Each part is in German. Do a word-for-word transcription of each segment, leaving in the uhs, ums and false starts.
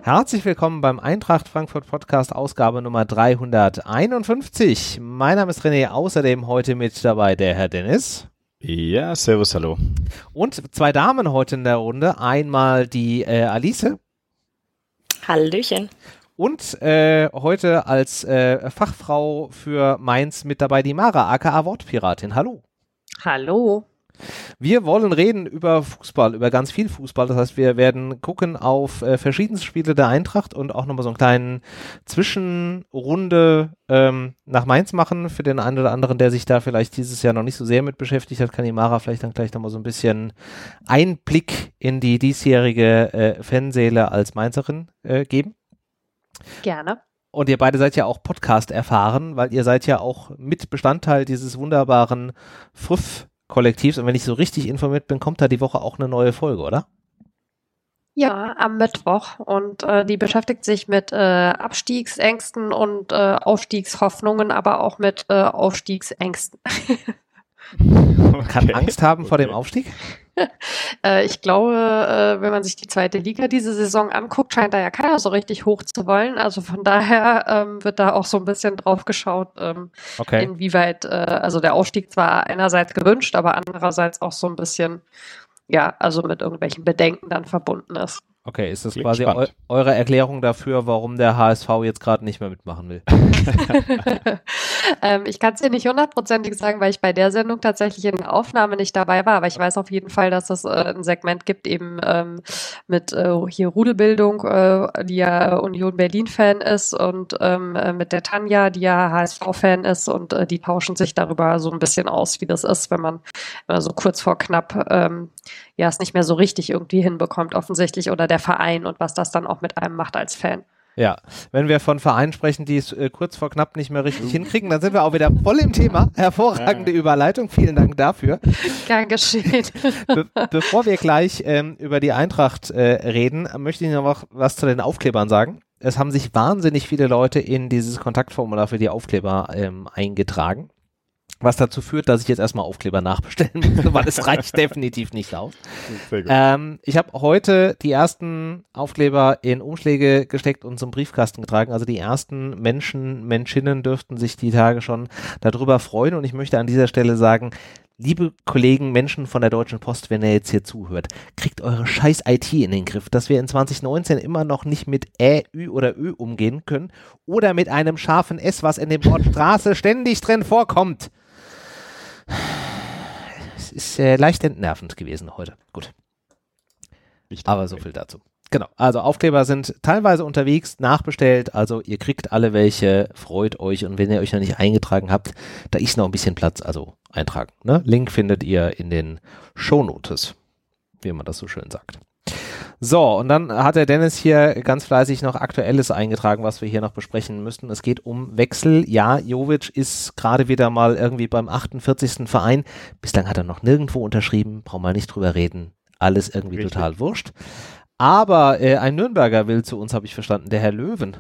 Herzlich willkommen beim Eintracht Frankfurt Podcast, Ausgabe Nummer dreihunderteinundfünfzig. Mein Name ist René, außerdem heute mit dabei der Herr Dennis. Ja, servus, hallo. Und zwei Damen heute in der Runde. Einmal die äh, Alice. Hallöchen. Und äh, heute als äh, Fachfrau für Mainz mit dabei die Mara, aka Wortpiratin. Hallo. Hallo. Wir wollen reden über Fußball, über ganz viel Fußball. Das heißt, wir werden gucken auf äh, verschiedenste Spiele der Eintracht und auch nochmal so einen kleinen Zwischenrunde ähm, nach Mainz machen. Für den einen oder anderen, der sich da vielleicht dieses Jahr noch nicht so sehr mit beschäftigt hat, kann die Mara vielleicht dann gleich nochmal so ein bisschen Einblick in die diesjährige äh, Fanseele als Mainzerin äh, geben. Gerne. Und ihr beide seid ja auch Podcast erfahren, weil ihr seid ja auch mit Bestandteil dieses wunderbaren Früff Kollektivs, und wenn ich so richtig informiert bin, kommt da die Woche auch eine neue Folge, oder? Ja, am Mittwoch, und äh, die beschäftigt sich mit äh, Abstiegsängsten und äh, Aufstiegshoffnungen, aber auch mit äh, Aufstiegsängsten. Man kann Angst haben vor dem Aufstieg? äh, ich glaube, äh, wenn man sich die zweite Liga diese Saison anguckt, scheint da ja keiner so richtig hoch zu wollen. Also von daher ähm, wird da auch so ein bisschen drauf geschaut, ähm, okay. inwieweit, äh, also der Aufstieg zwar einerseits gewünscht, aber andererseits auch so ein bisschen, ja, also mit irgendwelchen Bedenken dann verbunden ist. Okay, ist das Klingt quasi eu- eure Erklärung dafür, warum der H S V jetzt gerade nicht mehr mitmachen will? ähm, ich kann es dir nicht hundertprozentig sagen, weil ich bei der Sendung tatsächlich in der Aufnahme nicht dabei war, aber ich weiß auf jeden Fall, dass es äh, ein Segment gibt, eben ähm, mit äh, hier Rudelbildung, äh, die ja Union Berlin-Fan ist, und ähm, äh, mit der Tanja, die ja H S V-Fan ist, und äh, die tauschen sich darüber so ein bisschen aus, wie das ist, wenn man äh, so kurz vor knapp ähm, ja es nicht mehr so richtig irgendwie hinbekommt, offensichtlich, oder der Verein, und was das dann auch mit einem macht als Fan. Ja, wenn wir von Vereinen sprechen, die es äh, kurz vor knapp nicht mehr richtig hinkriegen, dann sind wir auch wieder voll im Thema. Hervorragende ja. Überleitung, vielen Dank dafür. Gern geschehen. Be- bevor wir gleich ähm, über die Eintracht äh, reden, möchte ich noch was zu den Aufklebern sagen. Es haben sich wahnsinnig viele Leute in dieses Kontaktformular für die Aufkleber ähm, eingetragen. Was dazu führt, dass ich jetzt erstmal Aufkleber nachbestellen muss, weil es reicht definitiv nicht aus. Ähm, ich habe heute die ersten Aufkleber in Umschläge gesteckt und zum Briefkasten getragen. Also die ersten Menschen, Menschinnen dürften sich die Tage schon darüber freuen. Und ich möchte an dieser Stelle sagen, liebe Kollegen, Menschen von der Deutschen Post, wenn ihr jetzt hier zuhört, kriegt eure scheiß I T in den Griff, dass wir in zwanzig neunzehn immer noch nicht mit Ä, Ü oder Ö umgehen können oder mit einem scharfen S, was in dem Wort Straße ständig drin vorkommt. Es ist äh, leicht entnervend gewesen heute. Gut. Aber so viel dazu. Genau, also Aufkleber sind teilweise unterwegs, nachbestellt, also ihr kriegt alle welche, freut euch, und wenn ihr euch noch nicht eingetragen habt, da ist noch ein bisschen Platz, also eintragen. Ne? Link findet ihr in den Shownotes, wie man das so schön sagt. So, und dann hat der Dennis hier ganz fleißig noch Aktuelles eingetragen, was wir hier noch besprechen müssten. Es geht um Wechsel. Ja, Jovic ist gerade wieder mal irgendwie beim achtundvierzigsten Verein. Bislang hat er noch nirgendwo unterschrieben, brauchen wir nicht drüber reden. Alles irgendwie Richtig. Total wurscht. Aber äh, ein Nürnberger will zu uns, habe ich verstanden, der Herr Löwen.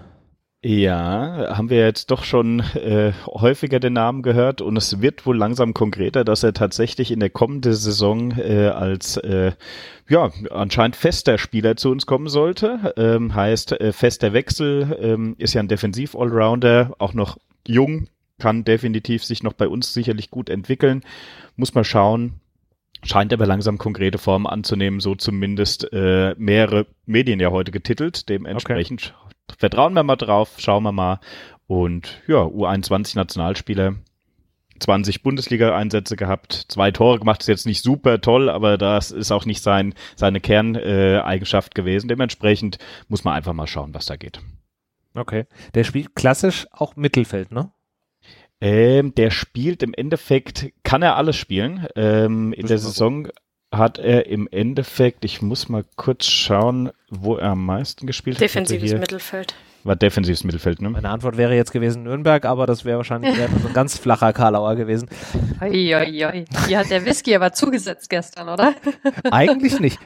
Ja, haben wir jetzt doch schon äh, häufiger den Namen gehört, und es wird wohl langsam konkreter, dass er tatsächlich in der kommenden Saison äh, als äh, ja anscheinend fester Spieler zu uns kommen sollte. Ähm, heißt äh, fester Wechsel, ähm, ist ja ein Defensiv-Allrounder, auch noch jung, kann definitiv sich noch bei uns sicherlich gut entwickeln. Muss mal schauen. Scheint aber langsam konkrete Formen anzunehmen, so zumindest äh, mehrere Medien ja heute getitelt. Dementsprechend okay. Vertrauen wir mal drauf, schauen wir mal. Und ja, U einundzwanzig Nationalspieler, zwanzig Bundesliga-Einsätze gehabt, zwei Tore gemacht, ist jetzt nicht super toll, aber das ist auch nicht sein seine Kerneigenschaft äh, gewesen. Dementsprechend muss man einfach mal schauen, was da geht. Okay, der spielt klassisch auch Mittelfeld, ne? Ähm, der spielt im Endeffekt, kann er alles spielen. Ähm, in der Saison hat er im Endeffekt, ich muss mal kurz schauen, wo er am meisten gespielt hat. Defensives Mittelfeld. War defensives Mittelfeld, ne? Meine Antwort wäre jetzt gewesen Nürnberg, aber das wäre wahrscheinlich eher so ein ganz flacher Karlauer gewesen. Oi, oi, oi. Hier hat der Whisky aber zugesetzt gestern, oder? Eigentlich nicht.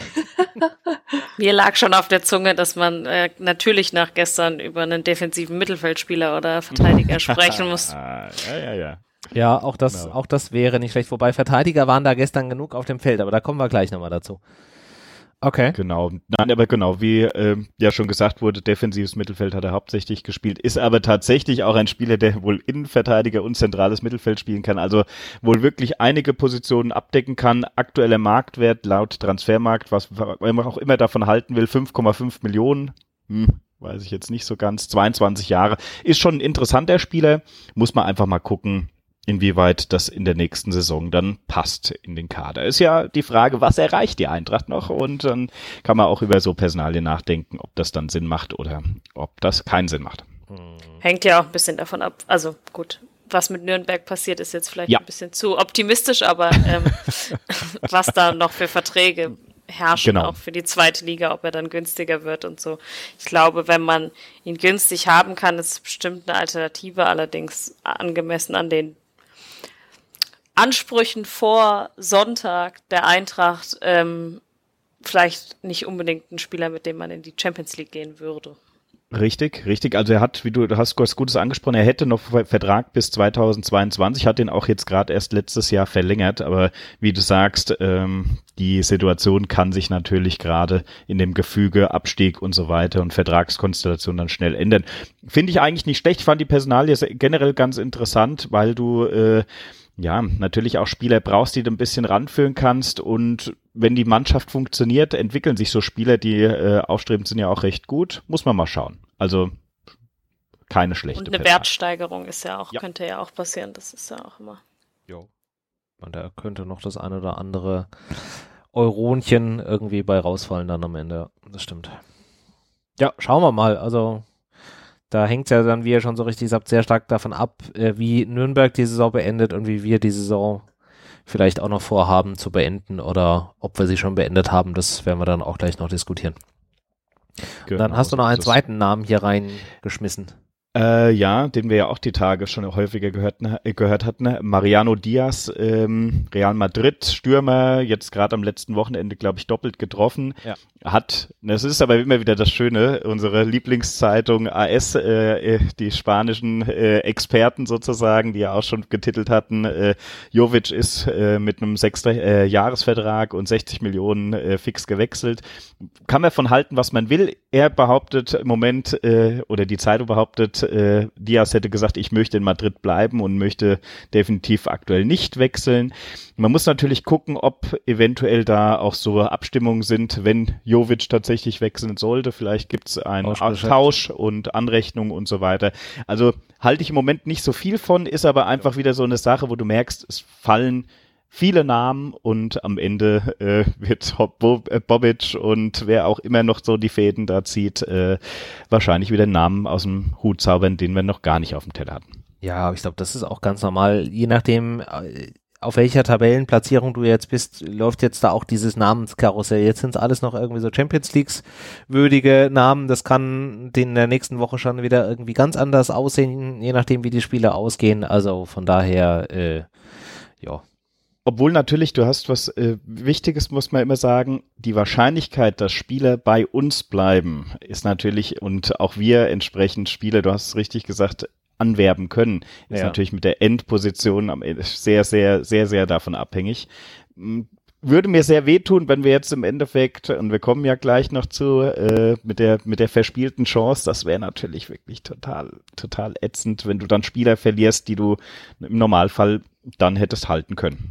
Mir lag schon auf der Zunge, dass man äh, natürlich nach gestern über einen defensiven Mittelfeldspieler oder Verteidiger sprechen muss. Ja, ja, ja. Ja, auch das, Genau. auch das wäre nicht schlecht. Wobei Verteidiger waren da gestern genug auf dem Feld, aber da kommen wir gleich nochmal dazu. Okay. Genau. Nein, aber genau, wie äh, ja schon gesagt wurde, defensives Mittelfeld hat er hauptsächlich gespielt, ist aber tatsächlich auch ein Spieler, der wohl Innenverteidiger und zentrales Mittelfeld spielen kann, also wohl wirklich einige Positionen abdecken kann. Aktueller Marktwert laut Transfermarkt, was man auch immer davon halten will, fünf Komma fünf Millionen. Hm, weiß ich jetzt nicht so ganz. zweiundzwanzig Jahre. Ist schon ein interessanter Spieler. Muss man einfach mal gucken, inwieweit das in der nächsten Saison dann passt in den Kader. Ist ja die Frage, was erreicht die Eintracht noch? Und dann kann man auch über so Personalien nachdenken, ob das dann Sinn macht oder ob das keinen Sinn macht. Hängt ja auch ein bisschen davon ab. Also gut, was mit Nürnberg passiert, ist jetzt vielleicht ja. ein bisschen zu optimistisch, aber ähm, was da noch für Verträge herrschen, genau. Auch für die zweite Liga, ob er dann günstiger wird und so. Ich glaube, wenn man ihn günstig haben kann, ist es bestimmt eine Alternative, allerdings angemessen an den Ansprüchen vor Sonntag der Eintracht ähm, vielleicht nicht unbedingt ein Spieler, mit dem man in die Champions League gehen würde. Richtig, richtig. Also er hat, wie du, du hast was Gutes angesprochen, er hätte noch Vertrag bis zweitausendzweiundzwanzig, hat den auch jetzt gerade erst letztes Jahr verlängert, aber wie du sagst, ähm, die Situation kann sich natürlich gerade in dem Gefüge, Abstieg und so weiter und Vertragskonstellation dann schnell ändern. Finde ich eigentlich nicht schlecht, ich fand die Personalie generell ganz interessant, weil du äh, ja, natürlich auch Spieler brauchst, die du ein bisschen ranführen kannst, und wenn die Mannschaft funktioniert, entwickeln sich so Spieler, die äh, aufstrebend sind, ja auch recht gut. Muss man mal schauen. Also keine schlechte Und eine Personal. Wertsteigerung ist ja auch, ja. könnte ja auch passieren. Das ist ja auch immer. Jo. Und da könnte noch das eine oder andere Euronchen irgendwie bei rausfallen dann am Ende. Das stimmt. Ja, schauen wir mal. Also da hängt es ja dann, wie ihr schon so richtig sagt, sehr stark davon ab, äh, wie Nürnberg die Saison beendet und wie wir die Saison vielleicht auch noch vorhaben zu beenden oder ob wir sie schon beendet haben. Das werden wir dann auch gleich noch diskutieren. Genau, dann hast du noch einen zweiten Namen hier reingeschmissen. Äh, ja, den wir ja auch die Tage schon häufiger gehört, äh, gehört hatten. Mariano Diaz, ähm, Real Madrid, Stürmer, jetzt gerade am letzten Wochenende, glaube ich, doppelt getroffen. Ja. Hat, das ist aber immer wieder das Schöne, unsere Lieblingszeitung A S, äh, die spanischen äh, Experten sozusagen, die ja auch schon getitelt hatten, äh, Jovic ist äh, mit einem Sechs-Jahres-Vertrag und sechzig Millionen äh, fix gewechselt. Kann man von halten, was man will. Er behauptet im Moment, äh, oder die Zeitung behauptet, äh, Diaz hätte gesagt, ich möchte in Madrid bleiben und möchte definitiv aktuell nicht wechseln. Man muss natürlich gucken, ob eventuell da auch so Abstimmungen sind, wenn Jovic tatsächlich wechseln sollte. Vielleicht gibt es einen Tausch und Anrechnung und so weiter. Also halte ich im Moment nicht so viel von, ist aber einfach wieder so eine Sache, wo du merkst, es fallen viele Namen und am Ende äh, wird Bobic und wer auch immer noch so die Fäden da zieht, äh, wahrscheinlich wieder Namen aus dem Hut zaubern, den wir noch gar nicht auf dem Teller hatten. Ja, aber ich glaube, das ist auch ganz normal. Je nachdem, auf welcher Tabellenplatzierung du jetzt bist, läuft jetzt da auch dieses Namenskarussell. Jetzt sind es alles noch irgendwie so Champions Leagues würdige Namen. Das kann in der nächsten Woche schon wieder irgendwie ganz anders aussehen, je nachdem, wie die Spiele ausgehen. Also von daher, äh, ja. Obwohl natürlich, du hast was äh, Wichtiges, muss man immer sagen, die Wahrscheinlichkeit, dass Spieler bei uns bleiben, ist natürlich, und auch wir entsprechend Spieler, du hast es richtig gesagt, anwerben können, ist ja natürlich mit der Endposition am Ende sehr, sehr, sehr, sehr davon abhängig. Würde mir sehr wehtun, wenn wir jetzt im Endeffekt, und wir kommen ja gleich noch zu, äh, mit der mit der verspielten Chance, das wäre natürlich wirklich total, total ätzend, wenn du dann Spieler verlierst, die du im Normalfall dann hättest halten können.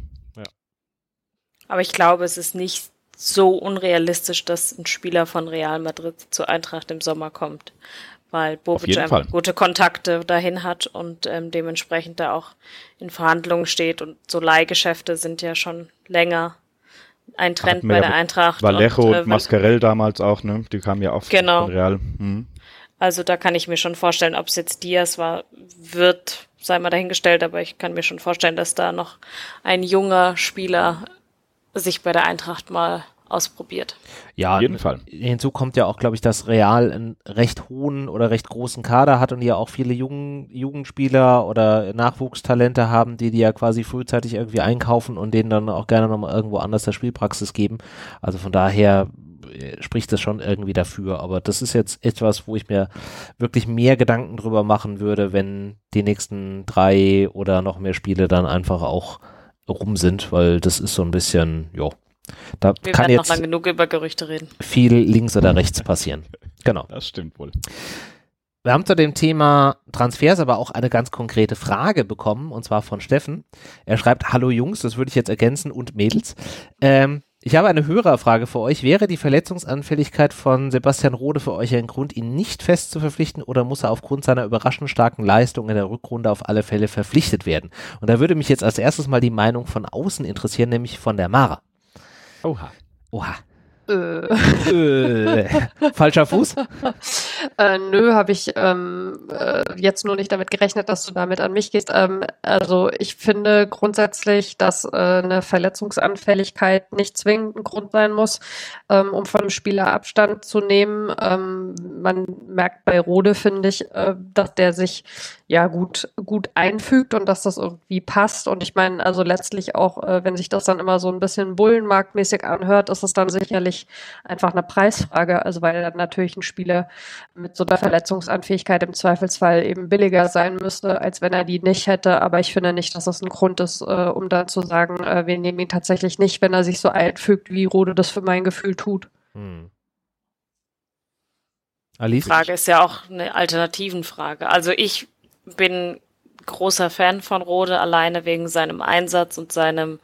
Aber ich glaube, es ist nicht so unrealistisch, dass ein Spieler von Real Madrid zur Eintracht im Sommer kommt, weil Bobic einfach Fall. gute Kontakte dahin hat und ähm, dementsprechend da auch in Verhandlungen steht, und so Leihgeschäfte sind ja schon länger ein Trend bei der Eintracht. Vallejo und, äh, und Mascarell damals auch, ne? Die kamen ja auch genau. von Real. Mhm. Also da kann ich mir schon vorstellen, ob es jetzt Diaz war, wird, sei mal dahingestellt, aber ich kann mir schon vorstellen, dass da noch ein junger Spieler sich bei der Eintracht mal ausprobiert. Ja, auf jeden Fall. Hinzu kommt ja auch, glaube ich, dass Real einen recht hohen oder recht großen Kader hat und die ja auch viele Jugend, Jugendspieler oder Nachwuchstalente haben, die die ja quasi frühzeitig irgendwie einkaufen und denen dann auch gerne nochmal irgendwo anders der Spielpraxis geben. Also von daher spricht das schon irgendwie dafür, aber das ist jetzt etwas, wo ich mir wirklich mehr Gedanken drüber machen würde, wenn die nächsten drei oder noch mehr Spiele dann einfach auch rum sind, weil das ist so ein bisschen, ja, Da Wir kann werden jetzt noch lange genug über Gerüchte reden. Viel links oder rechts passieren. Genau. Das stimmt wohl. Wir haben zu dem Thema Transfers aber auch eine ganz konkrete Frage bekommen, und zwar von Steffen. Er schreibt, hallo Jungs, das würde ich jetzt ergänzen, und Mädels. Ähm, ich habe eine Hörerfrage für euch. Wäre die Verletzungsanfälligkeit von Sebastian Rode für euch ein Grund, ihn nicht fest zu verpflichten, oder muss er aufgrund seiner überraschend starken Leistung in der Rückrunde auf alle Fälle verpflichtet werden? Und da würde mich jetzt als erstes mal die Meinung von außen interessieren, nämlich von der Mara. Oha. Oha. Äh. Äh. Falscher Fuß? äh, nö, habe ich ähm, äh, jetzt nur nicht damit gerechnet, dass du damit an mich gehst. Ähm, also ich finde grundsätzlich, dass äh, eine Verletzungsanfälligkeit nicht zwingend ein Grund sein muss, ähm, um von einem Spieler Abstand zu nehmen. Ähm, man merkt bei Rode, finde ich, äh, dass der sich ja gut gut einfügt und dass das irgendwie passt. Und ich meine, also letztlich auch, äh, wenn sich das dann immer so ein bisschen bullenmarktmäßig anhört, ist es dann sicherlich einfach eine Preisfrage, also weil dann natürlich ein Spieler mit so einer Verletzungsanfähigkeit im Zweifelsfall eben billiger sein müsste, als wenn er die nicht hätte, aber ich finde nicht, dass das ein Grund ist, äh, um dann zu sagen, äh, wir nehmen ihn tatsächlich nicht, wenn er sich so einfügt, wie Rode das für mein Gefühl tut. Hm. Die Frage ist ja auch eine Alternativenfrage. Also ich bin großer Fan von Rode, alleine wegen seinem Einsatz und seinem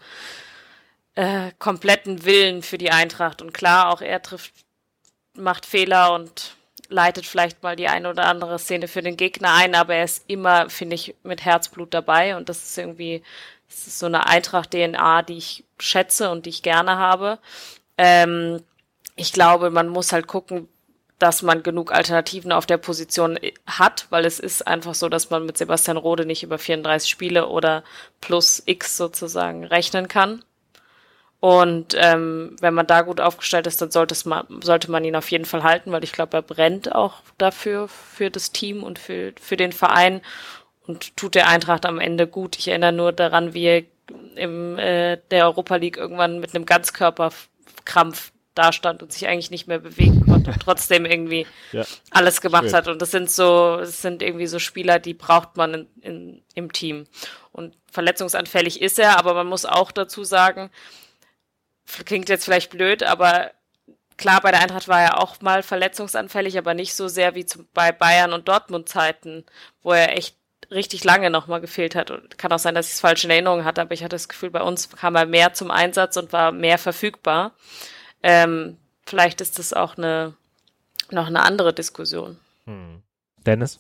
Äh, kompletten Willen für die Eintracht. Und klar, auch er trifft, macht Fehler und leitet vielleicht mal die eine oder andere Szene für den Gegner ein, aber er ist immer, finde ich, mit Herzblut dabei und das ist irgendwie, das ist so eine Eintracht-D N A, die ich schätze und die ich gerne habe. Ähm, ich glaube, man muss halt gucken, dass man genug Alternativen auf der Position hat, weil es ist einfach so, dass man mit Sebastian Rode nicht über vierunddreißig Spiele oder plus X sozusagen rechnen kann. Und ähm, wenn man da gut aufgestellt ist, dann sollte, es ma- sollte man ihn auf jeden Fall halten, weil ich glaube, er brennt auch dafür, für das Team und für, für den Verein und tut der Eintracht am Ende gut. Ich erinnere nur daran, wie er im äh, der Europa League irgendwann mit einem Ganzkörperkrampf dastand und sich eigentlich nicht mehr bewegen konnte und trotzdem irgendwie ja, alles gemacht schön. hat. Und das sind so, das sind irgendwie so Spieler, die braucht man in, in, im Team. Und verletzungsanfällig ist er, aber man muss auch dazu sagen, klingt jetzt vielleicht blöd, aber klar, bei der Eintracht war er auch mal verletzungsanfällig, aber nicht so sehr wie zum, bei Bayern und Dortmund-Zeiten, wo er echt richtig lange nochmal gefehlt hat. Und kann auch sein, dass ich es falsch in Erinnerung hatte, aber ich hatte das Gefühl, bei uns kam er mehr zum Einsatz und war mehr verfügbar. Ähm, vielleicht ist das auch eine noch eine andere Diskussion. Hm. Dennis?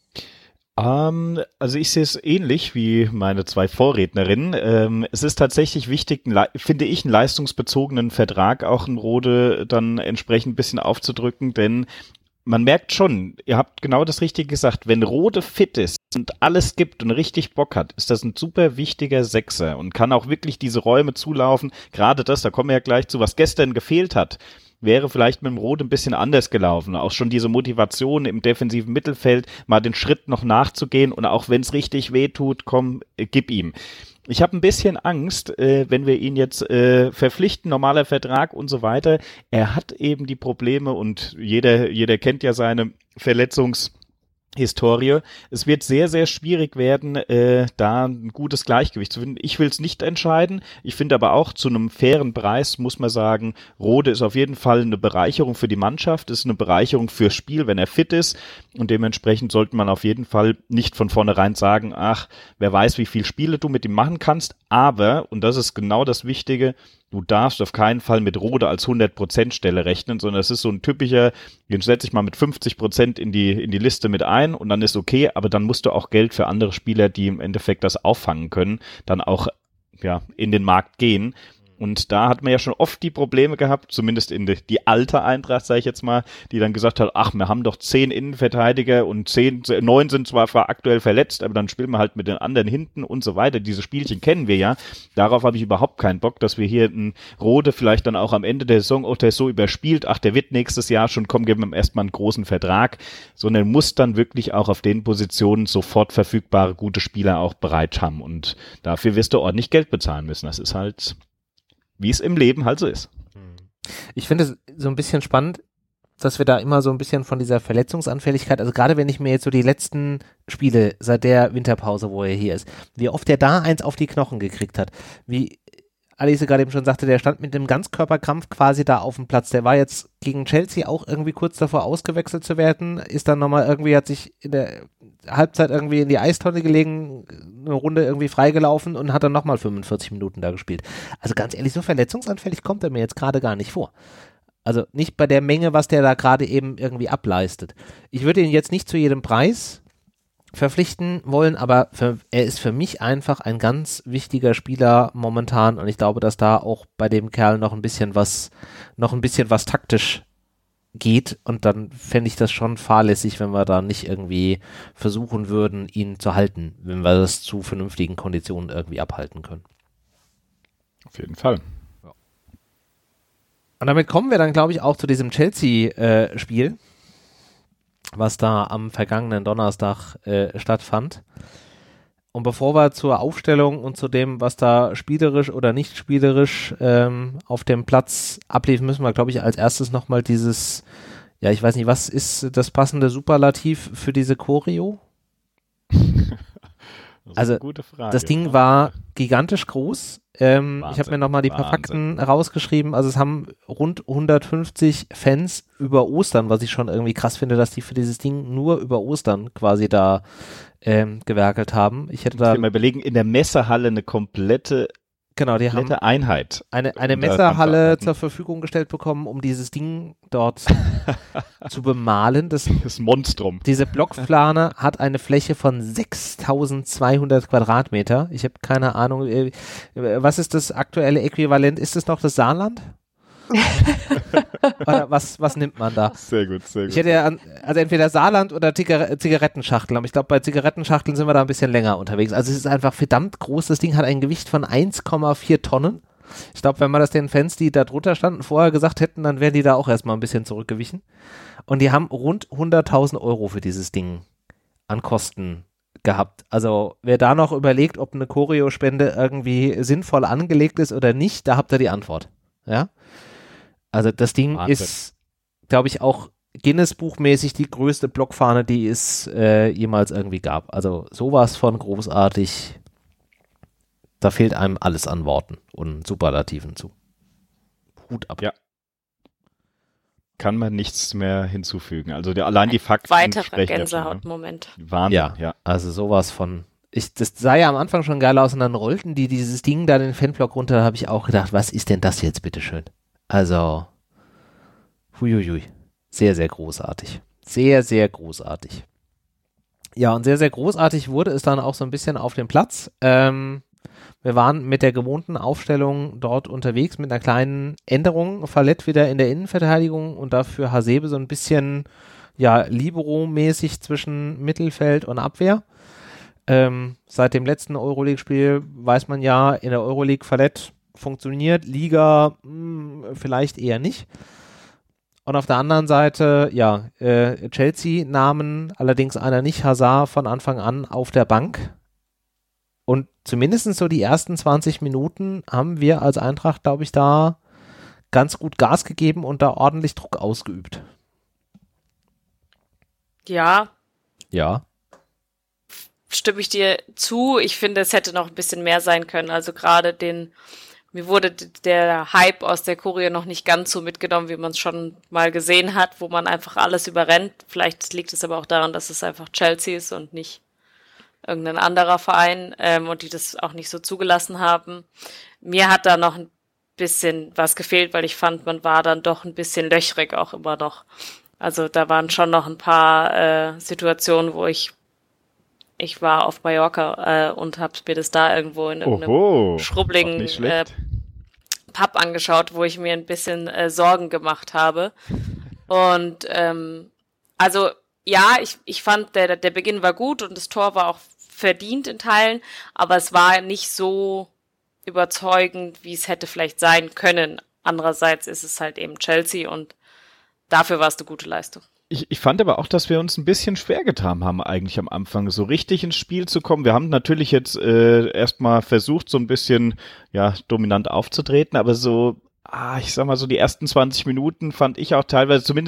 Ähm, also ich sehe es ähnlich wie meine zwei Vorrednerinnen. Ähm, es ist tatsächlich wichtig, einen, finde ich, einen leistungsbezogenen Vertrag auch in Rode dann entsprechend ein bisschen aufzudrücken, denn man merkt schon, ihr habt genau das Richtige gesagt, wenn Rode fit ist und alles gibt und richtig Bock hat, ist das ein super wichtiger Sechser und kann auch wirklich diese Räume zulaufen. Gerade das, da kommen wir ja gleich zu, was gestern gefehlt hat, wäre vielleicht mit dem Rode ein bisschen anders gelaufen. Auch schon diese Motivation im defensiven Mittelfeld, mal den Schritt noch nachzugehen und auch wenn es richtig weh tut, komm, äh, gib ihm. Ich habe ein bisschen Angst, äh, wenn wir ihn jetzt äh, verpflichten, normaler Vertrag und so weiter. Er hat eben die Probleme und jeder, jeder kennt ja seine Verletzungs- Historie. Es wird sehr, sehr schwierig werden, äh, da ein gutes Gleichgewicht zu finden. Ich will es nicht entscheiden. Ich finde aber auch, zu einem fairen Preis muss man sagen, Rode ist auf jeden Fall eine Bereicherung für die Mannschaft, ist eine Bereicherung fürs Spiel, wenn er fit ist. Und dementsprechend sollte man auf jeden Fall nicht von vornherein sagen, ach, wer weiß, wie viele Spiele du mit ihm machen kannst. Aber, und das ist genau das Wichtige, du darfst auf keinen Fall mit Rode als hundert Prozent Stelle rechnen, sondern es ist so ein typischer, den setze ich mal mit fünfzig Prozent in die, in die Liste mit ein und dann ist okay, aber dann musst du auch Geld für andere Spieler, die im Endeffekt das auffangen können, dann auch ja in den Markt gehen. Und da hat man ja schon oft die Probleme gehabt, zumindest in die, die alte Eintracht, sage ich jetzt mal, die dann gesagt hat, ach, wir haben doch zehn Innenverteidiger und zehn, neun sind zwar, zwar aktuell verletzt, aber dann spielen wir halt mit den anderen hinten und so weiter. Diese Spielchen kennen wir ja. Darauf habe ich überhaupt keinen Bock, dass wir hier einen Rode vielleicht dann auch am Ende der Saison, oh, der ist so überspielt, ach, der wird nächstes Jahr schon kommen, geben wir ihm erstmal einen großen Vertrag, sondern muss dann wirklich auch auf den Positionen sofort verfügbare gute Spieler auch bereit haben. Und dafür wirst du ordentlich Geld bezahlen müssen. Das ist halt, wie es im Leben halt so ist. Ich finde es so ein bisschen spannend, dass wir da immer so ein bisschen von dieser Verletzungsanfälligkeit, also gerade wenn ich mir jetzt so die letzten Spiele seit der Winterpause, wo er hier ist, wie oft er da eins auf die Knochen gekriegt hat, wie Alice gerade eben schon sagte, der stand mit dem Ganzkörperkrampf quasi da auf dem Platz. Der war jetzt gegen Chelsea auch irgendwie kurz davor ausgewechselt zu werden, ist dann nochmal irgendwie, hat sich in der Halbzeit irgendwie in die Eistonne gelegen, eine Runde irgendwie freigelaufen und hat dann nochmal fünfundvierzig Minuten da gespielt. Also ganz ehrlich, so verletzungsanfällig kommt er mir jetzt gerade gar nicht vor. Also nicht bei der Menge, was der da gerade eben irgendwie ableistet. Ich würde ihn jetzt nicht zu jedem Preis verpflichten wollen, aber für, er ist für mich einfach ein ganz wichtiger Spieler momentan und ich glaube, dass da auch bei dem Kerl noch ein bisschen was, noch ein bisschen was taktisch geht und dann fände ich das schon fahrlässig, wenn wir da nicht irgendwie versuchen würden, ihn zu halten, wenn wir das zu vernünftigen Konditionen irgendwie abhalten können. Auf jeden Fall. Ja. Und damit kommen wir dann, glaube ich, auch zu diesem Chelsea-Spiel. Äh, was da am vergangenen Donnerstag äh, stattfand. Und bevor wir zur Aufstellung und zu dem, was da spielerisch oder nicht spielerisch ähm, auf dem Platz ablief, müssen wir, glaube ich, als erstes nochmal dieses, ja, ich weiß nicht, was ist das passende Superlativ für diese Choreo? Das also, gute Frage. Das Ding war gigantisch groß. Ähm, Wahnsinn, ich habe mir nochmal die paar Fakten rausgeschrieben. Also es haben rund hundertfünfzig Fans über Ostern, was ich schon irgendwie krass finde, dass die für dieses Ding nur über Ostern quasi da ähm, gewerkelt haben. Ich hätte da ich mal überlegen, in der Messehalle eine komplette Genau, die haben Einheit. Eine, eine Messerhalle zur Verfügung gestellt bekommen, um dieses Ding dort zu bemalen. Das, das Monstrum. Diese Blockplane hat eine Fläche von sechstausendzweihundert Quadratmeter. Ich habe keine Ahnung, was ist das aktuelle Äquivalent? Ist es noch das Saarland? Oder was, was nimmt man da? Sehr gut, sehr gut. Ich hätte ja, an, also entweder Saarland oder Zigar- Zigarettenschachteln, aber ich glaube, bei Zigarettenschachteln sind wir da ein bisschen länger unterwegs. Also es ist einfach verdammt groß. Das Ding hat ein Gewicht von eins Komma vier Tonnen. Ich glaube, wenn wir das den Fans, die da drunter standen, vorher gesagt hätten, dann wären die da auch erstmal ein bisschen zurückgewichen. Und die haben rund hunderttausend Euro für dieses Ding an Kosten gehabt. Also wer da noch überlegt, ob eine Choreo-Spende irgendwie sinnvoll angelegt ist oder nicht, da habt ihr die Antwort. Ja. Also das Ding Wahnsinn. Ist, glaube ich, auch Guinness-Buchmäßig die größte Blockfahne, die es äh, jemals irgendwie gab. Also sowas von großartig. Da fehlt einem alles an Worten und Superlativen zu. Hut ab. Ja. Kann man nichts mehr hinzufügen. Also der, allein die Fakten Weiterer Gänsehautmoment. Wahnsinn, ja, ja. Also sowas von Ich, das sah ja am Anfang schon geil aus und dann rollten die dieses Ding da den Fanblock runter, da habe ich auch gedacht, was ist denn das jetzt bitteschön? Also, huiuiui, sehr, sehr großartig. Sehr, sehr großartig. Ja, und sehr, sehr großartig wurde es dann auch so ein bisschen auf dem Platz. Ähm, wir waren mit der gewohnten Aufstellung dort unterwegs, mit einer kleinen Änderung. Fallett wieder in der Innenverteidigung und dafür Hasebe so ein bisschen, ja, Libero-mäßig zwischen Mittelfeld und Abwehr. Ähm, seit dem letzten Euroleague-Spiel weiß man ja, in der Euroleague Fallett funktioniert, Liga mh, vielleicht eher nicht. Und auf der anderen Seite, ja, äh, Chelsea-Namen, allerdings einer nicht, Hazard von Anfang an auf der Bank. Und zumindest so die ersten zwanzig Minuten haben wir als Eintracht, glaube ich, da ganz gut Gas gegeben und da ordentlich Druck ausgeübt. Ja. Ja. Stimme ich dir zu. Ich finde, es hätte noch ein bisschen mehr sein können. Also gerade den, mir wurde der Hype aus der Choreo noch nicht ganz so mitgenommen, wie man es schon mal gesehen hat, wo man einfach alles überrennt. Vielleicht liegt es aber auch daran, dass es einfach Chelsea ist und nicht irgendein anderer Verein ähm, und die das auch nicht so zugelassen haben. Mir hat da noch ein bisschen was gefehlt, weil ich fand, man war dann doch ein bisschen löchrig auch immer noch. Also da waren schon noch ein paar äh, Situationen, wo ich Ich war auf Mallorca äh, und habe mir das da irgendwo in irgendeinem Oho, schrubbeligen äh, Pub angeschaut, wo ich mir ein bisschen äh, Sorgen gemacht habe. Und ähm, also ja, ich, ich fand, der, der Beginn war gut und das Tor war auch verdient in Teilen, aber es war nicht so überzeugend, wie es hätte vielleicht sein können. Andererseits ist es halt eben Chelsea und dafür war es eine gute Leistung. Ich, ich fand aber auch, dass wir uns ein bisschen schwer getan haben, eigentlich am Anfang so richtig ins Spiel zu kommen. Wir haben natürlich jetzt äh, erstmal versucht, so ein bisschen ja dominant aufzutreten, aber so, ah, ich sag mal so die ersten zwanzig Minuten fand ich auch teilweise, zumindest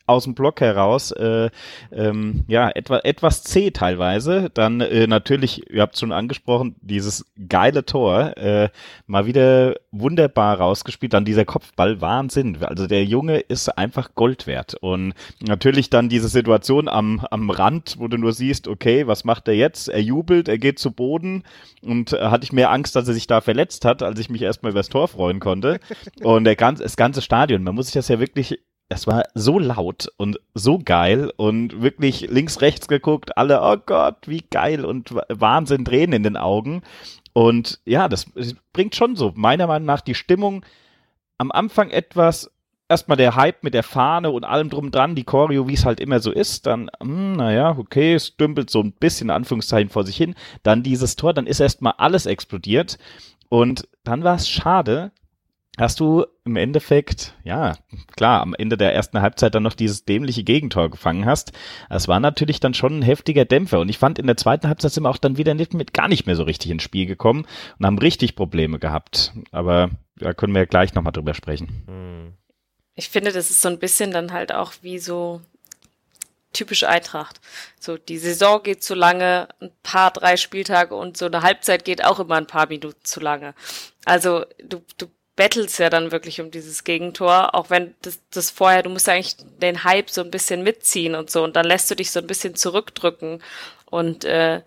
aus dem Block heraus, äh, ähm, ja, etwa, etwas zäh teilweise. Dann äh, natürlich, ihr habt es schon angesprochen, dieses geile Tor, äh, mal wieder wunderbar rausgespielt. Dann dieser Kopfball, Wahnsinn. Also der Junge ist einfach Gold wert. Und natürlich dann diese Situation am, am Rand, wo du nur siehst, okay, was macht er jetzt? Er jubelt, er geht zu Boden und äh, hatte ich mehr Angst, dass er sich da verletzt hat, als ich mich erstmal über das Tor freuen konnte. Und der ganze, das ganze Stadion, man muss sich das ja wirklich, es war so laut und so geil und wirklich links, rechts geguckt, alle, oh Gott, wie geil und Wahnsinn, Tränen in den Augen. Und ja, das bringt schon so, meiner Meinung nach, die Stimmung am Anfang etwas, erstmal der Hype mit der Fahne und allem drum dran, die Choreo, wie es halt immer so ist, dann, hm, naja, okay, es dümpelt so ein bisschen, in Anführungszeichen, vor sich hin, dann dieses Tor, dann ist erstmal alles explodiert und dann war es schade, hast du im Endeffekt, ja, klar, am Ende der ersten Halbzeit dann noch dieses dämliche Gegentor gefangen hast. Das war natürlich dann schon ein heftiger Dämpfer. Und ich fand, in der zweiten Halbzeit sind wir auch dann wieder nicht mit, gar nicht mehr so richtig ins Spiel gekommen und haben richtig Probleme gehabt. Aber da können wir ja gleich nochmal drüber sprechen. Ich finde, das ist so ein bisschen dann halt auch wie so typisch Eintracht. So, die Saison geht zu lange, ein paar, drei Spieltage und so eine Halbzeit geht auch immer ein paar Minuten zu lange. Also, du, du battles ja dann wirklich um dieses Gegentor, auch wenn das, das vorher, du musst ja eigentlich den Hype so ein bisschen mitziehen und so und dann lässt du dich so ein bisschen zurückdrücken und äh,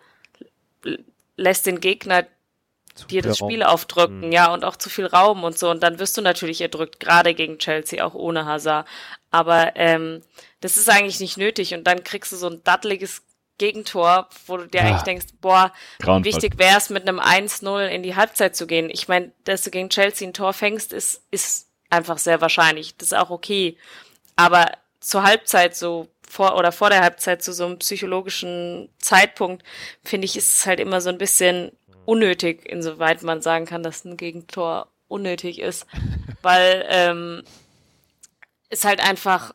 lässt den Gegner zu dir das Spiel Raum aufdrücken, mhm. ja, und auch zu viel Raum und so und dann wirst du natürlich erdrückt, gerade gegen Chelsea, auch ohne Hazard, aber ähm, das ist eigentlich nicht nötig und dann kriegst du so ein datteliges Gegentor, wo du dir ja. eigentlich denkst, boah, Grauenvoll. Wichtig wäre es, mit einem eins null in die Halbzeit zu gehen. Ich meine, dass du gegen Chelsea ein Tor fängst, ist, ist einfach sehr wahrscheinlich. Das ist auch okay. Aber zur Halbzeit so, vor oder vor der Halbzeit zu so einem psychologischen Zeitpunkt, finde ich, ist es halt immer so ein bisschen unnötig, insoweit man sagen kann, dass ein Gegentor unnötig ist. Weil ähm, es halt einfach,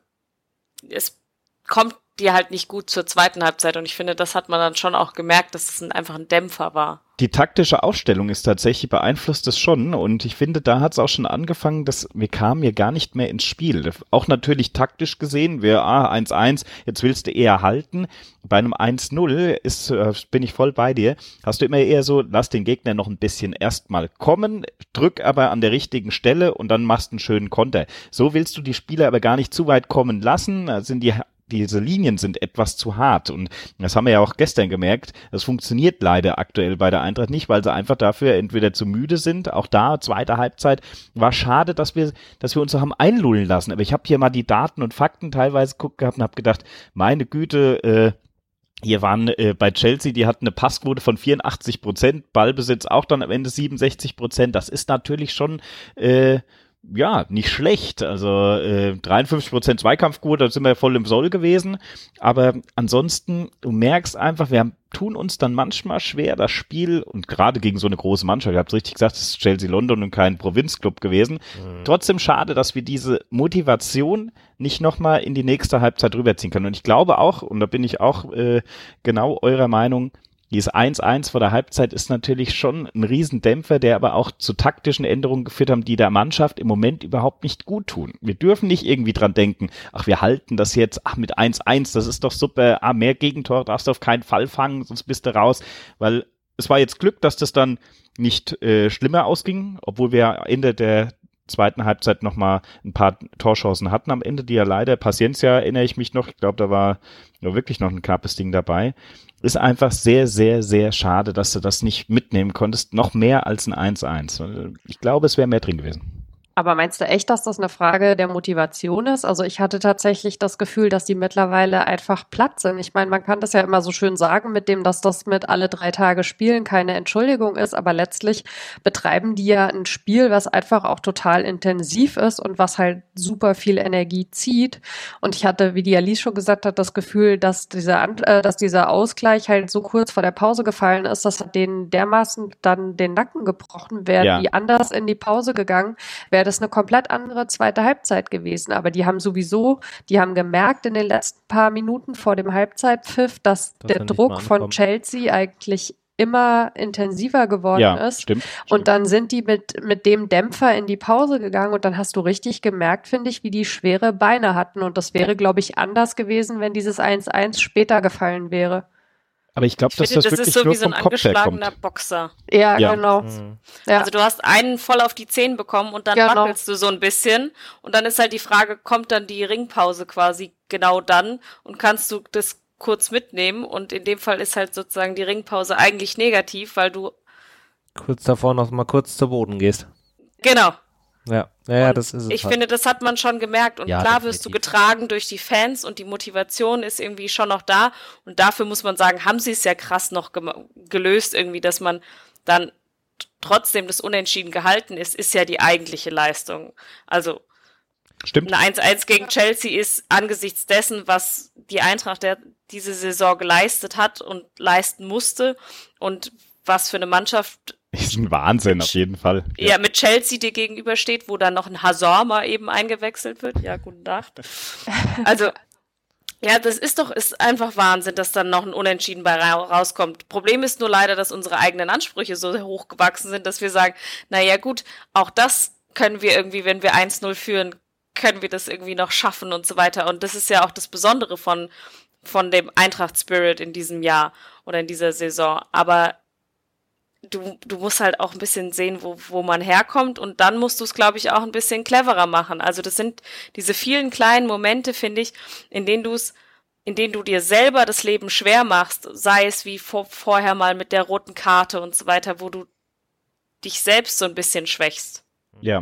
es kommt die halt nicht gut zur zweiten Halbzeit und ich finde, das hat man dann schon auch gemerkt, dass es ein, einfach ein Dämpfer war. Die taktische Aufstellung ist tatsächlich, beeinflusst es schon und ich finde, da hat es auch schon angefangen, dass wir kamen hier gar nicht mehr ins Spiel. Auch natürlich taktisch gesehen, wir, ah, eins eins, jetzt willst du eher halten. Bei einem eins null ist, äh, bin ich voll bei dir, hast du immer eher so, lass den Gegner noch ein bisschen erstmal kommen, drück aber an der richtigen Stelle und dann machst einen schönen Konter. So willst du die Spieler aber gar nicht zu weit kommen lassen, da sind die diese Linien sind etwas zu hart und das haben wir ja auch gestern gemerkt, das funktioniert leider aktuell bei der Eintracht nicht, weil sie einfach dafür entweder zu müde sind, auch da, zweite Halbzeit, war schade, dass wir dass wir uns so haben einlullen lassen, aber ich habe hier mal die Daten und Fakten teilweise geguckt gehabt und habe gedacht, meine Güte, äh, hier waren äh, bei Chelsea, die hatten eine Passquote von vierundachtzig Prozent, Ballbesitz auch dann am Ende siebenundsechzig Prozent, das ist natürlich schon äh, ja, nicht schlecht, also äh, dreiundfünfzig Prozent Zweikampfquote, da sind wir voll im Soll gewesen, aber ansonsten, du merkst einfach, wir haben, tun uns dann manchmal schwer, das Spiel, und gerade gegen so eine große Mannschaft, ihr habt es richtig gesagt, es ist Chelsea London und kein Provinzclub gewesen, mhm. trotzdem schade, dass wir diese Motivation nicht nochmal in die nächste Halbzeit rüberziehen können und ich glaube auch, und da bin ich auch äh, genau eurer Meinung, dieses eins eins vor der Halbzeit ist natürlich schon ein Riesendämpfer, der aber auch zu taktischen Änderungen geführt haben, die der Mannschaft im Moment überhaupt nicht gut tun. Wir dürfen nicht irgendwie dran denken, ach, wir halten das jetzt, ach, mit eins eins, das ist doch super, ah, mehr Gegentore darfst du auf keinen Fall fangen, sonst bist du raus, weil es war jetzt Glück, dass das dann nicht äh, schlimmer ausging, obwohl wir Ende der zweiten Halbzeit nochmal ein paar Torchancen hatten am Ende, die ja leider, Paciencia erinnere ich mich noch, ich glaube, da war ja wirklich noch ein knappes Ding dabei. Ist einfach sehr, sehr, sehr schade, dass du das nicht mitnehmen konntest, noch mehr als ein eins eins. Ich glaube, es wäre mehr drin gewesen. Aber meinst du echt, dass das eine Frage der Motivation ist? Also ich hatte tatsächlich das Gefühl, dass die mittlerweile einfach platt sind. Ich meine, man kann das ja immer so schön sagen mit dem, dass das mit alle drei Tage Spielen keine Entschuldigung ist, aber letztlich betreiben die ja ein Spiel, was einfach auch total intensiv ist und was halt super viel Energie zieht. Und ich hatte, wie die Alice schon gesagt hat, das Gefühl, dass dieser, äh, dass dieser Ausgleich halt so kurz vor der Pause gefallen ist, dass denen dermaßen dann den Nacken gebrochen wäre, ja. die anders in die Pause gegangen, wäre das eine komplett andere zweite Halbzeit gewesen. Aber die haben sowieso, die haben gemerkt in den letzten paar Minuten vor dem Halbzeitpfiff, dass das der Druck von Chelsea eigentlich immer intensiver geworden ja, ist. Stimmt, und stimmt. dann sind die mit, mit dem Dämpfer in die Pause gegangen und dann hast du richtig gemerkt, finde ich, wie die schwere Beine hatten. Und das wäre, glaube ich, anders gewesen, wenn dieses eins eins später gefallen wäre. Aber ich glaube, dass finde, das, das wirklich ist so nur wie so ein vom Kopf her kommt. angeschlagener Boxer. Ja, Ja. genau. Mhm. Ja. Also du hast einen voll auf die Zehen bekommen und dann Genau. wackelst du so ein bisschen und dann ist halt die Frage, kommt dann die Ringpause quasi genau dann und kannst du das kurz mitnehmen und in dem Fall ist halt sozusagen die Ringpause eigentlich negativ, weil du Kurz davor noch mal kurz zu Boden gehst. genau. Ja, ja, ja Und das ist es. ich halt. finde, das hat man schon gemerkt und Ja, klar wirst du definitiv. getragen durch die Fans und die Motivation ist irgendwie schon noch da und dafür muss man sagen, haben sie es ja krass noch gem- gelöst irgendwie, dass man dann t- trotzdem das Unentschieden gehalten ist, ist ja die eigentliche Leistung. Also Stimmt. ein eins eins gegen Chelsea ist angesichts dessen, was die Eintracht der diese Saison geleistet hat und leisten musste und was für eine Mannschaft Ist ein Wahnsinn auf jeden Fall. ja, mit Chelsea dir gegenübersteht, wo dann noch ein Hazard mal eben eingewechselt wird. Ja, guten Tag. Also, ja, das ist doch, ist einfach Wahnsinn, dass dann noch ein Unentschieden bei ra- rauskommt. Problem ist nur leider, dass unsere eigenen Ansprüche so hoch gewachsen sind, dass wir sagen, na ja, gut, auch das können wir irgendwie, wenn wir eins null führen, können wir das irgendwie noch schaffen und so weiter. Und das ist ja auch das Besondere von, von dem Eintracht-Spirit in diesem Jahr oder in dieser Saison. Aber du, du musst halt auch ein bisschen sehen, wo, wo man herkommt und dann musst du es, glaube ich, auch ein bisschen cleverer machen. Also das sind diese vielen kleinen Momente, finde ich, in denen du es, in denen du dir selber das Leben schwer machst, sei es wie vor, vorher mal mit der roten Karte und so weiter, wo du dich selbst so ein bisschen schwächst. Ja.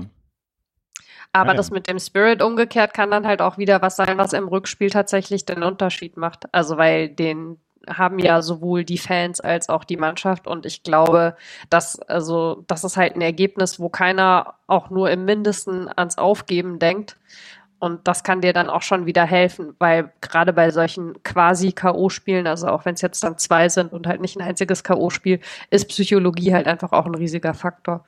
Aber Ja, ja. das mit dem Spirit umgekehrt kann dann halt auch wieder was sein, was im Rückspiel tatsächlich den Unterschied macht. Also weil den haben ja sowohl die Fans als auch die Mannschaft und ich glaube, dass also das ist halt ein Ergebnis, wo keiner auch nur im Mindesten ans Aufgeben denkt und das kann dir dann auch schon wieder helfen, weil gerade bei solchen quasi K O-Spielen, also auch wenn es jetzt dann zwei sind und halt nicht ein einziges K O-Spiel, ist Psychologie halt einfach auch ein riesiger Faktor.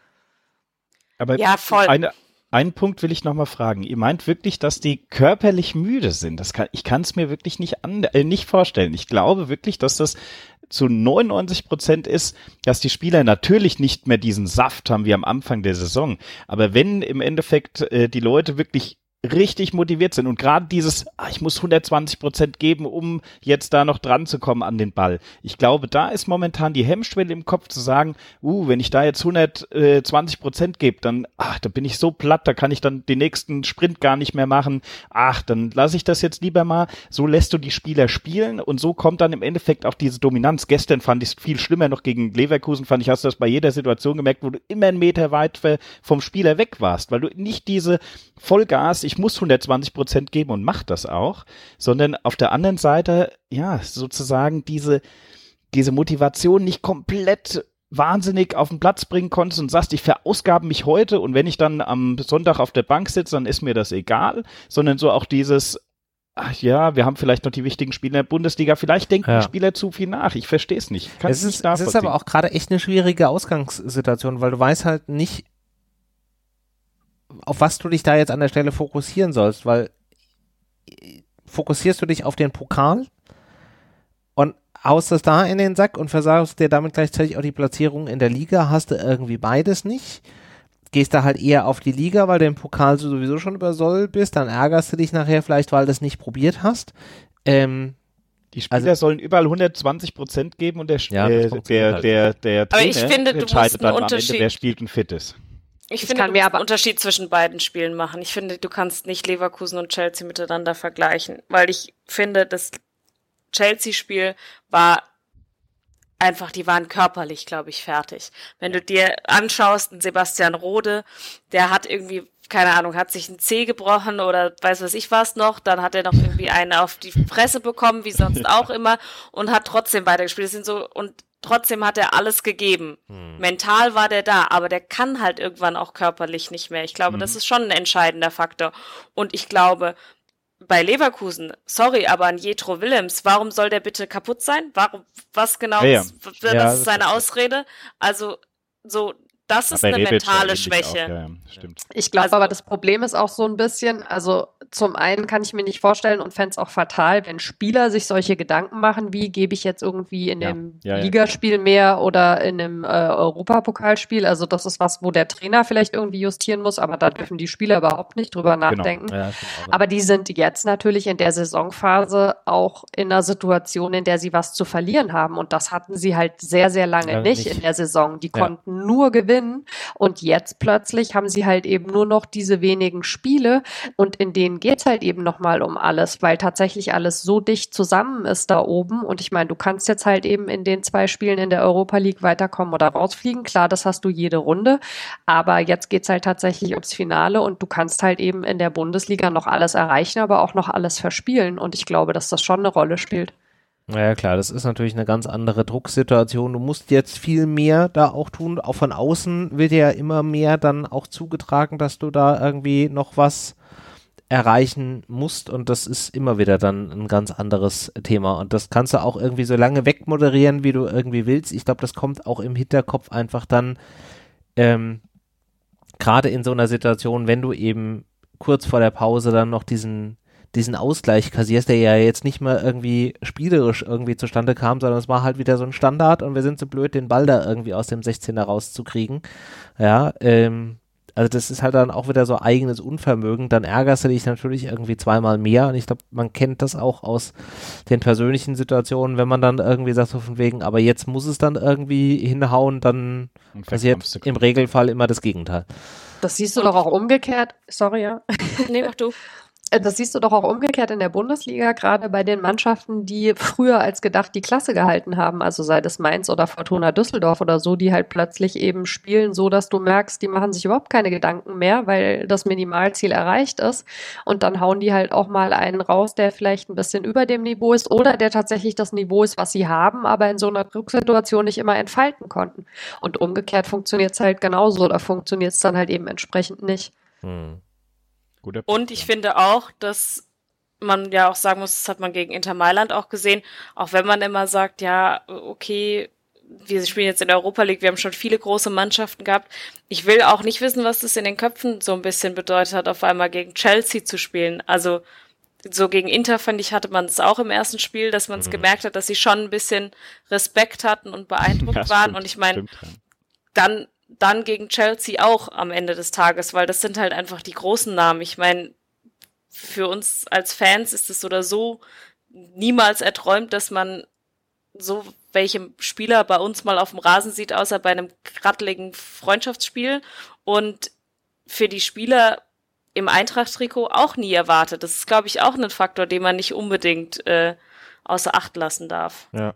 Aber Ja, voll. Eine, einen Punkt will ich noch mal fragen. Ihr meint wirklich, dass die körperlich müde sind? Das kann, ich kann es mir wirklich nicht, an, äh, nicht vorstellen. Ich glaube wirklich, dass das zu neunundneunzig Prozent ist, dass die Spieler natürlich nicht mehr diesen Saft haben wie am Anfang der Saison. Aber wenn im Endeffekt äh, die Leute wirklich richtig motiviert sind und gerade dieses, ah, ich muss hundertzwanzig Prozent geben, um jetzt da noch dran zu kommen an den Ball. Ich glaube, da ist momentan die Hemmschwelle im Kopf zu sagen, uh, wenn ich da jetzt hundertzwanzig Prozent gebe, dann, ach, da bin ich so platt, da kann ich dann den nächsten Sprint gar nicht mehr machen. Ach, dann lasse ich das jetzt lieber mal. So lässt du die Spieler spielen und so kommt dann im Endeffekt auch diese Dominanz. Gestern fand ich es viel schlimmer noch gegen Leverkusen, fand ich, hast du das bei jeder Situation gemerkt, wo du immer einen Meter weit vom Spieler weg warst, weil du nicht diese Vollgas, ich muss hundertzwanzig Prozent geben und mach das auch, sondern auf der anderen Seite, ja, sozusagen diese, diese Motivation nicht komplett wahnsinnig auf den Platz bringen konntest und sagst, ich verausgabe mich heute und wenn ich dann am Sonntag auf der Bank sitze, dann ist mir das egal, sondern so auch dieses, ach ja, wir haben vielleicht noch die wichtigen Spieler in der Bundesliga, vielleicht denken Ja. die Spieler zu viel nach, ich verstehe es nicht. Kann Es es ist, nicht es nachvollziehen. ist aber auch gerade echt eine schwierige Ausgangssituation, weil du weißt halt nicht, auf was du dich da jetzt an der Stelle fokussieren sollst, weil äh, fokussierst du dich auf den Pokal und haust das da in den Sack und versagst dir damit gleichzeitig auch die Platzierung in der Liga, hast du irgendwie beides nicht, gehst da halt eher auf die Liga, weil du im Pokal sowieso schon über Soll bist, dann ärgerst du dich nachher vielleicht, weil du es nicht probiert hast. Ähm, Die Spieler Also- sollen überall hundertzwanzig Prozent geben und der, Ja, das äh, funktioniert der, halt der, der Aber Trainer ich finde, du entscheidet musst dann einen am Ende, Unterschied- wer spielt und fit ist. Ich, Ich finde, kann du mir musst aber- einen Unterschied zwischen beiden Spielen machen. Ich finde, du kannst nicht Leverkusen und Chelsea miteinander vergleichen, weil ich finde, das Chelsea-Spiel war einfach, die waren körperlich, glaube ich, fertig. Wenn du dir anschaust, einen Sebastian Rode, der hat irgendwie, keine Ahnung, hat sich ein Zeh gebrochen oder weiß was ich was noch, dann hat er noch irgendwie einen auf die Fresse bekommen, wie sonst auch immer, und hat trotzdem weitergespielt. Das sind so, und trotzdem hat er alles gegeben. Hm. Mental war der da, aber der kann halt irgendwann auch körperlich nicht mehr. Ich glaube, Mhm. das ist schon ein entscheidender Faktor. Und ich glaube, bei Leverkusen, sorry, aber an Jetro Willems, warum soll der bitte kaputt sein? Warum, was genau, Ja, ja. ist, was Ja, das ist seine ist- Ausrede? Also, so, Das ist aber eine Rebic mentale ähnlich Schwäche. Auch, ja, ja, stimmt. Ich glaube Also- aber, das Problem ist auch so ein bisschen, also zum einen kann ich mir nicht vorstellen und fände es auch fatal, wenn Spieler sich solche Gedanken machen, wie gebe ich jetzt irgendwie in Ja, dem ja, ja. Ligaspiel mehr oder in einem äh, Europapokalspiel. Also das ist was, wo der Trainer vielleicht irgendwie justieren muss, aber da dürfen die Spieler überhaupt nicht drüber nachdenken. Ja, stimmt auch. Aber die sind jetzt natürlich in der Saisonphase auch in einer Situation, in der sie was zu verlieren haben. Und das hatten sie halt sehr, sehr lange Lange nicht, nicht. in der Saison. Die Ja. konnten nur gewinnen. Und jetzt plötzlich haben sie halt eben nur noch diese wenigen Spiele. Und in denen geht's halt eben nochmal um alles, weil tatsächlich alles so dicht zusammen ist da oben. Und ich meine, du kannst jetzt halt eben in den zwei Spielen in der Europa League weiterkommen oder rausfliegen. Klar, das hast du jede Runde. Aber jetzt geht's halt tatsächlich ums Finale. Und du kannst halt eben in der Bundesliga noch alles erreichen, aber auch noch alles verspielen. Und ich glaube, dass das schon eine Rolle spielt. Ja klar, das ist natürlich eine ganz andere Drucksituation. Du musst jetzt viel mehr da auch tun. Auch von außen wird dir ja immer mehr dann auch zugetragen, dass du da irgendwie noch was erreichen musst, und das ist immer wieder dann ein ganz anderes Thema, und das kannst du auch irgendwie so lange wegmoderieren, wie du irgendwie willst. Ich glaube, das kommt auch im Hinterkopf einfach dann ähm, gerade in so einer Situation, wenn du eben kurz vor der Pause dann noch diesen diesen Ausgleich kassierst, der ja jetzt nicht mal irgendwie spielerisch irgendwie zustande kam, sondern es war halt wieder so ein Standard und wir sind so blöd, den Ball da irgendwie aus dem sechzehner rauszukriegen. Ja, ähm, also das ist halt dann auch wieder so eigenes Unvermögen. Dann ärgerst du dich natürlich irgendwie zweimal mehr, und ich glaube, man kennt das auch aus den persönlichen Situationen, wenn man dann irgendwie sagt, so von wegen, aber jetzt muss es dann irgendwie hinhauen, dann passiert im Regelfall immer das Gegenteil. Das siehst du doch auch umgekehrt. Sorry, ja. Nee, mach du. Das siehst du doch auch umgekehrt in der Bundesliga, gerade bei den Mannschaften, die früher als gedacht die Klasse gehalten haben, also sei das Mainz oder Fortuna Düsseldorf oder so, die halt plötzlich eben spielen, so dass du merkst, die machen sich überhaupt keine Gedanken mehr, weil das Minimalziel erreicht ist, und dann hauen die halt auch mal einen raus, der vielleicht ein bisschen über dem Niveau ist oder der tatsächlich das Niveau ist, was sie haben, aber in so einer Drucksituation nicht immer entfalten konnten. Und umgekehrt funktioniert es halt genauso, oder funktioniert es dann halt eben entsprechend nicht. Hm. Und ich finde auch, dass man ja auch sagen muss, das hat man gegen Inter Mailand auch gesehen, auch wenn man immer sagt, ja, okay, wir spielen jetzt in der Europa League, wir haben schon viele große Mannschaften gehabt. Ich will auch nicht wissen, was das in den Köpfen so ein bisschen bedeutet hat, auf einmal gegen Chelsea zu spielen. Also so gegen Inter, fand ich, hatte man es auch im ersten Spiel, dass man es mhm. gemerkt hat, dass sie schon ein bisschen Respekt hatten und beeindruckt ja, waren. Stimmt, und ich meine, dann dann gegen Chelsea auch am Ende des Tages, weil das sind halt einfach die großen Namen. Ich meine, für uns als Fans ist es oder so niemals erträumt, dass man so welche Spieler bei uns mal auf dem Rasen sieht, außer bei einem kratteligen Freundschaftsspiel, und für die Spieler im Eintracht-Trikot auch nie erwartet. Das ist, glaube ich, auch ein Faktor, den man nicht unbedingt äh, außer Acht lassen darf. Ja.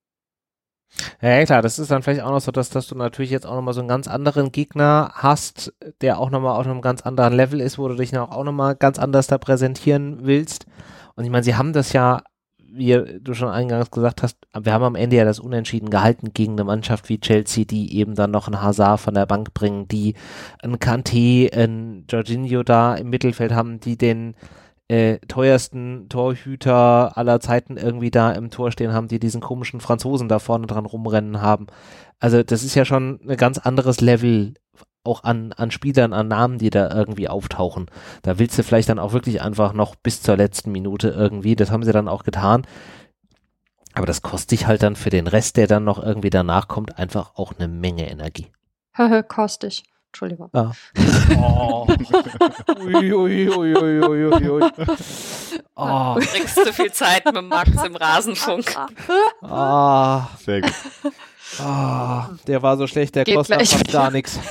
Ja, klar, das ist dann vielleicht auch noch so, dass, dass du natürlich jetzt auch nochmal so einen ganz anderen Gegner hast, der auch nochmal auf einem ganz anderen Level ist, wo du dich auch nochmal ganz anders da präsentieren willst. Und ich meine, sie haben das ja, wie du schon eingangs gesagt hast, wir haben am Ende ja das Unentschieden gehalten gegen eine Mannschaft wie Chelsea, die eben dann noch einen Hazard von der Bank bringen, die einen Kanté, einen Jorginho da im Mittelfeld haben, die den Äh, teuersten Torhüter aller Zeiten irgendwie da im Tor stehen haben, die diesen komischen Franzosen da vorne dran rumrennen haben. Also das ist ja schon ein ganz anderes Level auch an, an Spielern, an Namen, die da irgendwie auftauchen. Da willst du vielleicht dann auch wirklich einfach noch bis zur letzten Minute irgendwie, das haben sie dann auch getan. Aber das kostet dich halt dann für den Rest, der dann noch irgendwie danach kommt, einfach auch eine Menge Energie. Kostig. Entschuldigung. Ah. Oh. ui, ui, ui, ui, ui, ui. Oh. Du kriegst zu viel Zeit mit Max im Rasenfunk. Ah. Sehr gut. Ah, der war so schlecht, der Geht kostet fast gar nichts.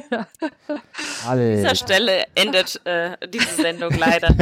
An dieser Stelle endet äh, diese Sendung leider.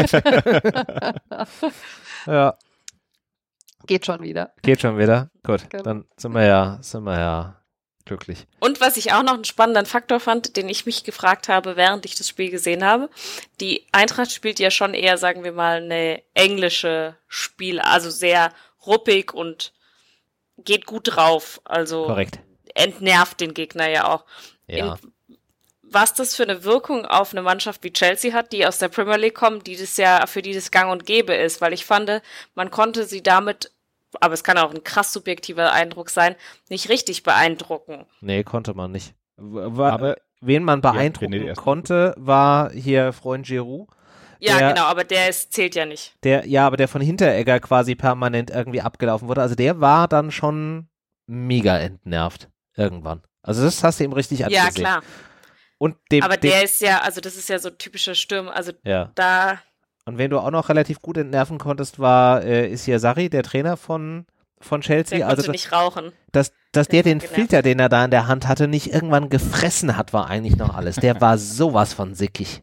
Ja. Geht schon wieder. Geht schon wieder? Gut, Genau. Dann sind wir ja, sind wir ja glücklich. Und was ich auch noch einen spannenden Faktor fand, den ich mich gefragt habe, während ich das Spiel gesehen habe, die Eintracht spielt ja schon eher, sagen wir mal, eine englische Spiel, also sehr ruppig und geht gut drauf, also Korrekt. Entnervt den Gegner ja auch. Ja. In, was das für eine Wirkung auf eine Mannschaft wie Chelsea hat, die aus der Premier League kommt, die das ja, für die das gang und gäbe ist, weil ich fand, man konnte sie damit, aber es kann auch ein krass subjektiver Eindruck sein, nicht richtig beeindrucken. Nee, konnte man nicht. War, aber wen man beeindrucken ja, konnte, war hier Freund Giroud. Ja, der, genau, aber der ist, zählt ja nicht. Der, ja, aber der von Hinteregger quasi permanent irgendwie abgelaufen wurde. Also der war dann schon mega entnervt irgendwann. Also das hast du ihm richtig angesehen. Ja, klar. Und dem, aber dem, der ist ja, also das ist ja so typischer Stürmer, also ja. da... Und wen du auch noch relativ gut entnerven konntest, war äh, ist hier Sarri, der Trainer von, von Chelsea. Der also konnte nicht rauchen. Dass, dass der den genervt. Filter, den er da in der Hand hatte, nicht irgendwann gefressen hat, war eigentlich noch alles. Der war sowas von sickig.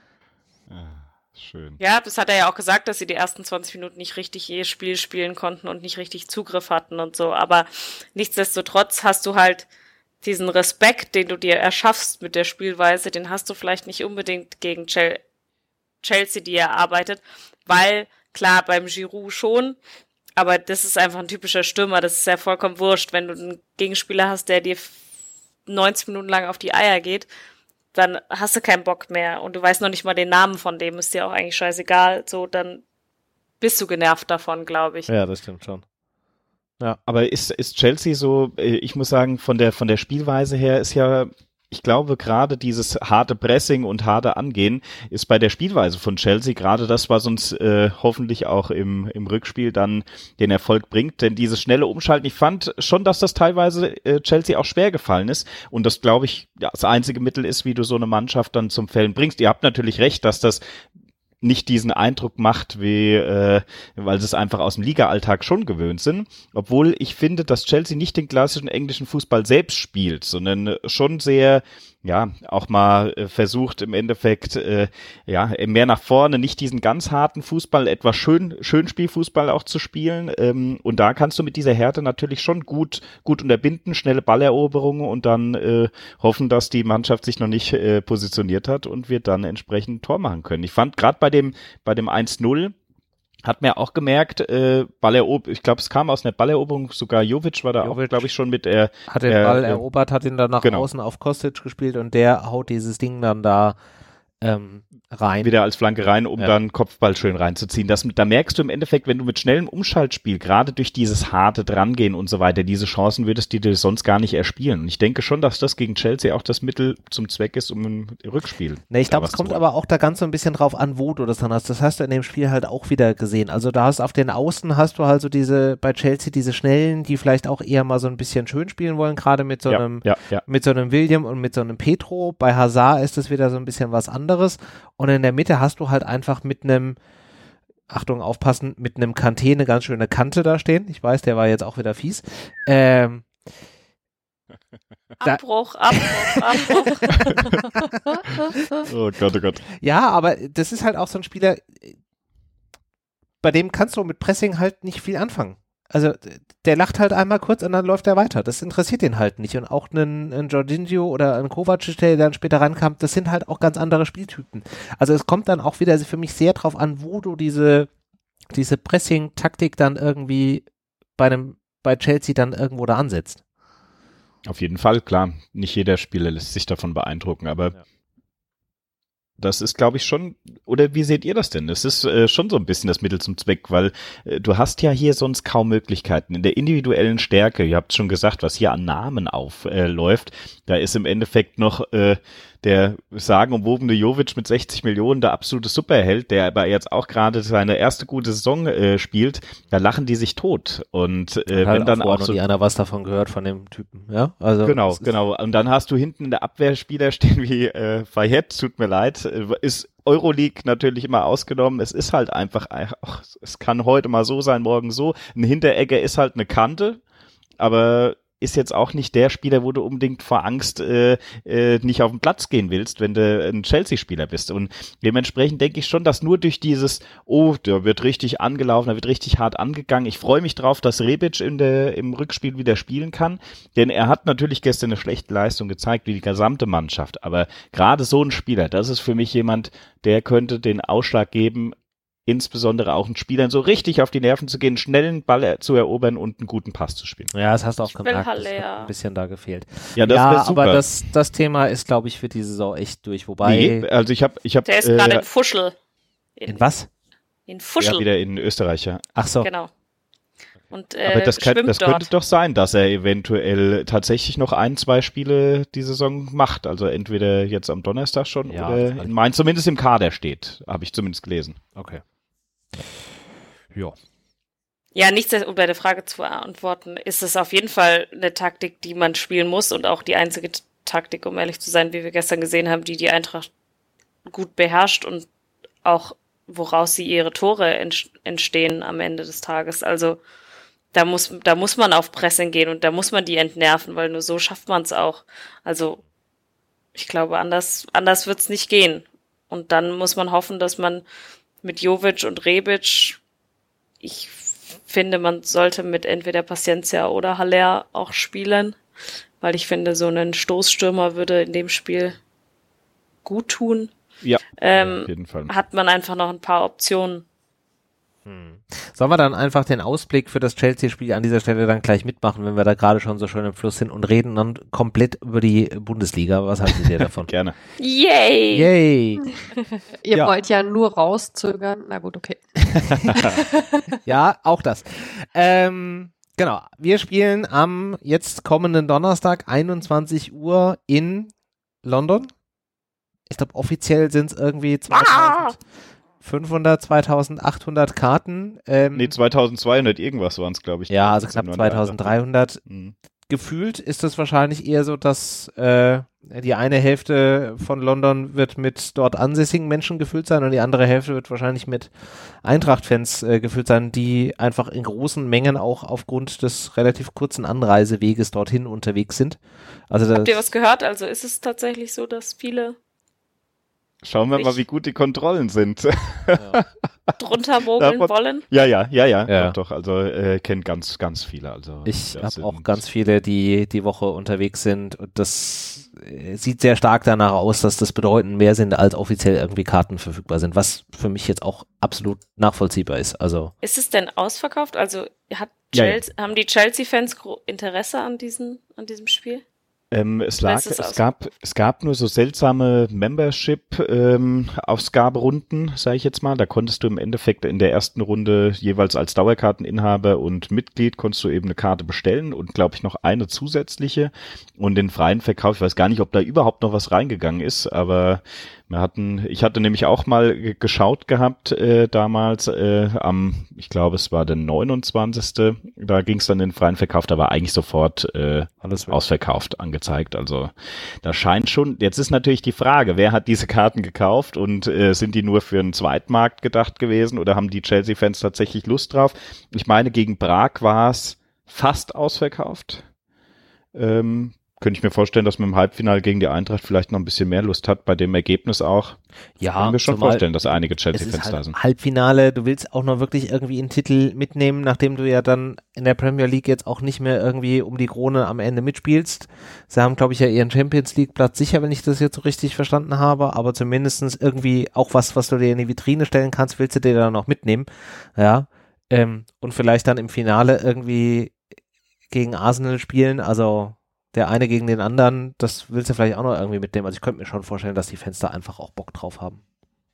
Schön. Ja, das hat er ja auch gesagt, dass sie die ersten zwanzig Minuten nicht richtig ihr Spiel spielen konnten und nicht richtig Zugriff hatten und so. Aber nichtsdestotrotz hast du halt diesen Respekt, den du dir erschaffst mit der Spielweise, den hast du vielleicht nicht unbedingt gegen Chel- Chelsea, die erarbeitet, weil klar, beim Giroud schon, aber das ist einfach ein typischer Stürmer, das ist ja vollkommen wurscht, wenn du einen Gegenspieler hast, der dir neunzig Minuten lang auf die Eier geht, dann hast du keinen Bock mehr und du weißt noch nicht mal den Namen von dem, ist dir auch eigentlich scheißegal, so, dann bist du genervt davon, glaube ich. Ja, das stimmt schon. Ja, aber ist, ist Chelsea so, ich muss sagen, von der, von der Spielweise her ist ja, ich glaube, gerade dieses harte Pressing und harte Angehen ist bei der Spielweise von Chelsea gerade das, was uns äh, hoffentlich auch im, im Rückspiel dann den Erfolg bringt. Denn dieses schnelle Umschalten, ich fand schon, dass das teilweise äh, Chelsea auch schwer gefallen ist. Und das, glaube ich, ja, das einzige Mittel ist, wie du so eine Mannschaft dann zum Fällen bringst. Ihr habt natürlich recht, dass das nicht diesen Eindruck macht, wie, äh, weil sie es einfach aus dem Liga-Alltag schon gewöhnt sind. Obwohl ich finde, dass Chelsea nicht den klassischen englischen Fußball selbst spielt, sondern schon sehr, ja, auch mal äh, versucht im Endeffekt, äh, ja, mehr nach vorne, nicht diesen ganz harten Fußball, etwas schön, Schönspielfußball auch zu spielen. Ähm, und da kannst du mit dieser Härte natürlich schon gut, gut unterbinden, schnelle Balleroberungen und dann äh, hoffen, dass die Mannschaft sich noch nicht äh, positioniert hat und wir dann entsprechend ein Tor machen können. Ich fand gerade bei dem, bei dem eins null, hat mir auch gemerkt, äh, Ballerob- ich glaube, es kam aus einer Balleroberung, sogar Jovic war da Jovic auch, glaube ich, schon mit. Äh, hat den Ball äh, erobert, hat ihn dann nach genau. außen auf Kostic gespielt und der haut dieses Ding dann da ähm, rein. Wieder als Flanke rein, um ja. dann Kopfball schön reinzuziehen. Das, da merkst du im Endeffekt, wenn du mit schnellem Umschaltspiel, gerade durch dieses harte Drangehen und so weiter, diese Chancen würdest du dir sonst gar nicht erspielen. Und ich denke schon, dass das gegen Chelsea auch das Mittel zum Zweck ist, um ein Rückspiel. Ne, ich glaube, es kommt aber auch da ganz so ein bisschen drauf an, wo du das dann hast. Das hast du in dem Spiel halt auch wieder gesehen. Also da hast auf den Außen hast du halt so diese, bei Chelsea diese Schnellen, die vielleicht auch eher mal so ein bisschen schön spielen wollen, gerade mit so ja, einem, ja, ja. mit so einem William und mit so einem Petro. Bei Hazard ist es wieder so ein bisschen was anderes. Und in der Mitte hast du halt einfach mit einem, Achtung, aufpassen, mit einem Kanté eine ganz schöne Kante da stehen. Ich weiß, der war jetzt auch wieder fies. Ähm, Abbruch, Abbruch, Abbruch. Oh Gott, oh Gott. Ja, aber das ist halt auch so ein Spieler, bei dem kannst du mit Pressing halt nicht viel anfangen. Also der lacht halt einmal kurz und dann läuft er weiter. Das interessiert ihn halt nicht. Und auch ein, ein Jorginho oder ein Kovacic, der dann später rankam, das sind halt auch ganz andere Spieltypen. Also es kommt dann auch wieder für mich sehr drauf an, wo du diese, diese Pressing-Taktik dann irgendwie bei einem, bei Chelsea dann irgendwo da ansetzt. Auf jeden Fall, klar. Nicht jeder Spieler lässt sich davon beeindrucken, aber ja. Das ist, glaube ich, schon, oder wie seht ihr das denn? Es ist äh, schon so ein bisschen das Mittel zum Zweck, weil äh, du hast ja hier sonst kaum Möglichkeiten. In der individuellen Stärke, ihr habt schon gesagt, was hier an Namen aufläuft, äh, da ist im Endeffekt noch äh, der sagenumwobene Jovic mit sechzig Millionen, der absolute Superheld, der aber jetzt auch gerade seine erste gute Saison äh, spielt, da lachen die sich tot. Und äh, halt wenn dann auch, auch so... einer was davon gehört von dem Typen, ja? Also genau, genau. Und dann hast du hinten in der Abwehr Spieler stehen wie äh, Fayette, tut mir leid, äh, ist Euroleague natürlich immer ausgenommen. Es ist halt einfach, ach, es kann heute mal so sein, morgen so. Ein Hinteregger ist halt eine Kante, aber ist jetzt auch nicht der Spieler, wo du unbedingt vor Angst äh, äh, nicht auf den Platz gehen willst, wenn du ein Chelsea-Spieler bist. Und dementsprechend denke ich schon, dass nur durch dieses, oh, der wird richtig angelaufen, der wird richtig hart angegangen. Ich freue mich drauf, dass Rebic in der, im Rückspiel wieder spielen kann, denn er hat natürlich gestern eine schlechte Leistung gezeigt, wie die gesamte Mannschaft. Aber gerade so ein Spieler, das ist für mich jemand, der könnte den Ausschlag geben, insbesondere auch den Spielern so richtig auf die Nerven zu gehen, schnell einen Ball zu erobern und einen guten Pass zu spielen. Ja, das hast du auch gemerkt, Halle, das hat ja. ein bisschen da gefehlt. Ja, das ja super. aber das, das Thema ist, glaube ich, für die Saison echt durch. Wobei... Nee, also ich habe... Ich hab, Der ist äh, gerade in Fuschel. In, in was? In Fuschel. Ja, wieder in Österreich, ja. Ach so. Genau. Und, äh, Aber das, kann, das könnte dort. doch sein, dass er eventuell tatsächlich noch ein, zwei Spiele die Saison macht. Also entweder jetzt am Donnerstag schon Ja, oder in Mainz zumindest im Kader steht. Habe ich zumindest gelesen. Okay. Ja. Ja, nichts, um bei der Frage zu beantworten, ist es auf jeden Fall eine Taktik, die man spielen muss und auch die einzige T- Taktik, um ehrlich zu sein, wie wir gestern gesehen haben, die die Eintracht gut beherrscht und auch woraus sie ihre Tore ent- entstehen am Ende des Tages. Also da muss, da muss man auf Pressing gehen und da muss man die entnerven, weil nur so schafft man es auch. Also ich glaube, anders, anders wird's nicht gehen. Und dann muss man hoffen, dass man mit Jovic und Rebic, ich finde, man sollte mit entweder Paciencia oder Haller auch spielen, weil ich finde, so einen Stoßstürmer würde in dem Spiel gut tun. Ja, ähm, auf jeden Fall. Hat man einfach noch ein paar Optionen. Hm. Sollen wir dann einfach den Ausblick für das Chelsea-Spiel an dieser Stelle dann gleich mitmachen, wenn wir da gerade schon so schön im Fluss sind und reden dann komplett über die Bundesliga? Was halten Sie davon? Gerne. Yay! Yay! Ihr Ja. wollt ja nur rauszögern. Na gut, okay. Ja, auch das. Ähm, genau, wir spielen am jetzt kommenden Donnerstag einundzwanzig Uhr in London. Ich glaube, offiziell sind es irgendwie zweitausendfünfhundert, zweitausendachthundert Karten. Ähm, Nee, zweitausendzweihundert irgendwas waren es, glaube ich. ja, also knapp zweitausenddreihundert. Mhm. Gefühlt ist es wahrscheinlich eher so, dass äh, die eine Hälfte von London wird mit dort ansässigen Menschen gefüllt sein und die andere Hälfte wird wahrscheinlich mit Eintracht-Fans äh, gefüllt sein, die einfach in großen Mengen auch aufgrund des relativ kurzen Anreiseweges dorthin unterwegs sind. Also Habt ihr das, was gehört? Also ist es tatsächlich so, dass viele Schauen wir mal, Ich- wie gut die Kontrollen sind. ja. drunter mogeln Davon- wollen? ja, ja, ja, ja, Ja. Doch, doch. Also äh, kennt ganz, ganz viele. Also Ich das habe auch sind- ganz viele, die die Woche unterwegs sind und das äh, sieht sehr stark danach aus, dass das bedeutend mehr sind, als offiziell irgendwie Karten verfügbar sind, was für mich jetzt auch absolut nachvollziehbar ist. Also Ist es denn ausverkauft? Also hat Ja, ja. Chelsea, haben die Chelsea-Fans gro- Interesse an, diesen, an diesem Spiel? Ähm, es, Oder lag, ist es es, aus- gab, es gab nur so seltsame Membership-Ausgaberunden, sage ich jetzt mal. Da konntest du im Endeffekt in der ersten Runde jeweils als Dauerkarteninhaber und Mitglied konntest du eben eine Karte bestellen und glaube ich noch eine zusätzliche. Und den freien Verkauf, ich weiß gar nicht, ob da überhaupt noch was reingegangen ist, aber wir hatten, ich hatte nämlich auch mal g- geschaut gehabt äh, damals äh, am, ich glaube es war der neunundzwanzigste Da ging es dann in den freien Verkauf, da war eigentlich sofort äh, alles weg. ausverkauft angezeigt. Also da scheint schon, jetzt ist natürlich die Frage, wer hat diese Karten gekauft und äh, sind die nur für einen Zweitmarkt gedacht gewesen oder haben die Chelsea-Fans tatsächlich Lust drauf? Ich meine, gegen Prag war es fast ausverkauft. Ähm, könnte ich mir vorstellen, dass man im Halbfinale gegen die Eintracht vielleicht noch ein bisschen mehr Lust hat, bei dem Ergebnis auch. Ja, Kann mir schon zumal vorstellen, dass einige es ist Chelsea-Fans da halt sind. Halbfinale, du willst auch noch wirklich irgendwie einen Titel mitnehmen, nachdem du ja dann in der Premier League jetzt auch nicht mehr irgendwie um die Krone am Ende mitspielst. Sie haben, glaube ich, ja ihren Champions League Platz sicher, wenn ich das jetzt so richtig verstanden habe, aber zumindestens irgendwie auch was, was du dir in die Vitrine stellen kannst, willst du dir dann noch mitnehmen. Ja, ähm, und vielleicht dann im Finale irgendwie gegen Arsenal spielen, also der eine gegen den anderen, das willst du vielleicht auch noch irgendwie mitnehmen. Also ich könnte mir schon vorstellen, dass die Fans da einfach auch Bock drauf haben.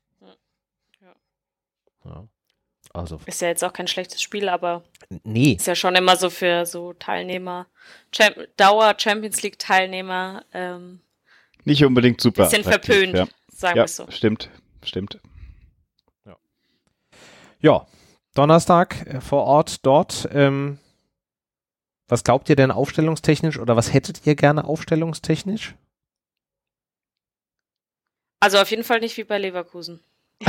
Ja. Ja. Also, Ist ja jetzt auch kein schlechtes Spiel, aber nee. ist ja schon immer so für so Teilnehmer, Champ- Dauer-Champions League-Teilnehmer, ähm, Nicht unbedingt super. bisschen attraktiv, verpönt, Ja, sagen wir ja es so. stimmt, stimmt. Ja, Donnerstag äh, vor Ort dort. Ähm, was glaubt ihr denn aufstellungstechnisch oder was hättet ihr gerne aufstellungstechnisch? Also auf jeden Fall nicht wie bei Leverkusen.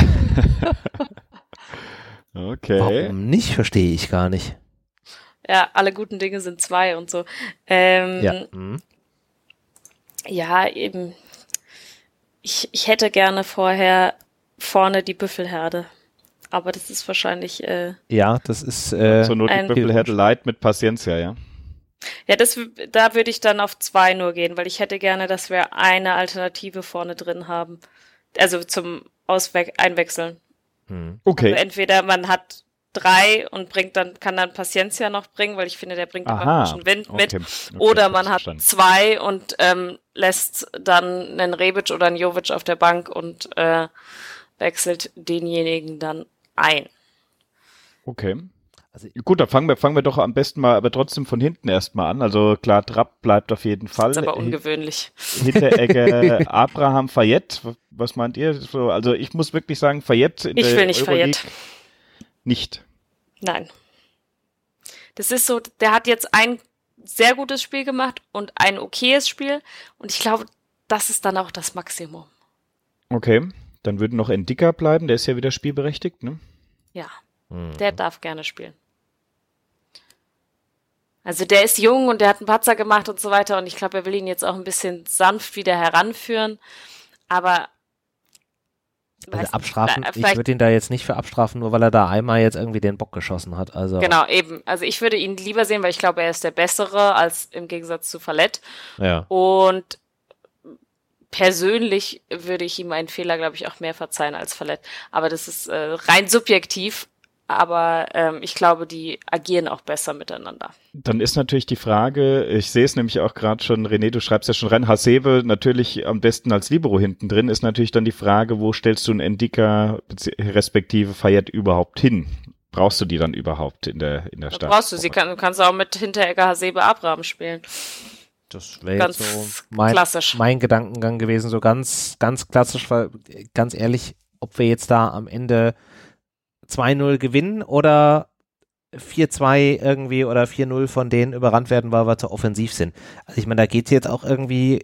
Okay. Warum nicht, verstehe ich gar nicht. Ja, alle guten Dinge sind zwei und so. Ähm, Ja. Hm. Ja, eben. Ich, ich hätte gerne vorher vorne die Büffelherde. Aber das ist wahrscheinlich, äh, Ja, das ist äh, Zur Not die ein- Büffelherde Light mit Paciencia, ja. ja, das, w- da würde ich dann auf zwei nur gehen, weil ich hätte gerne, dass wir eine Alternative vorne drin haben. Also zum Auswe- Einwechseln. hm. Okay. Also entweder man hat drei und bringt dann, kann dann Paciencia noch bringen, weil ich finde, der bringt immer Aha. frischen Wind mit. Okay. Okay, Oder hab's man hat verstanden. zwei und ähm, lässt dann einen Rebic oder einen Jovic auf der Bank und äh, wechselt denjenigen dann ein. Okay. Also, gut, dann fangen wir, fangen wir doch am besten mal, aber trotzdem von hinten erstmal an. Also klar, Trapp bleibt auf jeden Fall. Das ist aber ungewöhnlich. Hinteregger, Abraham, Fayette, was meint ihr? So, also ich muss wirklich sagen, Fayette in ich der will nicht Euroleague Fayette. Nicht. Nein. Das ist so, der hat jetzt ein sehr gutes Spiel gemacht und ein okayes Spiel und ich glaube, das ist dann auch das Maximum. Okay, dann würde noch Ndika bleiben, der ist ja wieder spielberechtigt, ne? Ja, hm. Der darf gerne spielen. Also der ist jung und der hat einen Patzer gemacht und so weiter und ich glaube, er will ihn jetzt auch ein bisschen sanft wieder heranführen, aber also abstrafen, ich würde ihn da jetzt nicht für abstrafen, nur weil er da einmal jetzt irgendwie den Bock geschossen hat. Also genau, eben. Also ich würde ihn lieber sehen, weil ich glaube, er ist der Bessere als im Gegensatz zu Fallett. Ja. Und persönlich würde ich ihm einen Fehler, glaube ich, auch mehr verzeihen als Fallett. Aber das ist äh, rein subjektiv. Aber ähm, ich glaube, die agieren auch besser miteinander. Dann ist natürlich die Frage, ich sehe es nämlich auch gerade schon, René, du schreibst ja schon rein, Hasebe natürlich am besten als Libero hinten drin, ist natürlich dann die Frage, wo stellst du einen Ndika respektive Fayette überhaupt hin? Brauchst du die dann überhaupt in der in der Stadt? Brauchst du sie, kann, du kannst auch mit Hinteregger, Hasebe, Abraham spielen. Das wäre jetzt so mein, mein Gedankengang gewesen, so ganz, ganz klassisch, weil ganz ehrlich, ob wir jetzt da am Ende zwei null gewinnen oder vier zwei irgendwie oder vier null von denen überrannt werden, weil wir zu offensiv sind. Also ich meine, da geht es jetzt auch irgendwie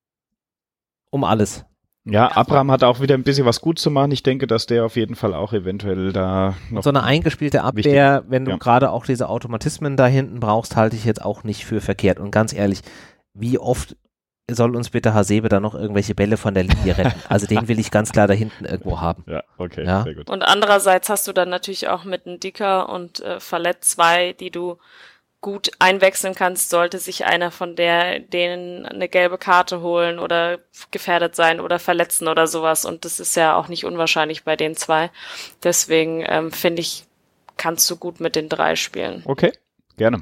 um alles. Ja, Abraham hat auch wieder ein bisschen was gut zu machen. Ich denke, dass der auf jeden Fall auch eventuell da noch... So eine eingespielte Abwehr, wichtig. Wenn du ja. gerade auch diese Automatismen da hinten brauchst, halte ich jetzt auch nicht für verkehrt. Und ganz ehrlich, wie oft soll uns bitte Hasebe da noch irgendwelche Bälle von der Linie retten? Also den will ich ganz klar da hinten irgendwo haben. Ja, okay, ja? sehr gut. Und andererseits hast du dann natürlich auch mit Ndika und äh, Fallett zwei, die du gut einwechseln kannst, sollte sich einer von der denen eine gelbe Karte holen oder gefährdet sein oder verletzen oder sowas. Und das ist ja auch nicht unwahrscheinlich bei den zwei. Deswegen ähm, finde ich, kannst du gut mit den drei spielen. Okay, gerne.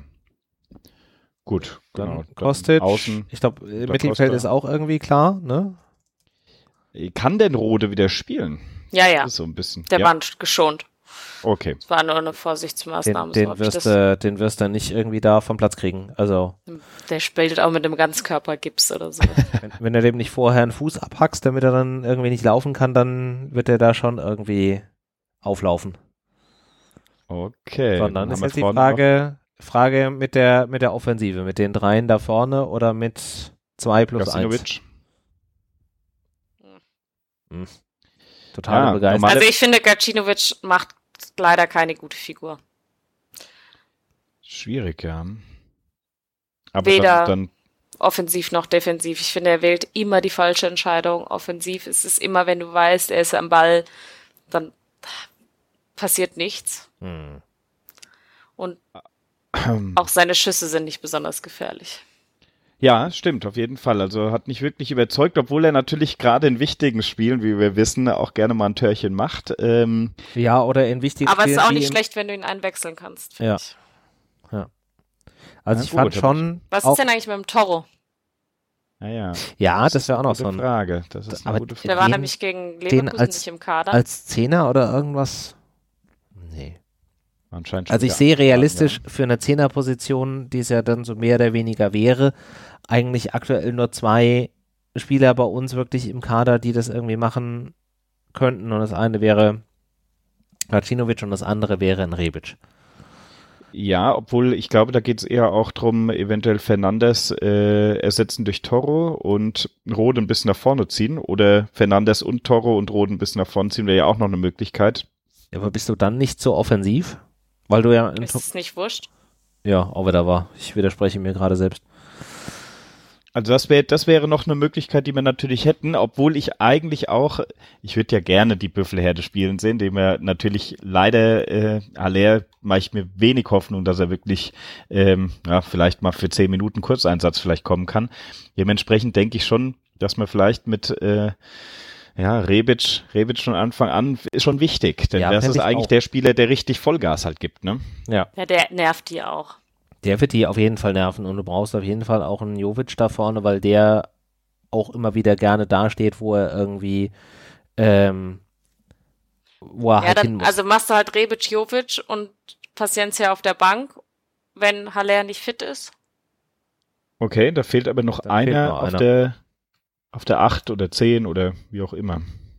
Gut, dann genau. Kostic, außen, ich glaube, Mittelfeld ist auch irgendwie klar, ne? Kann denn Rode wieder spielen? Ja, ja. Das ist so ein bisschen. Der ja. war geschont. Okay. Das war nur eine Vorsichtsmaßnahme. Den, den, so wirst, du, den wirst du nicht irgendwie da vom Platz kriegen. Also. Der spielt auch mit einem Ganzkörpergips oder so. wenn, wenn du dem nicht vorher einen Fuß abhackst, damit er dann irgendwie nicht laufen kann, dann wird er da schon irgendwie auflaufen. Okay. So, dann ist jetzt die Frage... Frage mit der mit der Offensive, mit den dreien da vorne oder mit zwei plus eins? Hm. Total ja, begeistert. Also ich finde, Gacinovic macht leider keine gute Figur. Schwierig, ja. Aber Weder dann, dann offensiv noch defensiv. Ich finde, er wählt immer die falsche Entscheidung. Offensiv ist es immer, wenn du weißt, er ist am Ball, dann passiert nichts. Hm. Und auch seine Schüsse sind nicht besonders gefährlich. Ja, stimmt, auf jeden Fall. Also hat nicht wirklich überzeugt, obwohl er natürlich gerade in wichtigen Spielen, wie wir wissen, auch gerne mal ein Törchen macht. Ähm ja, oder in wichtigen aber Spielen. Aber es ist auch nicht schlecht, wenn du ihn einwechseln kannst, finde ja. ich. Ja. Also ja, ich gut, fand schon... Was ist denn eigentlich mit dem Toro? Naja. Ja, das wäre auch noch so eine Frage. Das ist eine aber gute Frage. Der war nämlich gegen Leverkusen als, nicht im Kader. Als Zehner oder irgendwas? Nee. Anscheinend also ich ja. sehe realistisch ja. für eine Zehnerposition, die es ja dann so mehr oder weniger wäre, eigentlich aktuell nur zwei Spieler bei uns wirklich im Kader, die das irgendwie machen könnten. Und das eine wäre Gacinovic und das andere wäre ein Rebic. Ja, obwohl ich glaube, da geht es eher auch drum, eventuell Fernandes äh, ersetzen durch Toro und Rode ein bisschen nach vorne ziehen. Oder Fernandes und Toro und Rode ein bisschen nach vorne ziehen, wäre ja auch noch eine Möglichkeit. Ja, aber bist du dann nicht so offensiv? Weil du ja... Ist es nicht wurscht? Ja, auch wieder wahr. Ich widerspreche mir gerade selbst. Also das wäre das wäre noch eine Möglichkeit, die wir natürlich hätten, obwohl ich eigentlich auch, ich würde ja gerne die Büffelherde spielen sehen, dem wir natürlich leider, äh, Haller mache ich mir wenig Hoffnung, dass er wirklich ähm, ja, vielleicht mal für zehn Minuten Kurzeinsatz vielleicht kommen kann. Dementsprechend denke ich schon, dass man vielleicht mit äh, ja, Rebic, Rebic von Anfang an ist schon wichtig, denn ja, das ist eigentlich auch. der Spieler, der richtig Vollgas halt gibt, ne? Ja. Ja, der nervt die auch. Der wird die auf jeden Fall nerven und du brauchst auf jeden Fall auch einen Jovic da vorne, weil der auch immer wieder gerne dasteht, wo er irgendwie ähm, wo er ja, halt dann, hin muss. Also machst du halt Rebic, Jovic und Paciencia auf der Bank, wenn Haller nicht fit ist. Okay, da fehlt aber noch da einer, noch auf einer. der auf der acht oder zehn oder wie auch immer.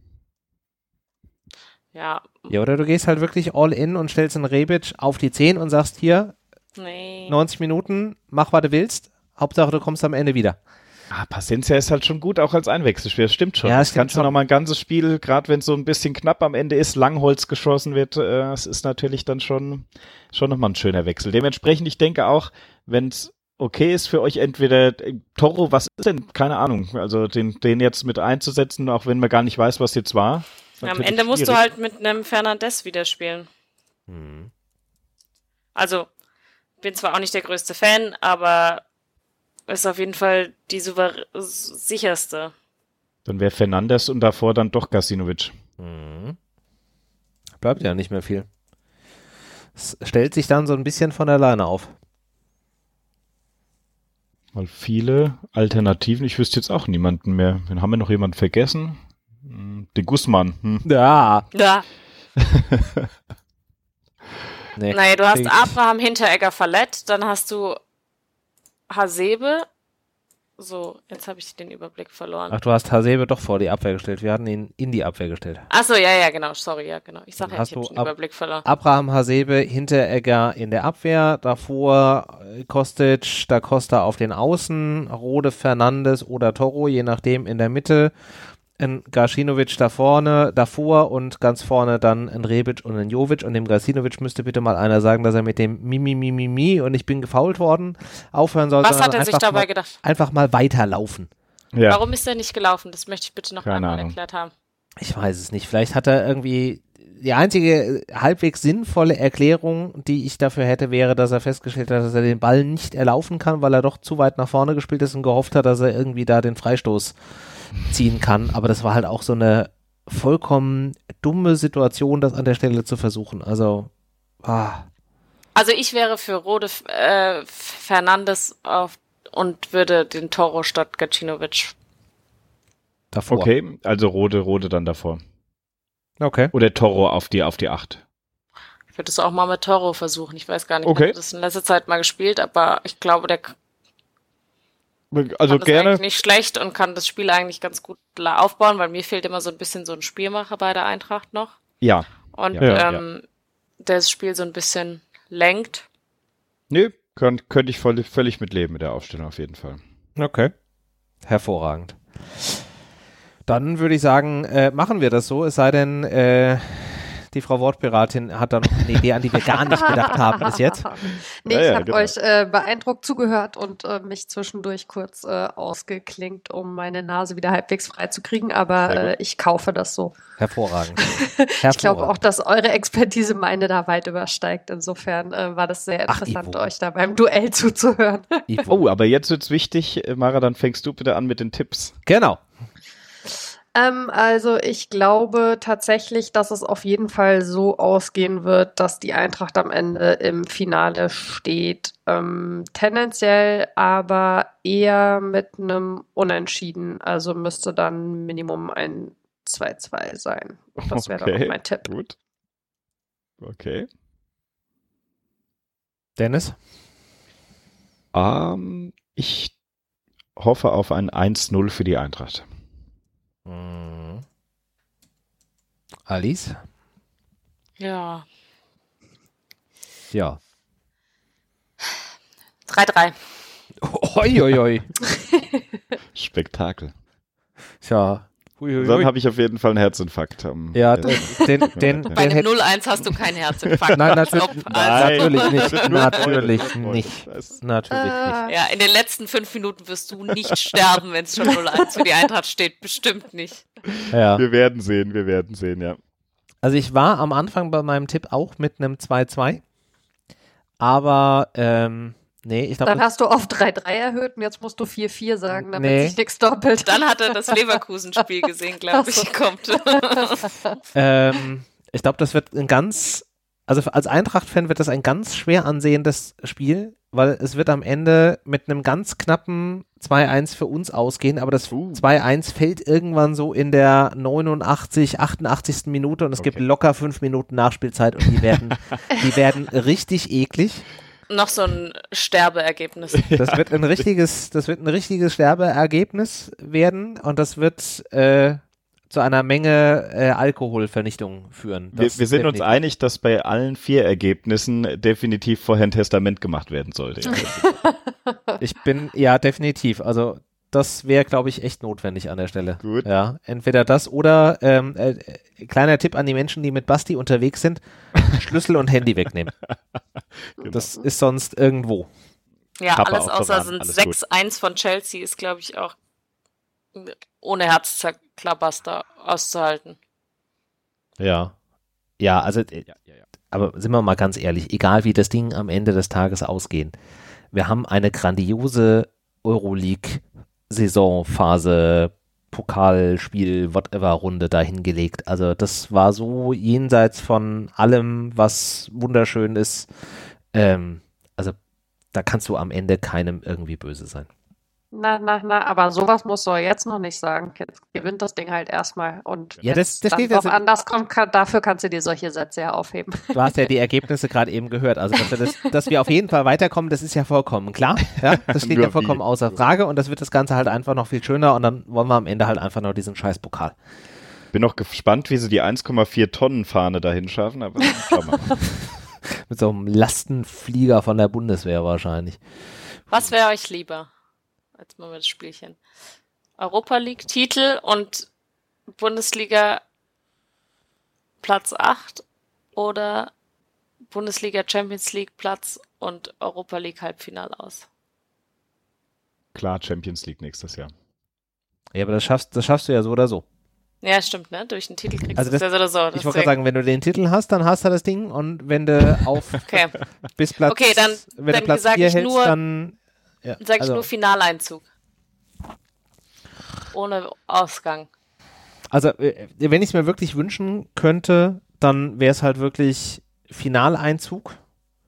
Ja. Ja, oder du gehst halt wirklich all in und stellst einen Rebic auf die zehn und sagst hier, Nee. neunzig Minuten, mach, was du willst. Hauptsache, du kommst am Ende wieder. Ah, Paciencia ist halt schon gut, auch als Einwechselspieler. Das stimmt schon. Ja, das stimmt kannst schon. du noch mal ein ganzes Spiel, gerade wenn es so ein bisschen knapp am Ende ist, Langholz geschossen wird, äh, es ist natürlich dann schon, schon nochmal ein schöner Wechsel. Dementsprechend, ich denke auch, wenn es okay ist für euch, entweder äh, Toro, was ist denn? Keine Ahnung. Also den, den jetzt mit einzusetzen, auch wenn man gar nicht weiß, was jetzt war. Ja, am Ende musst du halt mit einem Fernandes wieder spielen. Hm. Also, bin zwar auch nicht der größte Fan, aber ist auf jeden Fall die souver- sicherste. Dann wäre Fernandes und davor dann doch Gacinovic. Hm. Bleibt ja nicht mehr viel. Es stellt sich dann so ein bisschen von alleine auf. Weil viele Alternativen, ich wüsste jetzt auch niemanden mehr. Wen haben wir noch jemanden vergessen? Hm, Den Guzman. Hm. Ja. Ja. Nee. Naja, du hast Ich- Abraham Hinteregger verletzt, dann hast du Hasebe. So, jetzt habe ich den Überblick verloren. Ach, du hast Hasebe doch vor die Abwehr gestellt. Wir hatten ihn in die Abwehr gestellt. Achso, ja, ja, genau, sorry, ja, genau. Ich sage Dann ja, hast ich habe du den ab- Überblick verloren. Abraham, Hasebe, Hinteregger in der Abwehr, davor äh, Kostic, Da Costa auf den Außen, Rode, Fernandes oder Toro, je nachdem in der Mitte, ein Gacinovic da vorne, davor und ganz vorne dann ein Rebic und ein Jovic, und dem Gacinovic müsste bitte mal einer sagen, dass er mit dem Mimi, Mimi, Mimi und ich bin gefoult worden aufhören soll. Was sondern hat er sich einfach dabei mal, gedacht? einfach mal weiterlaufen. Ja. Warum ist er nicht gelaufen? Das möchte ich bitte noch Keine einmal Ahnung. erklärt haben. Ich weiß es nicht. Vielleicht hat er irgendwie, die einzige äh, halbwegs sinnvolle Erklärung, die ich dafür hätte, wäre, dass er festgestellt hat, dass er den Ball nicht erlaufen kann, weil er doch zu weit nach vorne gespielt ist und gehofft hat, dass er irgendwie da den Freistoß ziehen kann. Aber das war halt auch so eine vollkommen dumme Situation, das an der Stelle zu versuchen. Also, ah. Also ich wäre für Rode äh, Fernandes auf und würde den Toro statt Gacinovic. Davor. Okay, also Rode, Rode dann davor. Okay. Oder Toro auf die, auf die acht. Ich würde es auch mal mit Toro versuchen. Ich weiß gar nicht, Okay. ich habe das in letzter Zeit mal gespielt, aber ich glaube, der kann Also das gerne. eigentlich nicht schlecht und kann das Spiel eigentlich ganz gut la- aufbauen, weil mir fehlt immer so ein bisschen so ein Spielmacher bei der Eintracht noch. Ja. Und Ja, ähm, der das Spiel so ein bisschen lenkt. Nö, könnt, könnte ich voll, völlig mitleben mit der Aufstellung auf jeden Fall. Okay. Hervorragend. Dann würde ich sagen, äh, machen wir das so, es sei denn, äh, die Frau Wortpiratin hat da noch eine Idee, an die wir gar nicht gedacht haben bis jetzt. Nee, Ja, ich ja, habe genau. euch äh, beeindruckt zugehört und äh, mich zwischendurch kurz äh, ausgeklinkt, um meine Nase wieder halbwegs frei zu kriegen, aber Sehr gut. äh, ich kaufe das so. Hervorragend. Ich glaube auch, dass eure Expertise meine da weit übersteigt. Insofern äh, war das sehr Ach, interessant, Ivo. euch da beim Duell zuzuhören. Ivo. Oh, aber jetzt wird's wichtig. Äh, Mara, dann fängst du bitte an mit den Tipps. Genau. Ähm, also ich glaube tatsächlich, dass es auf jeden Fall so ausgehen wird, dass die Eintracht am Ende im Finale steht. Ähm, tendenziell aber eher mit einem Unentschieden. Also müsste dann Minimum ein zwei zwei sein. Das wäre dann auch mein Tipp. Gut. Okay. Dennis? Ähm, ich hoffe auf ein eins null für die Eintracht. Mhm. Alice? Ja. Ja. drei drei. Oi, oi, oi. Spektakel. Tja. Hui, hui, Dann hui. habe ich auf jeden Fall einen Herzinfarkt. Am, Ja, äh, den, den, den, Bei den einem hätte null eins hast du keinen Herzinfarkt. Nein, Als natürlich, ob- nein, also- natürlich nicht. Das wird nur Natürlich Freude, Freude. nicht. Das- Natürlich nicht. Äh, Ja, in den letzten fünf Minuten wirst du nicht sterben, wenn es schon null eins für die Eintracht steht. Bestimmt nicht. Ja. Wir werden sehen, wir werden sehen, ja. Also ich war am Anfang bei meinem Tipp auch mit einem zwei zwei. Aber, ähm, nee, ich Dann glaube, hast du auf drei drei erhöht und jetzt musst du vier vier sagen, damit Nee. sich nichts doppelt. Dann hat er das Leverkusen-Spiel gesehen, glaube ich, kommt. ähm, ich glaube, das wird ein ganz, also als Eintracht-Fan wird das ein ganz schwer ansehendes Spiel, weil es wird am Ende mit einem ganz knappen zwei eins für uns ausgehen, aber das uh. zwei eins fällt irgendwann so in der neunundachtzig, achtundachtzigsten Minute und es okay. gibt locker fünf Minuten Nachspielzeit und die werden, die werden richtig eklig. Noch so ein Sterbeergebnis. Das wird ein richtiges, das wird ein richtiges Sterbeergebnis werden und das wird äh, zu einer Menge äh, Alkoholvernichtung führen. Wir, wir sind definitiv. uns einig, dass bei allen vier Ergebnissen definitiv vorher ein Testament gemacht werden sollte. Ich bin, ja, definitiv. Also das wäre, glaube ich, echt notwendig an der Stelle. Gut. Ja, entweder das oder ähm, äh, kleiner Tipp an die Menschen, die mit Basti unterwegs sind, Schlüssel und Handy wegnehmen. Genau. Das ist sonst irgendwo. Ja, Papa alles außer sind sechs eins von Chelsea ist, glaube ich, auch ohne Herzzerklabaster auszuhalten. Ja. Ja, also, ja, ja, ja. aber sind wir mal ganz ehrlich, egal wie das Ding am Ende des Tages ausgehen, wir haben eine grandiose Euroleague-Saisonphase, Pokalspiel, whatever Runde da hingelegt. Also das war so jenseits von allem, was wunderschön ist. Ähm, also da kannst du am Ende keinem irgendwie böse sein. Na, na, na, aber sowas musst du jetzt noch nicht sagen. Jetzt gewinnt das Ding halt erstmal und ja, das, das dann steht drauf anders kommt, kann, dafür kannst du dir solche Sätze ja aufheben. Du hast ja die Ergebnisse gerade eben gehört. Also, dass wir, das, dass wir auf jeden Fall weiterkommen, das ist ja vollkommen klar. Ja, das steht ja vollkommen außer Frage und das wird das Ganze halt einfach noch viel schöner und dann wollen wir am Ende halt einfach noch diesen scheiß Pokal. Bin noch gespannt, wie sie die eins Komma vier Tonnen Fahne dahin schaffen, aber schauen wir mal. Mit so einem Lastenflieger von der Bundeswehr wahrscheinlich. Was wäre euch lieber? Jetzt machen wir das Spielchen. Europa League Titel und Bundesliga Platz acht oder Bundesliga Champions League Platz und Europa League Halbfinale aus? Klar, Champions League nächstes Jahr. Ja, aber das schaffst, das schaffst du ja so oder so. Ja, stimmt, ne? Durch den Titel kriegst also du das, das ja so oder so. Ich wollte gerade sagen, wenn du den Titel hast, dann hast du das Ding und wenn du auf okay. bis Platz, okay, dann, wenn dann du Platz vier hältst, nur, dann ja, sag also, ich nur Finaleinzug. Ohne Ausgang. Also, wenn ich es mir wirklich wünschen könnte, dann wäre es halt wirklich Finaleinzug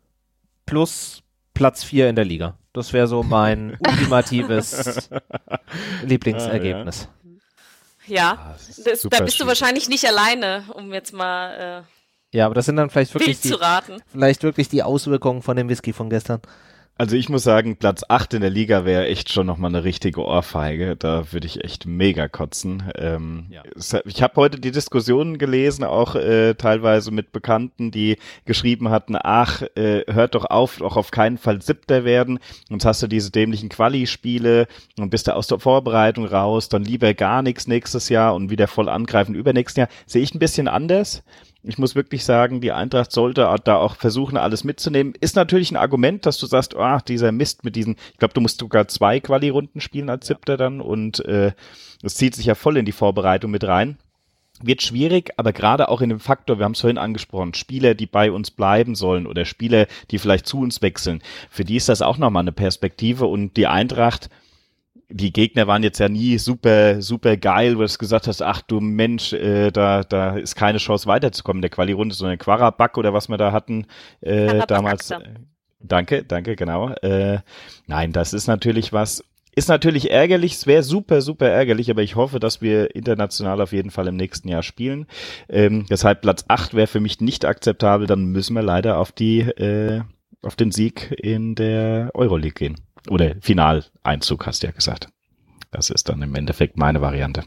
plus Platz vier in der Liga. Das wäre so mein ultimatives Lieblingsergebnis. Ja, ja. Ah, das, da bist du wahrscheinlich nicht alleine, um jetzt mal äh, ja, aber das sind dann vielleicht wirklich die, zu raten. Vielleicht wirklich die Auswirkungen von dem Whisky von gestern. Also ich muss sagen, Platz acht in der Liga wäre echt schon nochmal eine richtige Ohrfeige. Da würde ich echt mega kotzen. Ähm, ja. Ich habe heute die Diskussionen gelesen, auch äh, teilweise mit Bekannten, die geschrieben hatten, ach, äh, hört doch auf, auch auf keinen Fall Siebter werden. Sonst hast du diese dämlichen Quali-Spiele und bist du aus der Vorbereitung raus, dann lieber gar nichts nächstes Jahr und wieder voll angreifen übernächsten Jahr. Sehe ich ein bisschen anders. Ich muss wirklich sagen, die Eintracht sollte da auch versuchen, alles mitzunehmen. Ist natürlich ein Argument, dass du sagst, ah, dieser Mist mit diesen, ich glaube, du musst sogar zwei Quali-Runden spielen als Siebter dann und äh, das zieht sich ja voll in die Vorbereitung mit rein. Wird schwierig, aber gerade auch in dem Faktor, wir haben es vorhin angesprochen, Spieler, die bei uns bleiben sollen oder Spieler, die vielleicht zu uns wechseln, für die ist das auch nochmal eine Perspektive und die Eintracht, die Gegner waren jetzt ja nie super, super geil, wo du gesagt hast, ach du Mensch, äh, da, da ist keine Chance weiterzukommen in der Quali-Runde, so eine Quarabak oder was wir da hatten äh, damals. Äh, danke, danke, genau. Äh, nein, das ist natürlich was, ist natürlich ärgerlich, es wäre super, super ärgerlich, aber ich hoffe, dass wir international auf jeden Fall im nächsten Jahr spielen. Ähm, deshalb Platz acht wäre für mich nicht akzeptabel, dann müssen wir leider auf die, äh, auf den Sieg in der Euroleague gehen. Oder Finaleinzug, hast du ja gesagt. Das ist dann im Endeffekt meine Variante.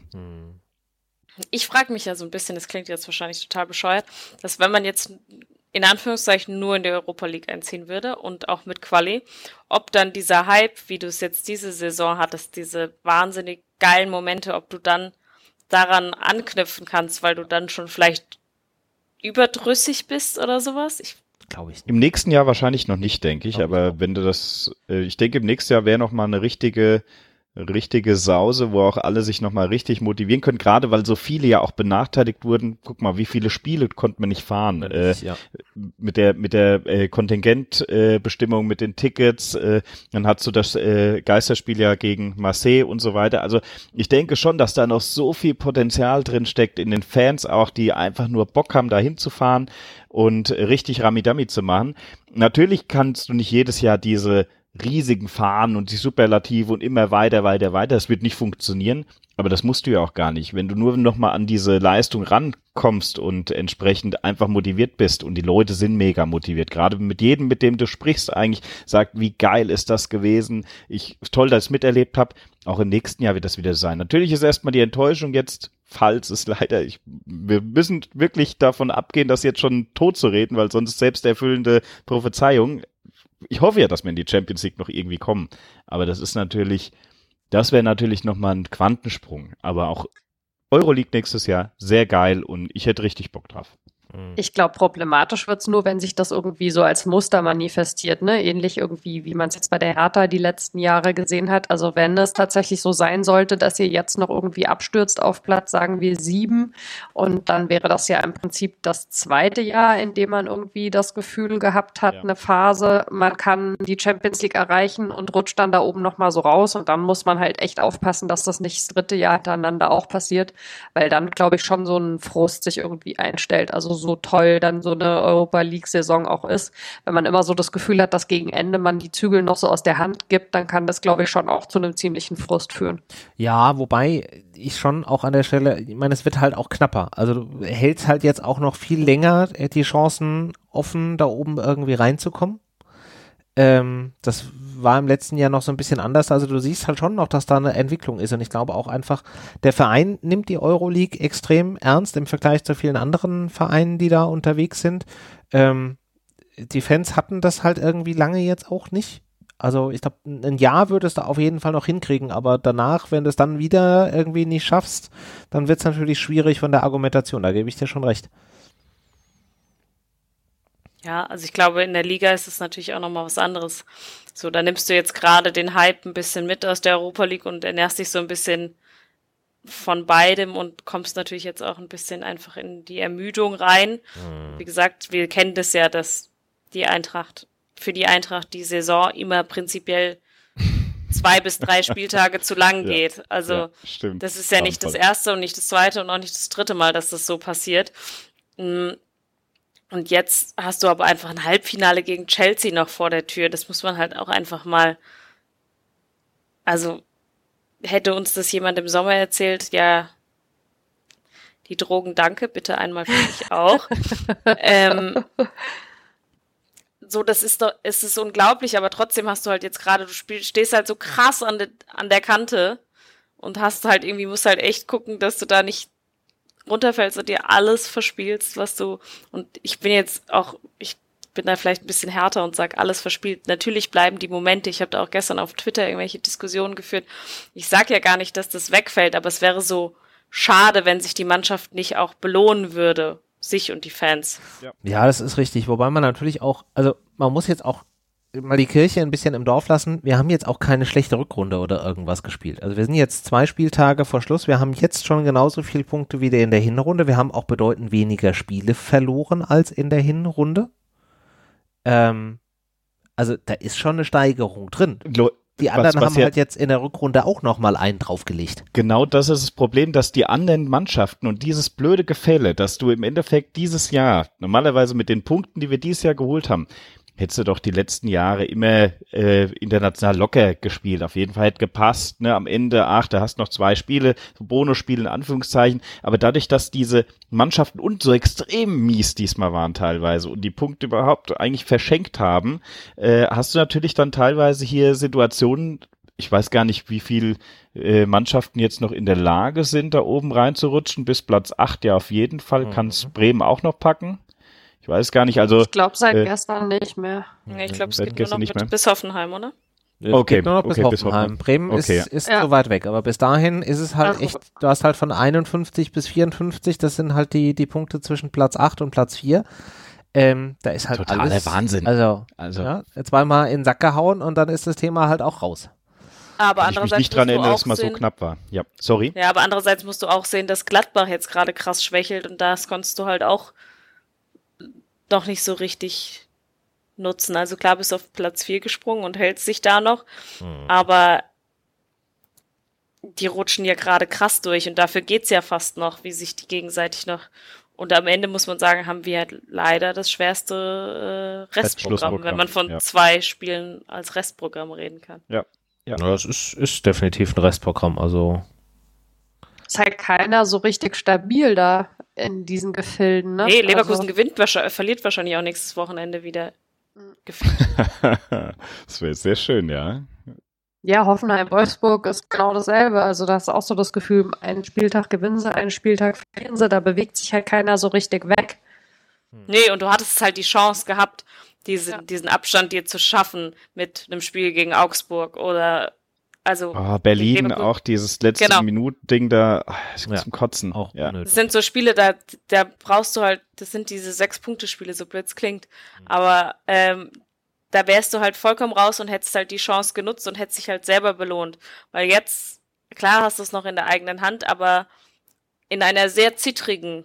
Ich frage mich ja so ein bisschen, das klingt jetzt wahrscheinlich total bescheuert, dass wenn man jetzt in Anführungszeichen nur in die Europa League einziehen würde und auch mit Quali, ob dann dieser Hype, wie du es jetzt diese Saison hattest, diese wahnsinnig geilen Momente, ob du dann daran anknüpfen kannst, weil du dann schon vielleicht überdrüssig bist oder sowas. Ich Glaube ich. Im nächsten Jahr wahrscheinlich noch nicht, denke ich, aber ich wenn du das, äh, ich denke, im nächsten Jahr wäre noch mal eine richtige, richtige Sause, wo auch alle sich noch mal richtig motivieren können, gerade weil so viele ja auch benachteiligt wurden. Guck mal, wie viele Spiele konnte man nicht fahren. Äh, ja. Mit der, mit der äh, Kontingentbestimmung, äh, mit den Tickets, äh, dann hast du das äh, Geisterspiel ja gegen Marseille und so weiter. Also ich denke schon, dass da noch so viel Potenzial drin steckt in den Fans auch, die einfach nur Bock haben, da hinzufahren und richtig Ramidami zu machen. Natürlich kannst du nicht jedes Jahr diese riesigen Fahnen und die Superlative und immer weiter, weiter, weiter. Das wird nicht funktionieren, aber das musst du ja auch gar nicht. Wenn du nur nochmal an diese Leistung rankommst und entsprechend einfach motiviert bist und die Leute sind mega motiviert, gerade mit jedem, mit dem du sprichst, eigentlich sagt, wie geil ist das gewesen, ich toll, dass ich es miterlebt habe, auch im nächsten Jahr wird das wieder sein. Natürlich ist erstmal die Enttäuschung jetzt, falls es leider, ich, wir müssen wirklich davon abgehen, das jetzt schon tot zu reden, weil sonst selbsterfüllende Prophezeiung. Ich hoffe ja, dass wir in die Champions League noch irgendwie kommen. Aber das ist natürlich, das wäre natürlich nochmal ein Quantensprung. Aber auch Euroleague nächstes Jahr, sehr geil und ich hätte richtig Bock drauf. Ich glaube, problematisch wird's nur, wenn sich das irgendwie so als Muster manifestiert, ne? Ähnlich irgendwie, wie man es jetzt bei der Hertha die letzten Jahre gesehen hat. Also wenn es tatsächlich so sein sollte, dass ihr jetzt noch irgendwie abstürzt auf Platz, sagen wir sieben, und dann wäre das ja im Prinzip das zweite Jahr, in dem man irgendwie das Gefühl gehabt hat, ja. eine Phase, man kann die Champions League erreichen und rutscht dann da oben nochmal so raus und dann muss man halt echt aufpassen, dass das nicht das dritte Jahr hintereinander auch passiert, weil dann, glaube ich, schon so ein Frust sich irgendwie einstellt. Also so toll dann so eine Europa-League-Saison auch ist. Wenn man immer so das Gefühl hat, dass gegen Ende man die Zügel noch so aus der Hand gibt, dann kann das, glaube ich, schon auch zu einem ziemlichen Frust führen. Ja, wobei ich schon auch an der Stelle, ich meine, es wird halt auch knapper. Also du hältst halt jetzt auch noch viel länger die Chancen offen, da oben irgendwie reinzukommen. Ähm, das war im letzten Jahr noch so ein bisschen anders, also du siehst halt schon noch, dass da eine Entwicklung ist und ich glaube auch einfach, der Verein nimmt die Euroleague extrem ernst im Vergleich zu vielen anderen Vereinen, die da unterwegs sind. Ähm, die Fans hatten das halt irgendwie lange jetzt auch nicht. Also ich glaube, ein Jahr würdest du auf jeden Fall noch hinkriegen, aber danach, wenn du es dann wieder irgendwie nicht schaffst, dann wird es natürlich schwierig von der Argumentation, da gebe ich dir schon recht. Ja, also ich glaube, in der Liga ist es natürlich auch nochmal was anderes. So, da nimmst du jetzt gerade den Hype ein bisschen mit aus der Europa League und ernährst dich so ein bisschen von beidem und kommst natürlich jetzt auch ein bisschen einfach in die Ermüdung rein. Mhm. Wie gesagt, wir kennen das ja, dass die Eintracht, für die Eintracht die Saison immer prinzipiell zwei bis drei Spieltage zu lang geht. Ja, also ja, das ist ja nicht das erste und nicht das zweite und auch nicht das dritte Mal, dass das so passiert. Und jetzt hast du aber einfach ein Halbfinale gegen Chelsea noch vor der Tür. Das muss man halt auch einfach mal, also hätte uns das jemand im Sommer erzählt, ja, die Drogen, danke, bitte einmal für mich auch. ähm, so, das ist doch, es ist unglaublich, aber trotzdem hast du halt jetzt gerade, du spiel, stehst halt so krass an, de, an der Kante und hast halt irgendwie, musst halt echt gucken, dass du da nicht runterfällst und dir alles verspielst, was du, und ich bin jetzt auch, ich bin da vielleicht ein bisschen härter und sag alles verspielt. Natürlich bleiben die Momente, ich habe da auch gestern auf Twitter irgendwelche Diskussionen geführt. Ich sag ja gar nicht, dass das wegfällt, aber es wäre so schade, wenn sich die Mannschaft nicht auch belohnen würde, sich und die Fans. Ja, ja, das ist richtig, wobei man natürlich auch, also man muss jetzt auch mal die Kirche ein bisschen im Dorf lassen. Wir haben jetzt auch keine schlechte Rückrunde oder irgendwas gespielt. Also wir sind jetzt zwei Spieltage vor Schluss. Wir haben jetzt schon genauso viele Punkte wie in der Hinrunde. Wir haben auch bedeutend weniger Spiele verloren als in der Hinrunde. Ähm, also da ist schon eine Steigerung drin. Die anderen was, was haben ja halt jetzt in der Rückrunde auch nochmal einen draufgelegt. Genau das ist das Problem, dass die anderen Mannschaften und dieses blöde Gefälle, dass du im Endeffekt dieses Jahr, normalerweise mit den Punkten, die wir dieses Jahr geholt haben, hättest du doch die letzten Jahre immer äh, international locker gespielt. Auf jeden Fall hätte gepasst, ne? Am Ende, ach, da hast noch zwei Spiele, so Bonusspiele in Anführungszeichen. Aber dadurch, dass diese Mannschaften und so extrem mies diesmal waren teilweise und die Punkte überhaupt eigentlich verschenkt haben, äh, hast du natürlich dann teilweise hier Situationen, ich weiß gar nicht, wie viel äh, Mannschaften jetzt noch in der Lage sind, da oben reinzurutschen. Bis Platz acht ja auf jeden Fall. Mhm. Kann es Bremen auch noch packen. Ich weiß gar nicht, also... Ich glaube seit äh, gestern nicht mehr. Ja, ich glaube, es geht nur noch mit, bis Hoffenheim, oder? Es okay, geht nur noch bis, okay, Hoffenheim. bis Hoffenheim. Bremen okay. ist, ist ja. so weit weg, aber bis dahin ist es halt also, echt, du hast halt von einundfünfzig bis vierundfünfzig, das sind halt die, die Punkte zwischen Platz acht und Platz vier. Ähm, da ist halt totaler alles... Wahnsinn. Also, also. Ja, zweimal in den Sack gehauen und dann ist das Thema halt auch raus. Aber andererseits ich mich nicht dran erinnere, dass es mal so knapp war. Ja, sorry. Ja, aber andererseits musst du auch sehen, dass Gladbach jetzt gerade krass schwächelt und das konntest du halt auch noch nicht so richtig nutzen. Also klar, bist auf Platz vier gesprungen und hältst sich da noch, hm. aber die rutschen ja gerade krass durch und dafür geht's ja fast noch, wie sich die gegenseitig noch Und am Ende muss man sagen, haben wir halt leider das schwerste äh, Restprogramm, wenn man von ja. zwei Spielen als Restprogramm reden kann. Ja, ja. ja das ist, ist definitiv ein Restprogramm. Also ist halt keiner so richtig stabil da in diesen Gefilden. Ne? Nee, Leverkusen also, gewinnt wahrscheinlich, verliert wahrscheinlich auch nächstes Wochenende wieder. Das wäre sehr schön, ja. Ja, Hoffenheim-Wolfsburg ist genau dasselbe. Also da ist auch so das Gefühl, einen Spieltag gewinnen sie, einen Spieltag verlieren sie, da bewegt sich halt keiner so richtig weg. Nee, und du hattest halt die Chance gehabt, diese, ja. diesen Abstand dir zu schaffen mit einem Spiel gegen Augsburg oder also oh, Berlin auch dieses letzte genau. Minuten-Ding da oh, ja. zum Kotzen. Auch ja. Das sind so Spiele, da, da brauchst du halt, das sind diese Sechs-Punkte-Spiele, so blöd es klingt, mhm. aber ähm, da wärst du halt vollkommen raus und hättest halt die Chance genutzt und hättest dich halt selber belohnt. Weil jetzt, klar hast du es noch in der eigenen Hand, aber in einer sehr zittrigen.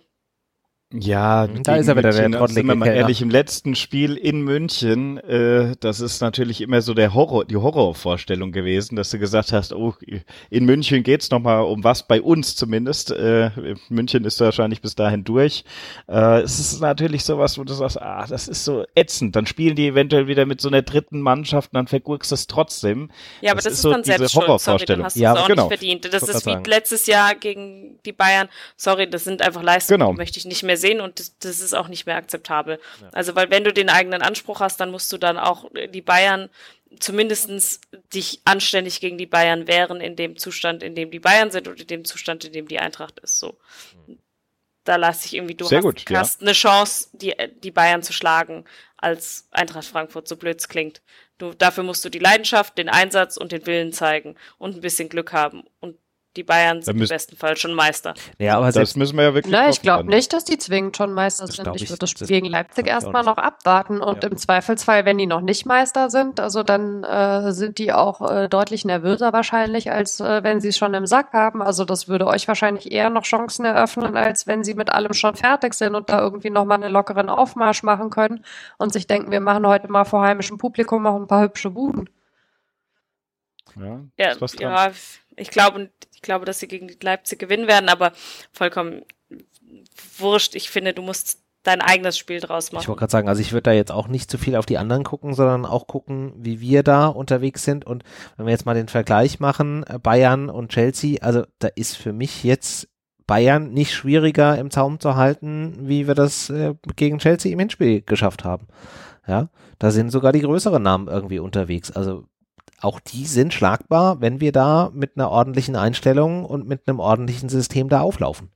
Ja, da ist er wieder der Trottelige. Sind wir mal ehrlich, im letzten Spiel in München, äh, das ist natürlich immer so der Horror, die Horrorvorstellung gewesen, dass du gesagt hast, oh, in München geht's nochmal um was, bei uns zumindest. Äh, München ist wahrscheinlich bis dahin durch. Äh, es ist natürlich sowas, wo du sagst, ah, das ist so ätzend. Dann spielen die eventuell wieder mit so einer dritten Mannschaft und dann vergurkst du es trotzdem. Ja, aber das, das ist, ist so dann selbst schuld. Sorry, dann hast du es ja, auch genau. nicht verdient. Das ist wie sagen. letztes Jahr gegen die Bayern. Sorry, das sind einfach Leistungen, genau. die möchte ich nicht mehr sehen und das, das ist auch nicht mehr akzeptabel. Ja. Also, weil wenn du den eigenen Anspruch hast, dann musst du dann auch die Bayern zumindestens dich anständig gegen die Bayern wehren in dem Zustand, in dem die Bayern sind oder in dem Zustand, in dem die Eintracht ist. So. Mhm. Da lasse ich irgendwie, du Sehr hast, gut, ja. hast eine Chance, die, die Bayern zu schlagen als Eintracht Frankfurt, so blöd es klingt. Du, dafür musst du die Leidenschaft, den Einsatz und den Willen zeigen und ein bisschen Glück haben. Und die Bayern sind im besten Fall schon Meister. Ja, aber das müssen wir ja wirklich. Na, ich glaube nicht, dass die zwingend schon Meister sind. Ich, ich würde das Spiel gegen Leipzig erstmal noch abwarten und ja. im Zweifelsfall, wenn die noch nicht Meister sind, also dann äh, sind die auch äh, deutlich nervöser wahrscheinlich, als äh, wenn sie es schon im Sack haben. Also das würde euch wahrscheinlich eher noch Chancen eröffnen, als wenn sie mit allem schon fertig sind und da irgendwie nochmal einen lockeren Aufmarsch machen können und sich denken, wir machen heute mal vor heimischem Publikum noch ein paar hübsche Buden. Ja, ja, ist was dran. ja ich glaube, ich glaube, dass sie gegen Leipzig gewinnen werden, aber vollkommen wurscht. Ich finde, du musst dein eigenes Spiel draus machen. Ich wollte gerade sagen, also ich würde da jetzt auch nicht zu viel auf die anderen gucken, sondern auch gucken, wie wir da unterwegs sind. Und wenn wir jetzt mal den Vergleich machen, Bayern und Chelsea, also da ist für mich jetzt Bayern nicht schwieriger im Zaum zu halten, wie wir das äh, gegen Chelsea im Hinspiel geschafft haben. Ja, da sind sogar die größeren Namen irgendwie unterwegs. Also auch die sind schlagbar, wenn wir da mit einer ordentlichen Einstellung und mit einem ordentlichen System da auflaufen.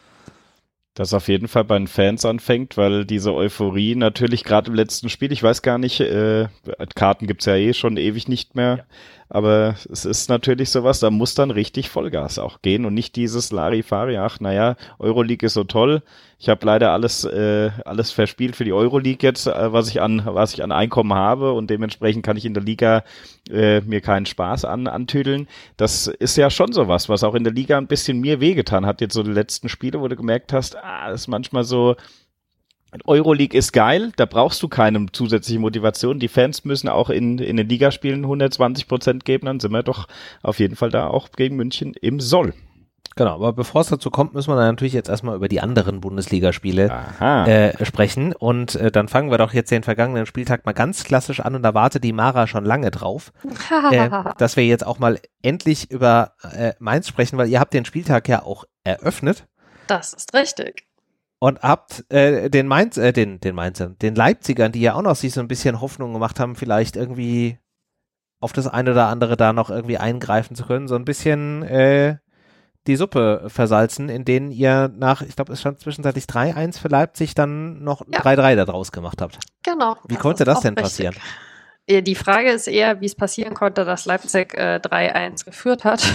Das auf jeden Fall bei den Fans anfängt, weil diese Euphorie natürlich gerade im letzten Spiel, ich weiß gar nicht, äh, Karten gibt's ja eh schon ewig nicht mehr, ja. aber es ist natürlich sowas, da muss dann richtig Vollgas auch gehen und nicht dieses Larifari, ach naja, Euroleague ist so toll, ich habe leider alles äh, alles verspielt für die Euroleague jetzt, äh, was ich an was ich an Einkommen habe und dementsprechend kann ich in der Liga äh, mir keinen Spaß an antüdeln. Das ist ja schon sowas, was auch in der Liga ein bisschen mir wehgetan hat, jetzt so die letzten Spiele, wo du gemerkt hast, ah, das ist manchmal so, Euroleague ist geil, da brauchst du keine zusätzliche Motivation. Die Fans müssen auch in, in den Ligaspielen hundertzwanzig Prozent geben, dann sind wir doch auf jeden Fall da auch gegen München im Soll. Genau, aber bevor es dazu kommt, müssen wir dann natürlich jetzt erstmal über die anderen Bundesligaspiele äh, sprechen. Und äh, dann fangen wir doch jetzt den vergangenen Spieltag mal ganz klassisch an und da wartet die Mara schon lange drauf, äh, dass wir jetzt auch mal endlich über äh, Mainz sprechen, weil ihr habt den Spieltag ja auch eröffnet. Das ist richtig. Und habt äh, den Mainz, äh, den, den Mainzern, den Leipzigern, die ja auch noch sich so ein bisschen Hoffnung gemacht haben, vielleicht irgendwie auf das eine oder andere da noch irgendwie eingreifen zu können, so ein bisschen äh, die Suppe versalzen, in denen ihr nach, ich glaube, es stand zwischenzeitlich drei eins für Leipzig, dann noch ja. drei drei da draus gemacht habt. Genau. Wie das konnte das denn richtig. passieren? Die Frage ist eher, wie es passieren konnte, dass Leipzig äh, drei eins geführt hat,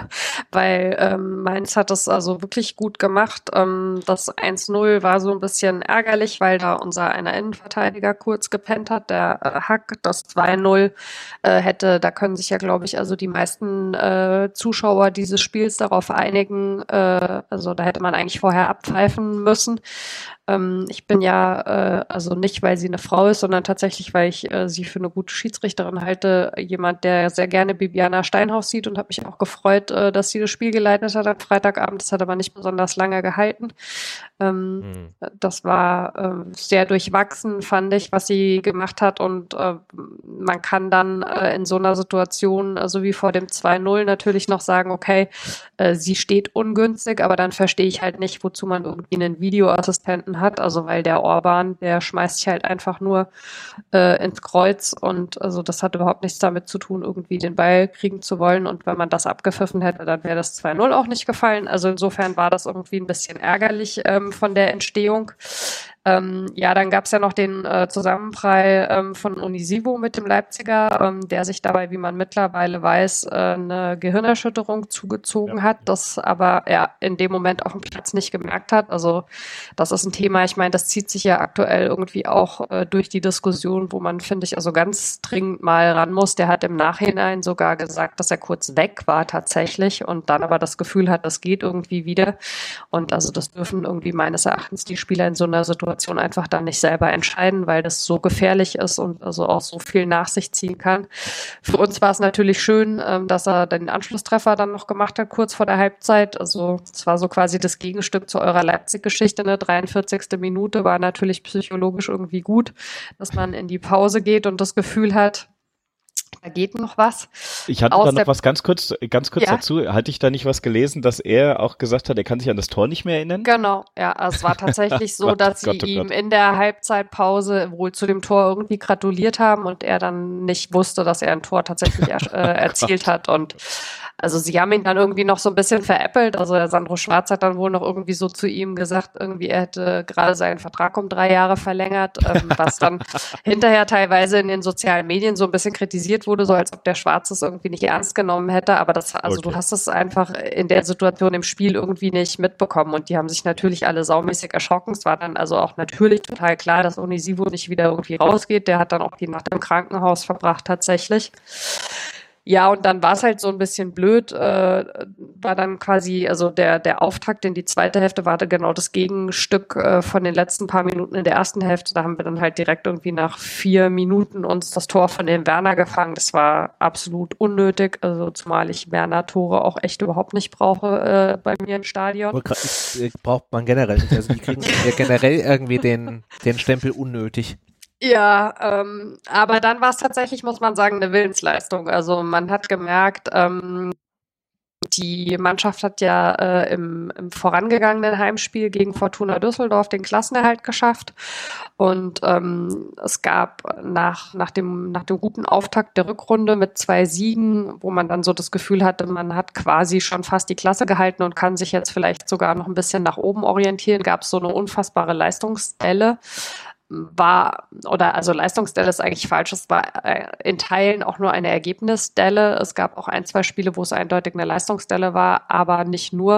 weil ähm, Mainz hat es also wirklich gut gemacht. Ähm, das eins null war so ein bisschen ärgerlich, weil da unser einer Innenverteidiger kurz gepennt hat, der äh, Hack. Das zwei null äh, hätte, da können sich ja, glaube ich, also die meisten äh, Zuschauer dieses Spiels darauf einigen, äh, also da hätte man eigentlich vorher abpfeifen müssen. Ähm, ich bin ja, äh, also nicht, weil sie eine Frau ist, sondern tatsächlich, weil ich äh, sie für eine gute Schiedsrichterin halte. Jemand, der sehr gerne Bibiana Steinhaus sieht, und habe mich auch gefreut, äh, dass sie das Spiel geleitet hat am Freitagabend. Das hat aber nicht besonders lange gehalten. Ähm, hm. Das war äh, sehr durchwachsen, fand ich, was sie gemacht hat. Und äh, man kann dann äh, in so einer Situation, äh, so wie vor dem zwei null, natürlich noch sagen, okay, äh, sie steht ungünstig, aber dann verstehe ich halt nicht, wozu man irgendwie einen Videoassistenten hat, also weil der Orban, der schmeißt sich halt einfach nur äh, ins Kreuz, und also das hat überhaupt nichts damit zu tun, irgendwie den Ball kriegen zu wollen, und wenn man das abgepfiffen hätte, dann wäre das zwei null auch nicht gefallen. Also insofern war das irgendwie ein bisschen ärgerlich ähm, von der Entstehung. Ähm, ja, dann gab es ja noch den äh, Zusammenprall ähm, von Onisivo mit dem Leipziger, ähm, der sich dabei, wie man mittlerweile weiß, äh, eine Gehirnerschütterung zugezogen ja. hat, das aber er in dem Moment auf dem Platz nicht gemerkt hat. Also das ist ein Thema, ich meine, das zieht sich ja aktuell irgendwie auch äh, durch die Diskussion, wo man, finde ich, also ganz dringend mal ran muss. Der hat im Nachhinein sogar gesagt, dass er kurz weg war tatsächlich und dann aber das Gefühl hat, das geht irgendwie wieder. Und also das dürfen irgendwie meines Erachtens die Spieler in so einer Situation einfach dann nicht selber entscheiden, weil das so gefährlich ist und also auch so viel nach sich ziehen kann. Für uns war es natürlich schön, dass er den Anschlusstreffer dann noch gemacht hat, kurz vor der Halbzeit. Also es war so quasi das Gegenstück zu eurer Leipzig-Geschichte. Eine dreiundvierzigste Minute war natürlich psychologisch irgendwie gut, dass man in die Pause geht und das Gefühl hat, da geht noch was. Ich hatte da noch was ganz kurz, ganz kurz ja. dazu. Hatte ich da nicht was gelesen, dass er auch gesagt hat, er kann sich an das Tor nicht mehr erinnern? Genau, ja. Es war tatsächlich so, Gott, dass Gott, sie oh ihm in der Halbzeitpause wohl zu dem Tor irgendwie gratuliert haben und er dann nicht wusste, dass er ein Tor tatsächlich er, äh, erzielt hat. Und also sie haben ihn dann irgendwie noch so ein bisschen veräppelt. Also der Sandro Schwarz hat dann wohl noch irgendwie so zu ihm gesagt, irgendwie er hätte gerade seinen Vertrag um drei Jahre verlängert, ähm, was dann hinterher teilweise in den sozialen Medien so ein bisschen kritisiert wurde, so als ob der Schwarz es irgendwie nicht ernst genommen hätte. Aber das, also okay. du hast es einfach in der Situation im Spiel irgendwie nicht mitbekommen. Und die haben sich natürlich alle saumäßig erschrocken. Es war dann also auch natürlich total klar, dass Onisivo nicht wieder irgendwie rausgeht. Der hat dann auch die Nacht im Krankenhaus verbracht tatsächlich. Ja, und dann war es halt so ein bisschen blöd, äh, war dann quasi, also der der Auftakt in die zweite Hälfte war genau das Gegenstück äh, von den letzten paar Minuten in der ersten Hälfte. Da haben wir dann halt direkt irgendwie nach vier Minuten uns das Tor von dem Werner gefangen. Das war absolut unnötig, also zumal ich Werner-Tore auch echt überhaupt nicht brauche äh, bei mir im Stadion. Ich, braucht man generell nicht, also die kriegen ja generell irgendwie den, den Stempel unnötig. Ja, ähm, aber dann war es tatsächlich, muss man sagen, eine Willensleistung. Also man hat gemerkt, ähm, die Mannschaft hat ja äh, im, im vorangegangenen Heimspiel gegen Fortuna Düsseldorf den Klassenerhalt geschafft. Und ähm, es gab nach, nach, dem, nach dem guten Auftakt der Rückrunde mit zwei Siegen, wo man dann so das Gefühl hatte, man hat quasi schon fast die Klasse gehalten und kann sich jetzt vielleicht sogar noch ein bisschen nach oben orientieren, gab es so eine unfassbare Leistungsdelle. War, oder also Leistungsdelle ist eigentlich falsch, es war in Teilen auch nur eine Ergebnisdelle. Es gab auch ein, zwei Spiele, wo es eindeutig eine Leistungsdelle war, aber nicht nur.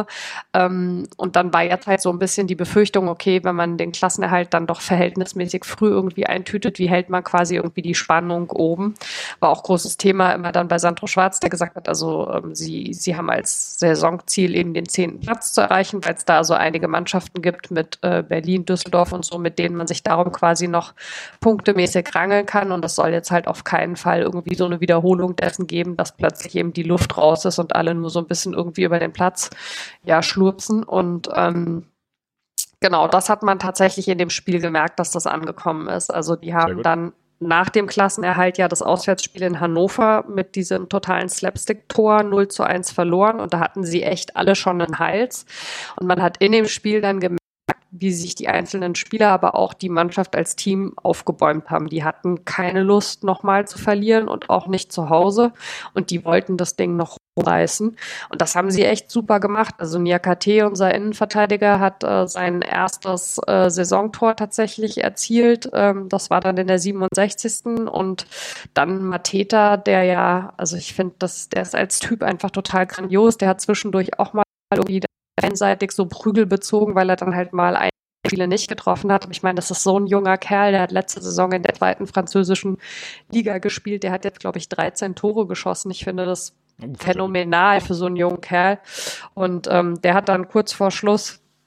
Und dann war jetzt halt so ein bisschen die Befürchtung, okay, wenn man den Klassenerhalt dann doch verhältnismäßig früh irgendwie eintütet, wie hält man quasi irgendwie die Spannung oben? War auch großes Thema immer dann bei Sandro Schwarz, der gesagt hat, also sie, sie haben als Saisonziel eben den zehnten Platz zu erreichen, weil es da so einige Mannschaften gibt mit Berlin, Düsseldorf und so, mit denen man sich darum quasi noch punktemäßig rangeln kann, und es soll jetzt halt auf keinen Fall irgendwie so eine Wiederholung dessen geben, dass plötzlich eben die Luft raus ist und alle nur so ein bisschen irgendwie über den Platz ja schlurpsen, und ähm, genau, das hat man tatsächlich in dem Spiel gemerkt, dass das angekommen ist. Also die haben dann nach dem Klassenerhalt ja das Auswärtsspiel in Hannover mit diesem totalen Slapstick-Tor null zu eins verloren, und da hatten sie echt alle schon einen Hals, und man hat in dem Spiel dann gemerkt, wie sich die einzelnen Spieler, aber auch die Mannschaft als Team aufgebäumt haben. Die hatten keine Lust, nochmal zu verlieren, und auch nicht zu Hause. Und die wollten das Ding noch reißen. Und das haben sie echt super gemacht. Also Niakate, unser Innenverteidiger, hat äh, sein erstes äh, Saisontor tatsächlich erzielt. Ähm, das war dann in der siebenundsechzigsten Und dann Mateta, der ja, also ich finde, das, der ist als Typ einfach total grandios. Der hat zwischendurch auch mal irgendwie einseitig so Prügel bezogen, weil er dann halt mal ein Spiele nicht getroffen hat. Ich meine, das ist so ein junger Kerl, der hat letzte Saison in der zweiten französischen Liga gespielt. Der hat jetzt, glaube ich, dreizehn Tore geschossen. Ich finde das phänomenal für so einen jungen Kerl. Und ähm, der hat dann kurz vor Schluss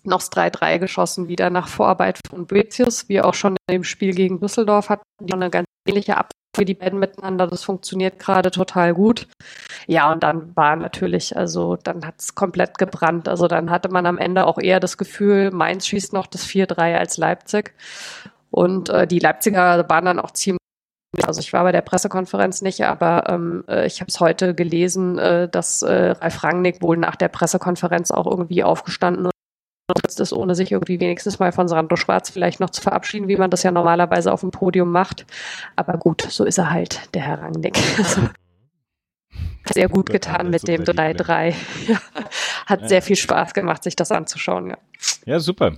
noch das drei drei geschossen, wieder nach Vorarbeit von Boetius, wie auch schon im Spiel gegen Düsseldorf hatten die eine ganz ähnliche Abwehr für die beiden miteinander. Das funktioniert gerade total gut. Ja, und dann war natürlich, also dann hat es komplett gebrannt. Also dann hatte man am Ende auch eher das Gefühl, Mainz schießt noch das vier drei als Leipzig. Und äh, die Leipziger waren dann auch ziemlich, also ich war bei der Pressekonferenz nicht, aber ähm, ich habe es heute gelesen, äh, dass äh, Ralf Rangnick wohl nach der Pressekonferenz auch irgendwie aufgestanden ist, ohne sich irgendwie wenigstens mal von Sandro Schwarz vielleicht noch zu verabschieden, wie man das ja normalerweise auf dem Podium macht. Aber gut, so ist er halt, der Herr Rangnick. Also, sehr gut getan mit dem drei drei. Ja, hat ja. sehr viel Spaß gemacht, sich das anzuschauen. Ja, ja super.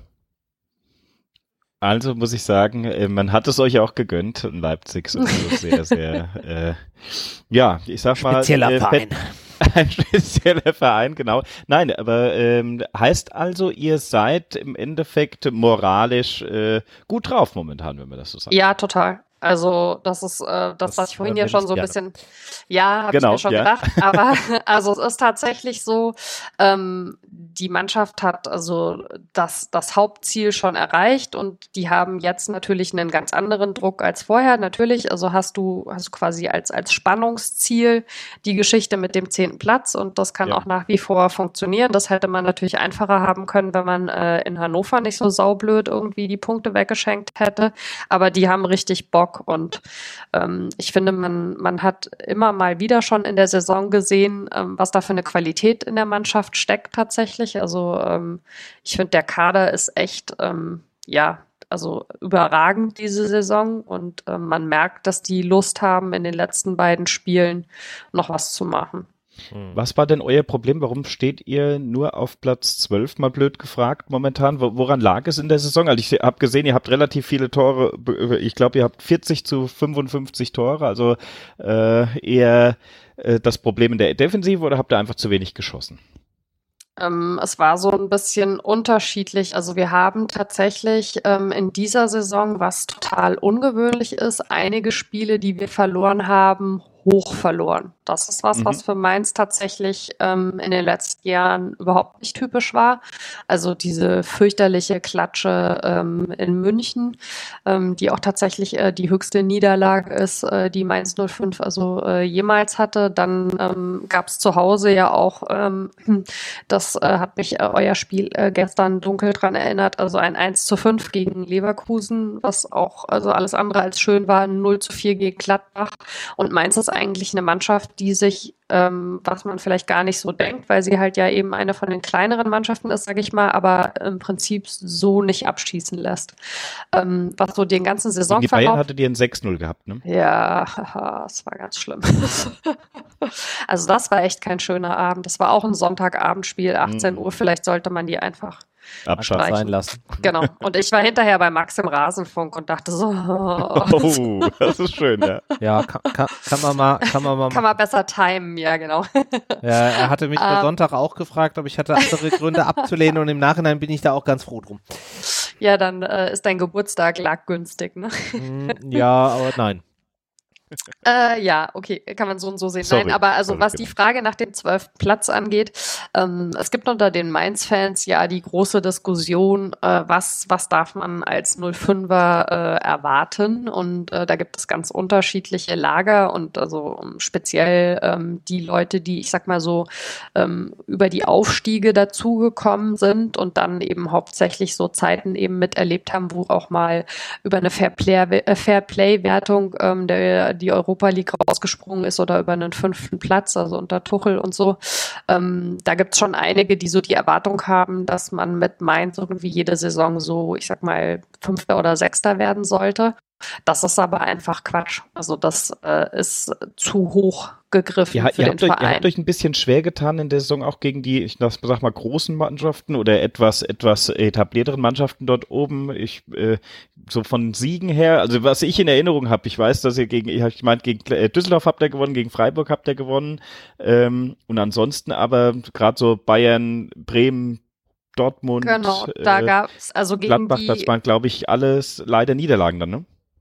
Also muss ich sagen, man hat es euch auch gegönnt in Leipzig. So sehr, sehr, äh, ja, ich sag mal. Spezieller äh, Verein. Ein spezieller Verein, genau. Nein, aber ähm, heißt also, ihr seid im Endeffekt moralisch äh, gut drauf momentan, wenn wir das so sagen. Ja, total. Also das ist äh, das, das, was ich vorhin ja schon so ein bisschen, ja, habe genau, ich mir schon ja. gedacht, aber also es ist tatsächlich so, ähm, die Mannschaft hat also das, das Hauptziel schon erreicht und die haben jetzt natürlich einen ganz anderen Druck als vorher. Natürlich, also hast du, hast du quasi als, als Spannungsziel die Geschichte mit dem zehnten Platz und das kann ja. auch nach wie vor funktionieren. Das hätte man natürlich einfacher haben können, wenn man äh, in Hannover nicht so saublöd irgendwie die Punkte weggeschenkt hätte, aber die haben richtig Bock. Und ähm, ich finde, man, man hat immer mal wieder schon in der Saison gesehen, ähm, was da für eine Qualität in der Mannschaft steckt tatsächlich. Also ähm, ich finde, der Kader ist echt, ähm, ja, also überragend diese Saison und ähm, man merkt, dass die Lust haben, in den letzten beiden Spielen noch was zu machen. Was war denn euer Problem? Warum steht ihr nur auf Platz zwölf, mal blöd gefragt, momentan? Woran lag es in der Saison? Also ich habe gesehen, ihr habt relativ viele Tore. Ich glaube, ihr habt vierzig zu fünfundfünfzig Tore. Also äh, eher äh, das Problem in der Defensive oder habt ihr einfach zu wenig geschossen? Ähm, es war so ein bisschen unterschiedlich. Also wir haben tatsächlich ähm, in dieser Saison, was total ungewöhnlich ist, einige Spiele, die wir verloren haben, hoch verloren. Das ist was, mhm. was für Mainz tatsächlich ähm, in den letzten Jahren überhaupt nicht typisch war. Also diese fürchterliche Klatsche ähm, in München, ähm, die auch tatsächlich äh, die höchste Niederlage ist, äh, die Mainz null fünf also äh, jemals hatte. Dann ähm, gab es zu Hause ja auch, ähm, das äh, hat mich äh, euer Spiel äh, gestern dunkel dran erinnert, also ein eins zu fünf gegen Leverkusen, was auch also alles andere als schön war, null zu vier gegen Gladbach. Und Mainz ist eigentlich eine Mannschaft, die sich, ähm, was man vielleicht gar nicht so denkt, weil sie halt ja eben eine von den kleineren Mannschaften ist, sage ich mal, aber im Prinzip so nicht abschießen lässt. Ähm, was so den ganzen Saisonverlauf... Die Bayern hattet ihr ein sechs null gehabt, ne? Ja, haha, das war ganz schlimm. Also das war echt kein schöner Abend. Das war auch ein Sonntagabendspiel, achtzehn Uhr. Vielleicht sollte man die einfach Abschaff sein lassen. Genau. Und ich war hinterher bei Max im Rasenfunk und dachte so. Oh, das ist schön, ja. Ja, kann, kann, kann man mal, kann man mal. Kann man besser timen, ja, genau. Ja, er hatte mich am um, Sonntag auch gefragt, ob ich hatte andere Gründe abzulehnen und im Nachhinein bin ich da auch ganz froh drum. Ja, dann äh, ist dein Geburtstag lag günstig, ne? Ja, aber nein. Äh, ja, okay, kann man so und so sehen. Sorry, Nein, aber also sorry, was genau. die Frage nach dem zwölften Platz angeht, ähm, es gibt unter den Mainz-Fans ja die große Diskussion, äh, was was darf man als null fünfer äh, erwarten und äh, da gibt es ganz unterschiedliche Lager und also um, speziell ähm, die Leute, die ich sag mal so ähm, über die Aufstiege dazugekommen sind und dann eben hauptsächlich so Zeiten eben miterlebt haben, wo auch mal über eine Fairplay, äh, Fairplay-Wertung ähm, der die Europa League rausgesprungen ist oder über einen fünften Platz, also unter Tuchel und so. Ähm, da gibt es schon einige, die so die Erwartung haben, dass man mit Mainz irgendwie jede Saison so, ich sag mal, Fünfter oder Sechster werden sollte. Das ist aber einfach Quatsch. Also das äh, ist zu hoch gegriffen ja, für ihr den habt euch, Verein. Ihr habt euch ein bisschen schwer getan in der Saison auch gegen die, ich sag mal, großen Mannschaften oder etwas etwas etablierteren Mannschaften dort oben. Ich äh, so von Siegen her, also was ich in Erinnerung habe, ich weiß, dass ihr gegen, ich meine, gegen Düsseldorf habt ihr gewonnen, gegen Freiburg habt ihr gewonnen ähm, und ansonsten aber gerade so Bayern, Bremen, Dortmund, genau, da äh, gab's also gegen Gladbach, die, das waren, glaube ich, alles leider Niederlagen dann, ne?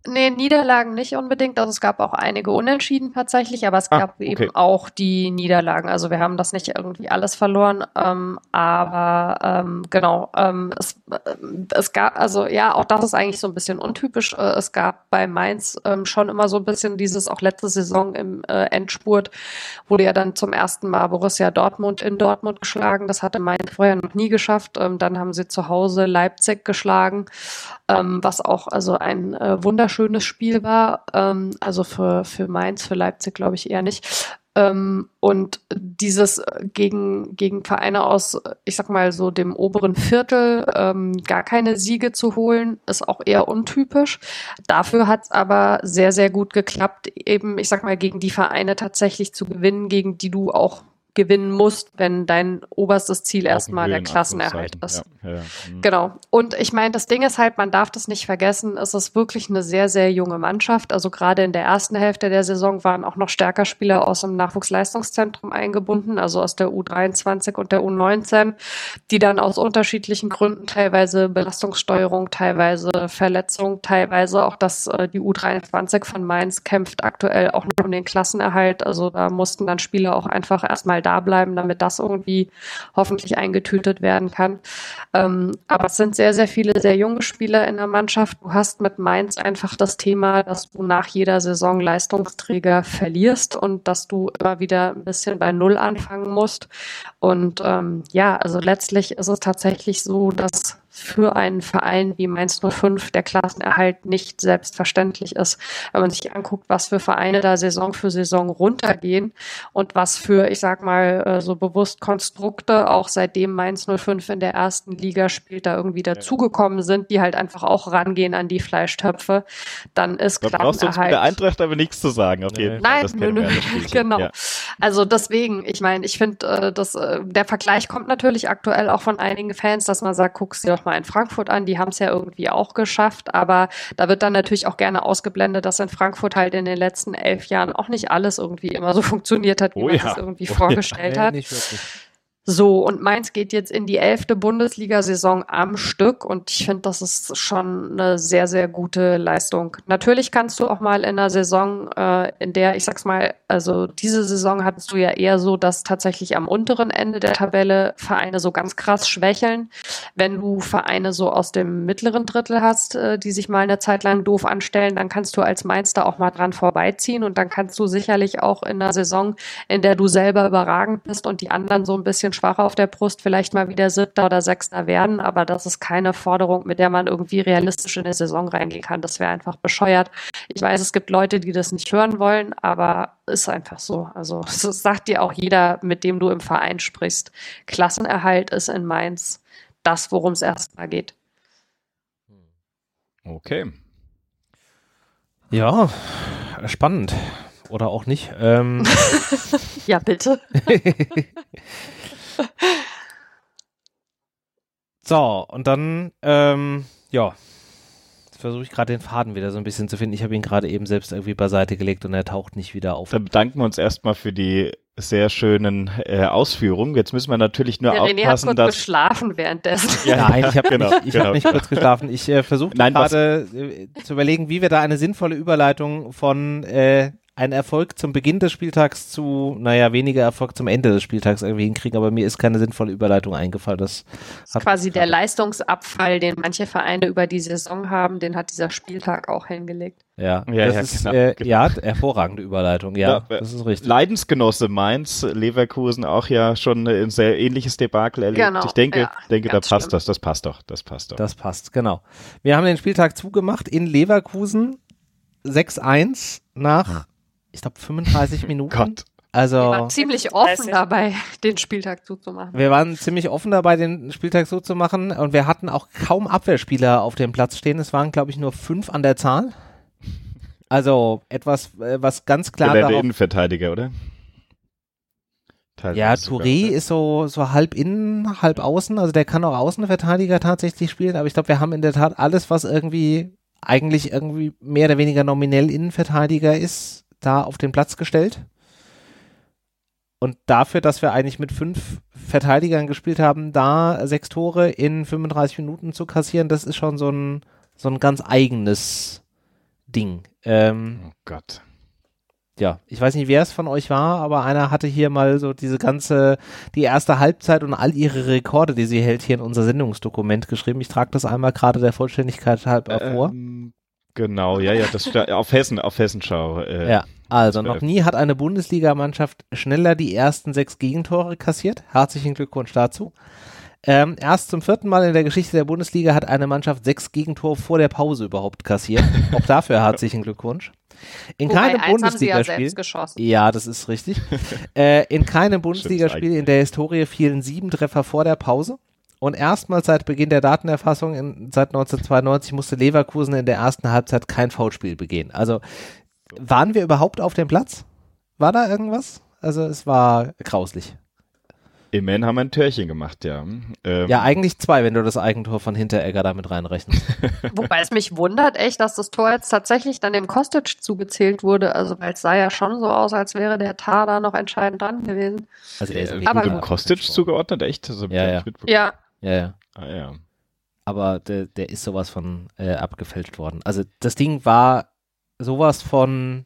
Nee, Niederlagen nicht unbedingt. Also es gab auch einige Unentschieden tatsächlich, aber es Ah, gab okay. eben auch die Niederlagen. Also wir haben das nicht irgendwie alles verloren, ähm, aber ähm, genau, ähm, es, äh, es gab, also ja, auch das ist eigentlich so ein bisschen untypisch. Äh, es gab bei Mainz ähm, schon immer so ein bisschen dieses, auch letzte Saison im äh, Endspurt, wurde ja dann zum ersten Mal Borussia Dortmund in Dortmund geschlagen. Das hatte Mainz vorher noch nie geschafft. Ähm, dann haben sie zu Hause Leipzig geschlagen, ähm, was auch also ein äh, wunderschönes schönes Spiel war, ähm, also für, für Mainz, für Leipzig glaube ich eher nicht. Ähm, und dieses gegen, gegen Vereine aus, ich sag mal so dem oberen Viertel, ähm, gar keine Siege zu holen, ist auch eher untypisch. Dafür hat es aber sehr, sehr gut geklappt, eben, ich sag mal, gegen die Vereine tatsächlich zu gewinnen, gegen die du auch gewinnen musst, wenn dein oberstes Ziel erstmal der Klassenerhalt ist. Ja, ja, ja. Mhm. Genau. Und ich meine, das Ding ist halt, man darf das nicht vergessen, es ist wirklich eine sehr, sehr junge Mannschaft. Also gerade in der ersten Hälfte der Saison waren auch noch stärker Spieler aus dem Nachwuchsleistungszentrum eingebunden, also aus der U dreiundzwanzig und der U neunzehn, die dann aus unterschiedlichen Gründen, teilweise Belastungssteuerung, teilweise Verletzung, teilweise auch das, die U dreiundzwanzig von Mainz kämpft aktuell auch noch um den Klassenerhalt. Also da mussten dann Spieler auch einfach erstmal da bleiben, damit das irgendwie hoffentlich eingetütet werden kann. Ähm, aber es sind sehr, sehr viele sehr junge Spieler in der Mannschaft. Du hast mit Mainz einfach das Thema, dass du nach jeder Saison Leistungsträger verlierst und dass du immer wieder ein bisschen bei Null anfangen musst. Und ähm, ja, also letztlich ist es tatsächlich so, dass für einen Verein wie Mainz null fünf der Klassenerhalt nicht selbstverständlich ist. Wenn man sich anguckt, was für Vereine da Saison für Saison runtergehen und was für, ich sag mal, so bewusst Konstrukte auch seitdem Mainz null fünf in der ersten Liga spielt, da irgendwie dazugekommen sind, die halt einfach auch rangehen an die Fleischtöpfe, dann ist da Klassenerhalt... brauchst du uns mit der Eintracht aber nichts zu sagen, auf jeden Nein, Fall. Das nö, nö, genau. Ja. Also deswegen, ich meine, ich finde, dass der Vergleich kommt natürlich aktuell auch von einigen Fans, dass man sagt, guck's dir doch mal in Frankfurt an, die haben es ja irgendwie auch geschafft, aber da wird dann natürlich auch gerne ausgeblendet, dass in Frankfurt halt in den letzten elf Jahren auch nicht alles irgendwie immer so funktioniert hat, wie oh man ja. es irgendwie oh vorgestellt ja. hat. Nee, nicht wirklich. So, und Mainz geht jetzt in die elfte Bundesliga-Saison am Stück und ich finde, das ist schon eine sehr, sehr gute Leistung. Natürlich kannst du auch mal in einer Saison, äh, in der, ich sag's mal, also diese Saison hattest du ja eher so, dass tatsächlich am unteren Ende der Tabelle Vereine so ganz krass schwächeln. Wenn du Vereine so aus dem mittleren Drittel hast, äh, die sich mal eine Zeit lang doof anstellen, dann kannst du als Mainz da auch mal dran vorbeiziehen und dann kannst du sicherlich auch in einer Saison, in der du selber überragend bist und die anderen so ein bisschen schwacher auf der Brust, vielleicht mal wieder Siebter oder Sechster werden, aber das ist keine Forderung, mit der man irgendwie realistisch in eine Saison reingehen kann. Das wäre einfach bescheuert. Ich weiß, es gibt Leute, die das nicht hören wollen, aber ist einfach so. Also das sagt dir auch jeder, mit dem du im Verein sprichst. Klassenerhalt ist in Mainz das, worum es erstmal geht. Okay. Ja, spannend. Oder auch nicht. Ähm. Ja, bitte. So, und dann, ähm, ja, jetzt versuche ich gerade den Faden wieder so ein bisschen zu finden. Ich habe ihn gerade eben selbst irgendwie beiseite gelegt und er taucht nicht wieder auf. Dann bedanken wir uns erstmal für die sehr schönen äh, Ausführungen. Jetzt müssen wir natürlich nur Der aufpassen, René hat kurz dass... geschlafen währenddessen. Ja, nein, ich habe genau, nicht, ich genau. hab nicht kurz geschlafen. Ich äh, versuche gerade äh, zu überlegen, wie wir da eine sinnvolle Überleitung von äh, ein Erfolg zum Beginn des Spieltags zu, naja, weniger Erfolg zum Ende des Spieltags irgendwie hinkriegen, aber mir ist keine sinnvolle Überleitung eingefallen. Das, das ist quasi der Leistungsabfall, den manche Vereine über die Saison haben, den hat dieser Spieltag auch hingelegt. Ja, ja, das ja, ist, genau, äh, genau. ja, hervorragende Überleitung, ja, ja, das ist richtig. Leidensgenosse Mainz, Leverkusen auch ja schon ein sehr ähnliches Debakel erlebt. Genau, ich denke, ja, denke da passt schlimm. das, das passt doch, das passt doch. Das passt, genau. Wir haben den Spieltag zugemacht in Leverkusen, sechs eins nach ich glaube, fünfunddreißig Minuten. Gott. Also, wir waren ziemlich offen dabei, den Spieltag zuzumachen. Wir waren ziemlich offen dabei, den Spieltag so zu machen und wir hatten auch kaum Abwehrspieler auf dem Platz stehen. Es waren, glaube ich, nur fünf an der Zahl. Also etwas, was ganz klar der darauf... Innenverteidiger, oder? Teilweise ja, Touré ist so, so halb innen, halb außen. Also der kann auch Außenverteidiger tatsächlich spielen. Aber ich glaube, wir haben in der Tat alles, was irgendwie eigentlich irgendwie mehr oder weniger nominell Innenverteidiger ist, da auf den Platz gestellt. Und dafür, dass wir eigentlich mit fünf Verteidigern gespielt haben, da sechs Tore in fünfunddreißig Minuten zu kassieren, das ist schon so ein, so ein ganz eigenes Ding. Ähm, oh Gott. Ja, ich weiß nicht, wer es von euch war, aber einer hatte hier mal so diese ganze, die erste Halbzeit und all ihre Rekorde, die sie hält, hier in unser Sendungsdokument geschrieben. Ich trage das einmal gerade der Vollständigkeit halber vor. Ähm, genau, ja, ja, das auf Hessen, auf Hessenschau. Äh, ja, also noch nie hat eine Bundesligamannschaft schneller die ersten sechs Gegentore kassiert. Herzlichen Glückwunsch dazu. Ähm, erst zum vierten Mal in der Geschichte der Bundesliga hat eine Mannschaft sechs Gegentore vor der Pause überhaupt kassiert. Auch dafür herzlichen Glückwunsch. In Wobei, keinem eins haben sie Bundesligaspiel, ja selbst geschossen. Ja, das ist richtig. äh, in keinem Bundesligaspiel in der Historie fielen sieben Treffer vor der Pause. Und erstmals seit Beginn der Datenerfassung in, seit neunzehnhundertzweiundneunzig musste Leverkusen in der ersten Halbzeit kein Foulspiel begehen. Also waren wir überhaupt auf dem Platz? War da irgendwas? Also es war grauslich. Immerhin haben wir ein Törchen gemacht, ja. Ähm. Ja, eigentlich zwei, wenn du das Eigentor von Hinteregger damit reinrechnest. Wobei es mich wundert echt, dass das Tor jetzt tatsächlich dann dem Kostic zugezählt wurde. Also weil es sah ja schon so aus, als wäre der Tar da noch entscheidend dran gewesen. Also der ist äh, aber dem Kostic zugeordnet, echt? Also, ja, ja. ja. Ja, ja. Ah, ja. Aber der, der ist sowas von äh, abgefälscht worden. Also das Ding war sowas von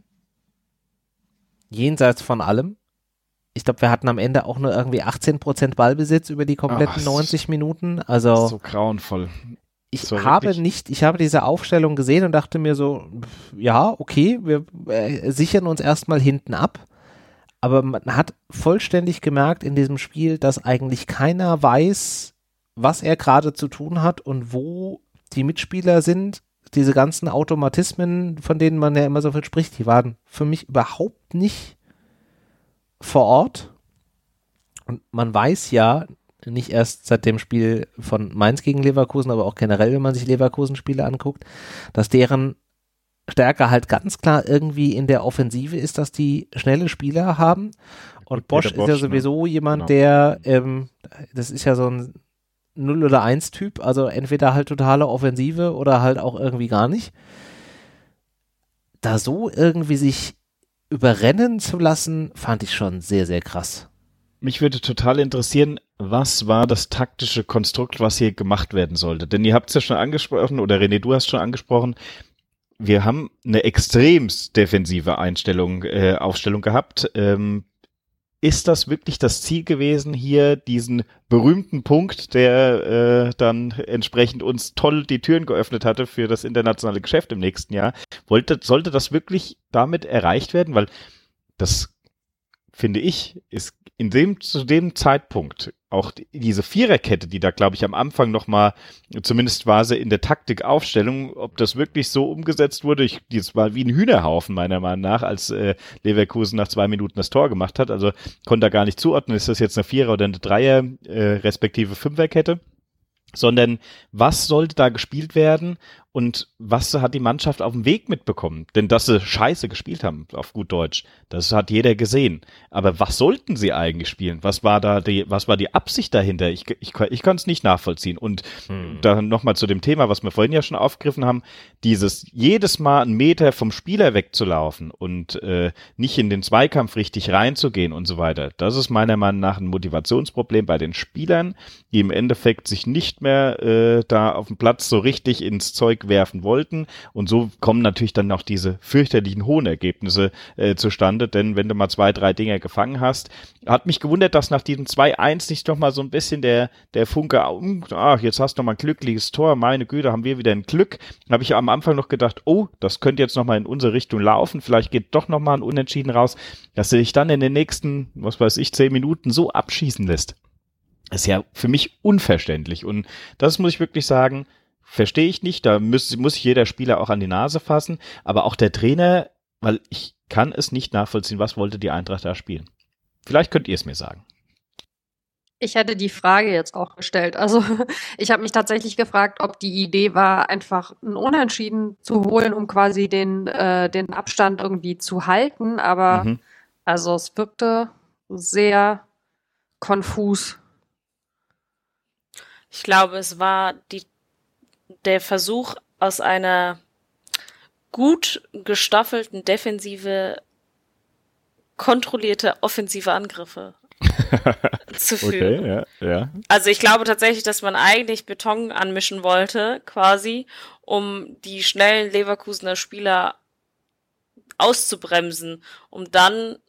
jenseits von allem. Ich glaube, wir hatten am Ende auch nur irgendwie achtzehn Prozent Ballbesitz über die kompletten Ach, neunzig Minuten. Also so grauenvoll. Ich habe nicht, ich habe diese Aufstellung gesehen und dachte mir so, ja, okay, wir äh, sichern uns erstmal hinten ab. Aber man hat vollständig gemerkt in diesem Spiel, dass eigentlich keiner weiß, was er gerade zu tun hat und wo die Mitspieler sind. Diese ganzen Automatismen, von denen man ja immer so viel spricht, die waren für mich überhaupt nicht vor Ort. Und man weiß ja, nicht erst seit dem Spiel von Mainz gegen Leverkusen, aber auch generell, wenn man sich Leverkusen-Spiele anguckt, dass deren Stärke halt ganz klar irgendwie in der Offensive ist, dass die schnelle Spieler haben. Und Bosz, Bosz ist ja sowieso ne? jemand, genau. der, ähm, das ist ja so ein null oder eins Typ, also entweder halt totale Offensive oder halt auch irgendwie gar nicht. Da so irgendwie sich überrennen zu lassen, fand ich schon sehr, sehr krass. Mich würde total interessieren, was war das taktische Konstrukt, was hier gemacht werden sollte? Denn ihr habt es ja schon angesprochen, oder René, du hast schon angesprochen, wir haben eine extrem defensive Einstellung, äh, Aufstellung gehabt. Ähm, ist das wirklich das Ziel gewesen, hier diesen berühmten Punkt, der äh, dann entsprechend uns toll die Türen geöffnet hatte für das internationale Geschäft im nächsten Jahr? Wollte, sollte das wirklich damit erreicht werden? Weil das, finde ich, ist in dem, zu dem Zeitpunkt auch diese Viererkette, die da, glaube ich, am Anfang nochmal, zumindest war sie in der Taktikaufstellung, ob das wirklich so umgesetzt wurde, ich, das war wie ein Hühnerhaufen meiner Meinung nach, als äh, Leverkusen nach zwei Minuten das Tor gemacht hat, also konnte da gar nicht zuordnen, ist das jetzt eine Vierer- oder eine Dreier, äh, respektive Fünferkette, sondern was sollte da gespielt werden und was hat die Mannschaft auf dem Weg mitbekommen? Denn dass sie scheiße gespielt haben, auf gut Deutsch, das hat jeder gesehen. Aber was sollten sie eigentlich spielen? Was war da die, was war die Absicht dahinter? Ich, ich, ich kann es nicht nachvollziehen. Und hm. dann nochmal zu dem Thema, was wir vorhin ja schon aufgegriffen haben, dieses jedes Mal einen Meter vom Spieler wegzulaufen und äh, nicht in den Zweikampf richtig reinzugehen und so weiter. Das ist meiner Meinung nach ein Motivationsproblem bei den Spielern, die im Endeffekt sich nicht mehr äh, da auf dem Platz so richtig ins Zeug werfen wollten und so kommen natürlich dann noch diese fürchterlichen hohen Ergebnisse äh, zustande, denn wenn du mal zwei, drei Dinger gefangen hast, hat mich gewundert, dass nach diesem zwei eins nicht noch mal so ein bisschen der der Funke, ach, jetzt hast du noch mal ein glückliches Tor, meine Güte, haben wir wieder ein Glück, habe ich am Anfang noch gedacht, oh, das könnte jetzt noch mal in unsere Richtung laufen, vielleicht geht doch noch mal ein Unentschieden raus, dass er sich dann in den nächsten, was weiß ich, zehn Minuten so abschießen lässt. Das ist ja für mich unverständlich und das muss ich wirklich sagen, verstehe ich nicht, da muss, muss sich jeder Spieler auch an die Nase fassen, aber auch der Trainer, weil ich kann es nicht nachvollziehen, was wollte die Eintracht da spielen. Vielleicht könnt ihr es mir sagen. Ich hätte die Frage jetzt auch gestellt. Also ich habe mich tatsächlich gefragt, ob die Idee war, einfach ein Unentschieden zu holen, um quasi den, äh, den Abstand irgendwie zu halten, aber mhm. also es wirkte sehr konfus. Ich glaube, es war die der Versuch, aus einer gut gestaffelten Defensive kontrollierte offensive Angriffe zu führen. Okay, ja, ja. Also ich glaube tatsächlich, dass man eigentlich Beton anmischen wollte, quasi, um die schnellen Leverkusener Spieler auszubremsen, um dann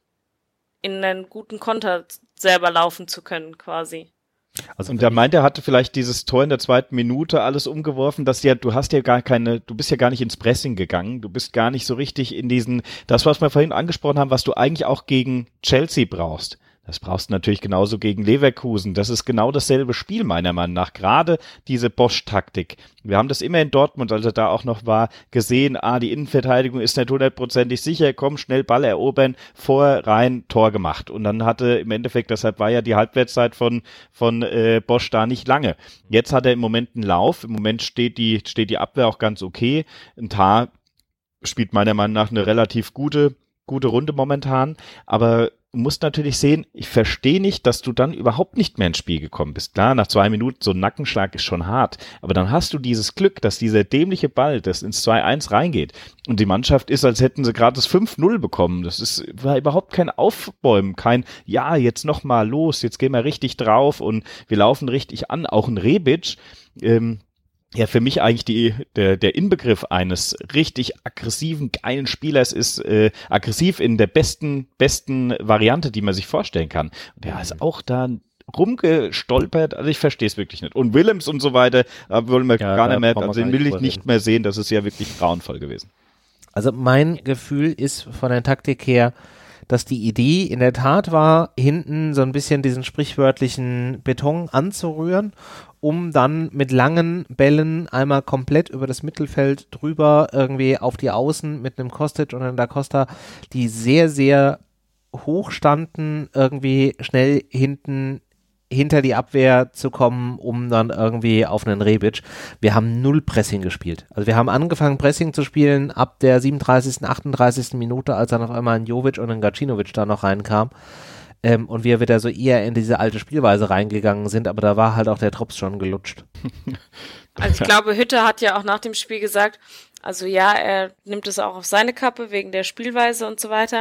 in einen guten Konter selber laufen zu können, quasi. Also und der meint, er hatte vielleicht dieses Tor in der zweiten Minute alles umgeworfen, dass ja, du hast ja gar keine, du bist ja gar nicht ins Pressing gegangen, du bist gar nicht so richtig in diesen, das, was wir vorhin angesprochen haben, was du eigentlich auch gegen Chelsea brauchst. Das brauchst du natürlich genauso gegen Leverkusen. Das ist genau dasselbe Spiel, meiner Meinung nach. Gerade diese Bosch-Taktik. Wir haben das immer in Dortmund, als er da auch noch war, gesehen. Ah, die Innenverteidigung ist nicht hundertprozentig sicher. Komm, schnell Ball erobern, vor, rein, Tor gemacht. Und dann hatte im Endeffekt, deshalb war ja die Halbwertszeit von von äh, Bosch da nicht lange. Jetzt hat er im Moment einen Lauf. Im Moment steht die steht die Abwehr auch ganz okay. Ein Tar spielt meiner Meinung nach eine relativ gute gute Runde momentan. Aber du musst natürlich sehen, ich verstehe nicht, dass du dann überhaupt nicht mehr ins Spiel gekommen bist. Klar, nach zwei Minuten so ein Nackenschlag ist schon hart, aber dann hast du dieses Glück, dass dieser dämliche Ball, das ins zwei eins reingeht und die Mannschaft ist, als hätten sie gerade das fünf null bekommen. Das ist war überhaupt kein Aufbäumen, kein, ja, jetzt nochmal los, jetzt gehen wir richtig drauf und wir laufen richtig an. Auch ein Rebic, ähm, ja, für mich eigentlich die, der, der Inbegriff eines richtig aggressiven, geilen Spielers ist äh, aggressiv in der besten, besten Variante, die man sich vorstellen kann. Und der ist auch da rumgestolpert, also ich verstehe es wirklich nicht. Und Willems und so weiter, da wollen wir ja, gar nicht mehr, also den will ich nicht mehr sehen, das ist ja wirklich grauenvoll gewesen. Also mein Gefühl ist von der Taktik her, dass die Idee in der Tat war, hinten so ein bisschen diesen sprichwörtlichen Beton anzurühren, um dann mit langen Bällen einmal komplett über das Mittelfeld drüber irgendwie auf die Außen mit einem Kostic und einem Da Costa, die sehr, sehr hoch standen, irgendwie schnell hinten hinter die Abwehr zu kommen, um dann irgendwie auf einen Rebic. Wir haben null Pressing gespielt. Also wir haben angefangen Pressing zu spielen ab der siebenunddreißigsten, achtunddreißigsten Minute, als dann auf einmal ein Jovic und ein Gacinovic da noch reinkam. Ähm, und wir wieder so eher in diese alte Spielweise reingegangen sind, aber da war halt auch der Drops schon gelutscht. Also ich glaube, Hütter hat ja auch nach dem Spiel gesagt, also ja, er nimmt es auch auf seine Kappe wegen der Spielweise und so weiter,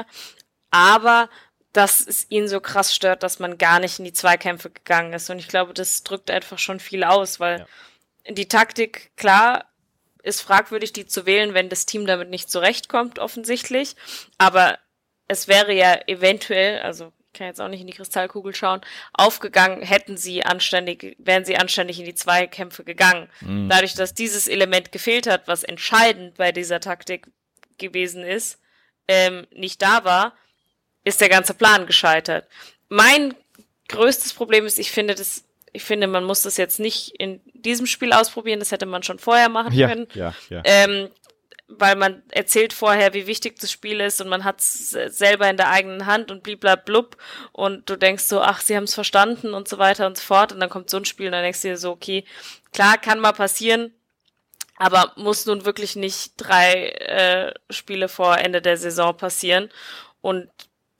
aber dass es ihn so krass stört, dass man gar nicht in die Zweikämpfe gegangen ist. Und ich glaube, das drückt einfach schon viel aus, weil ja. Die Taktik, klar, ist fragwürdig, die zu wählen, wenn das Team damit nicht zurechtkommt, offensichtlich. Aber es wäre ja eventuell, also ich kann jetzt auch nicht in die Kristallkugel schauen, aufgegangen, hätten sie anständig, wären sie anständig in die Zweikämpfe gegangen. Mhm. Dadurch, dass dieses Element gefehlt hat, was entscheidend bei dieser Taktik gewesen ist, ähm, nicht da war, ist der ganze Plan gescheitert. Mein größtes Problem ist, ich finde das, ich finde, man muss das jetzt nicht in diesem Spiel ausprobieren, das hätte man schon vorher machen ja, können. Ja, ja. Ähm, weil man erzählt vorher, wie wichtig das Spiel ist und man hat es selber in der eigenen Hand und bliblablub und du denkst so, ach, sie haben es verstanden und so weiter und so fort und dann kommt so ein Spiel und dann denkst du dir so, okay, klar, kann mal passieren, aber muss nun wirklich nicht drei äh, Spiele vor Ende der Saison passieren und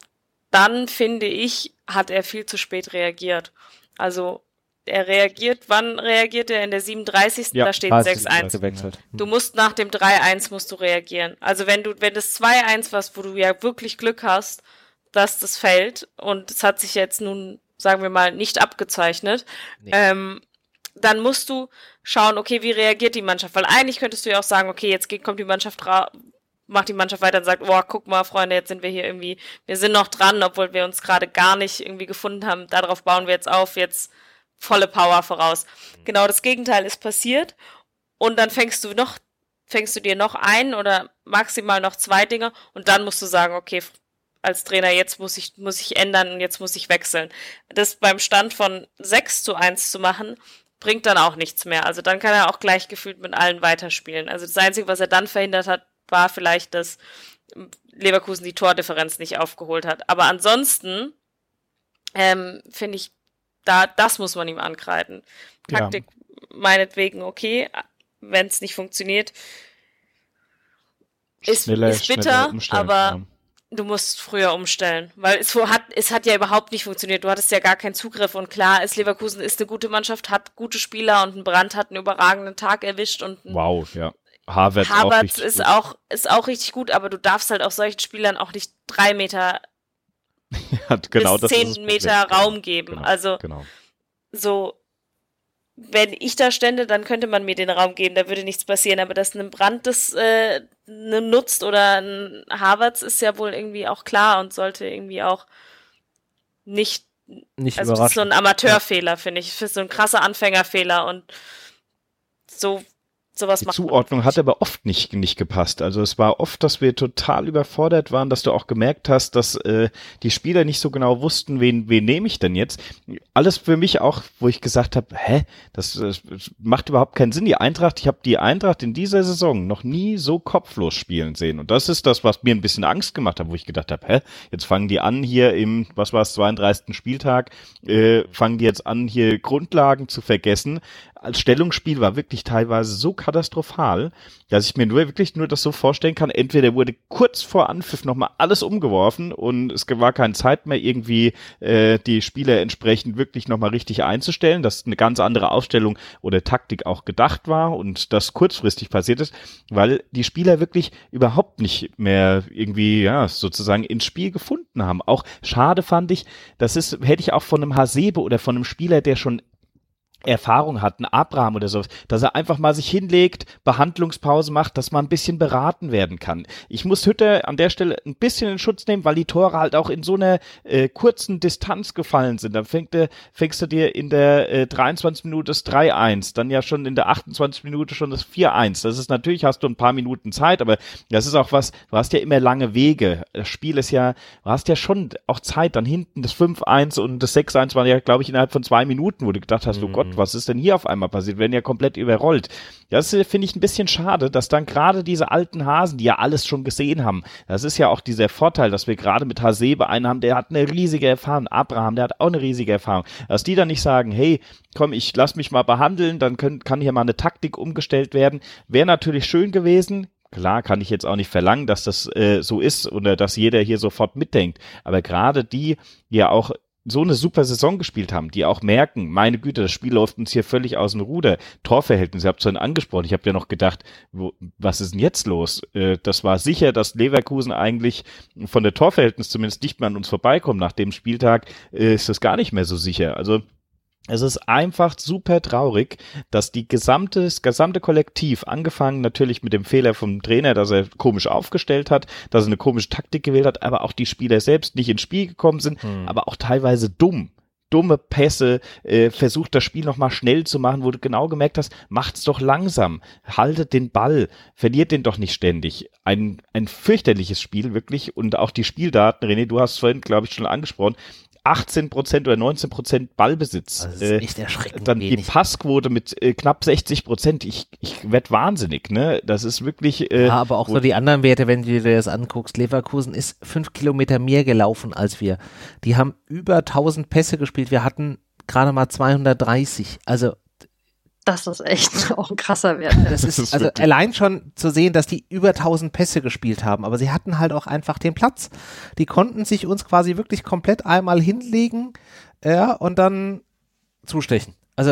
dann, finde ich, hat er viel zu spät reagiert. Also er reagiert, wann reagiert er? In der siebenunddreißigsten Ja, da steht sechs eins. Du musst nach dem drei eins musst du reagieren. Also wenn du, wenn das zwei eins was, wo du ja wirklich Glück hast, dass das fällt und es hat sich jetzt nun, sagen wir mal, nicht abgezeichnet, nee. ähm, dann musst du schauen, okay, wie reagiert die Mannschaft? Weil eigentlich könntest du ja auch sagen, okay, jetzt geht, kommt die Mannschaft ra- macht die Mannschaft weiter und sagt, oh, guck mal, Freunde, jetzt sind wir hier irgendwie, wir sind noch dran, obwohl wir uns gerade gar nicht irgendwie gefunden haben, darauf bauen wir jetzt auf, jetzt volle Power voraus. Genau das Gegenteil ist passiert und dann fängst du noch, fängst du dir noch ein oder maximal noch zwei Dinge und dann musst du sagen, okay, als Trainer, jetzt muss ich, muss ich ändern und jetzt muss ich wechseln. Das beim Stand von sechs zu eins zu machen, bringt dann auch nichts mehr. Also dann kann er auch gleich gefühlt mit allen weiterspielen. Also das Einzige, was er dann verhindert hat, war vielleicht, dass Leverkusen die Tordifferenz nicht aufgeholt hat. Aber ansonsten ähm, finde ich, da das muss man ihm ankreiden. Taktik ja. meinetwegen okay, wenn es nicht funktioniert, ist, schneller, ist bitter, aber ja. du musst früher umstellen, weil es hat, es hat ja überhaupt nicht funktioniert. Du hattest ja gar keinen Zugriff und klar, ist Leverkusen ist eine gute Mannschaft, hat gute Spieler und ein Brandt hat einen überragenden Tag erwischt und ein wow, ja. Havertz, Havertz auch ist gut. auch ist auch richtig gut, aber du darfst halt auch solchen Spielern auch nicht drei Meter ja, genau, bis zehn Meter Raum geben. Genau, also genau. so wenn ich da stände, dann könnte man mir den Raum geben, da würde nichts passieren. Aber dass ein Brandt das äh, nutzt oder ein Havertz ist ja wohl irgendwie auch klar und sollte irgendwie auch nicht, nicht also das ist so ein Amateurfehler, ja. finde ich. Das ist so ein krasser Anfängerfehler und so sowas Die macht Zuordnung hat aber oft nicht, nicht gepasst. Also es war oft, dass wir total überfordert waren, dass du auch gemerkt hast, dass äh, die Spieler nicht so genau wussten, wen, wen nehme ich denn jetzt. Alles für mich auch, wo ich gesagt habe, hä, das, das macht überhaupt keinen Sinn. Die Eintracht, ich habe die Eintracht in dieser Saison noch nie so kopflos spielen sehen. Und das ist das, was mir ein bisschen Angst gemacht hat, wo ich gedacht habe, hä, jetzt fangen die an hier im, was war es, zweiunddreißigsten Spieltag, äh, fangen die jetzt an, hier Grundlagen zu vergessen. Als Stellungsspiel war wirklich teilweise so katastrophal, dass ich mir nur wirklich nur das so vorstellen kann, entweder wurde kurz vor Anpfiff nochmal alles umgeworfen und es war keine Zeit mehr, irgendwie äh, die Spieler entsprechend wirklich nochmal richtig einzustellen, dass eine ganz andere Aufstellung oder Taktik auch gedacht war und das kurzfristig passiert ist, weil die Spieler wirklich überhaupt nicht mehr irgendwie, ja, sozusagen ins Spiel gefunden haben. Auch schade fand ich, das ist, hätte ich auch von einem Hasebe oder von einem Spieler, der schon Erfahrung hat, ein Abraham oder sowas, dass er einfach mal sich hinlegt, Behandlungspause macht, dass man ein bisschen beraten werden kann. Ich muss Hütter an der Stelle ein bisschen in Schutz nehmen, weil die Tore halt auch in so einer äh, kurzen Distanz gefallen sind. Dann fängt du, fängst du dir in der äh, dreiundzwanzigsten Minute das drei eins, dann ja schon in der achtundzwanzigsten Minute schon das vier eins. Das ist natürlich, hast du ein paar Minuten Zeit, aber das ist auch was, du hast ja immer lange Wege. Das Spiel ist ja, du hast ja schon auch Zeit, dann hinten das fünf eins und das sechs eins waren ja, glaube ich, innerhalb von zwei Minuten, wo du gedacht hast, mhm. oh Gott, was ist denn hier auf einmal passiert? Wir werden ja komplett überrollt. Das finde ich ein bisschen schade, dass dann gerade diese alten Hasen, die ja alles schon gesehen haben, das ist ja auch dieser Vorteil, dass wir gerade mit Hasebe einen haben, der hat eine riesige Erfahrung, Abraham, der hat auch eine riesige Erfahrung, dass die dann nicht sagen, hey, komm, ich lass mich mal behandeln, dann können, kann hier mal eine Taktik umgestellt werden, wäre natürlich schön gewesen. Klar kann ich jetzt auch nicht verlangen, dass das äh, so ist oder dass jeder hier sofort mitdenkt, aber gerade die, die ja auch so eine super Saison gespielt haben, die auch merken, meine Güte, das Spiel läuft uns hier völlig aus dem Ruder. Torverhältnis, ihr habt es vorhin angesprochen, ich habe ja noch gedacht, wo, was ist denn jetzt los? Äh, das war sicher, dass Leverkusen eigentlich von der Torverhältnis zumindest nicht mehr an uns vorbeikommt. Nach dem Spieltag äh, ist das gar nicht mehr so sicher. Also es ist einfach super traurig, dass die gesamte, das gesamte Kollektiv, angefangen natürlich mit dem Fehler vom Trainer, dass er komisch aufgestellt hat, dass er eine komische Taktik gewählt hat, aber auch die Spieler selbst nicht ins Spiel gekommen sind, hm. aber auch teilweise dumm. Dumme Pässe, äh, versucht das Spiel nochmal schnell zu machen, wo du genau gemerkt hast, macht's doch langsam, haltet den Ball, verliert den doch nicht ständig. Ein, ein fürchterliches Spiel, wirklich, und auch die Spieldaten, René, du hast es vorhin, glaube ich, schon angesprochen, achtzehn Prozent oder neunzehn Prozent Ballbesitz. Das ist echt erschreckend. Dann wenig. Die Passquote mit äh, knapp sechzig Prozent. Ich, ich werd wahnsinnig, ne? Das ist wirklich. Äh, ja, aber auch so die anderen Werte, wenn du dir das anguckst. Leverkusen ist fünf Kilometer mehr gelaufen als wir. Die haben über tausend Pässe gespielt. Wir hatten gerade mal zweihundertdreißig. Also das ist echt auch ein krasser Wert. Das ist, das ist also wirklich. Allein schon zu sehen, dass die über tausend Pässe gespielt haben, aber sie hatten halt auch einfach den Platz. Die konnten sich uns quasi wirklich komplett einmal hinlegen, ja, und dann zustechen. Also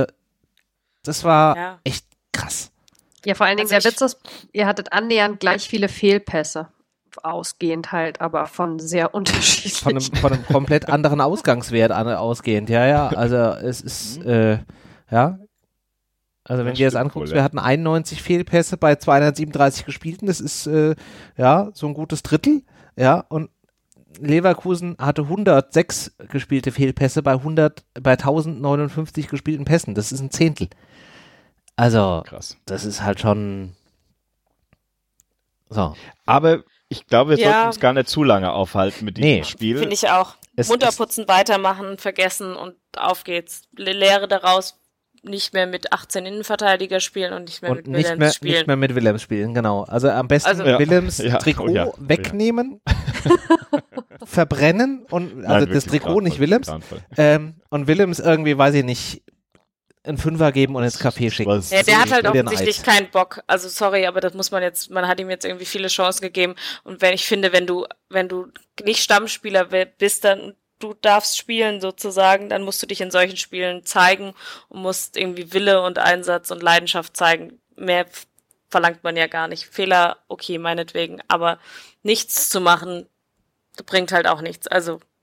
das war ja. echt krass. Ja, vor allen Dingen also der Witz ist, ihr hattet annähernd gleich viele Fehlpässe. Ausgehend halt, aber von sehr unterschiedlich. Von einem, von einem komplett anderen Ausgangswert an, ausgehend, ja, ja. Also es ist, äh, ja, Also wenn das du dir das anguckst, wohl, ja. wir hatten einundneunzig Fehlpässe bei zweihundertsiebenunddreißig gespielten, das ist äh, ja so ein gutes Drittel, ja, und Leverkusen hatte hundertsechs gespielte Fehlpässe bei hundert, bei tausendneunundfünfzig gespielten Pässen, das ist ein Zehntel. Also, krass. Das ist halt schon so. Aber ich glaube, wir ja. sollten uns gar nicht zu lange aufhalten mit diesem nee. Spiel. Finde ich auch. Es Munterputzen, weitermachen, vergessen und auf geht's. Lehre daraus. Nicht mehr mit achtzehn Innenverteidiger spielen und nicht mehr und mit nicht Willems mehr, spielen. Nicht mehr mit Willems spielen, genau. Also am besten also, Willems ja, Trikot ja, wegnehmen, ja. verbrennen und also Nein, das Trikot, nicht Willems. Ähm, und Willems irgendwie, weiß ich nicht, einen Fünfer geben und ins Café schicken. Ja, der hat halt offensichtlich keinen Bock. Also sorry, aber das muss man jetzt, man hat ihm jetzt irgendwie viele Chancen gegeben. Und wenn ich finde, wenn du, wenn du nicht Stammspieler bist, dann du darfst spielen sozusagen, dann musst du dich in solchen Spielen zeigen und musst irgendwie Wille und Einsatz und Leidenschaft zeigen. Mehr verlangt man ja gar nicht. Fehler, okay, meinetwegen, aber nichts zu machen, bringt halt auch nichts. Also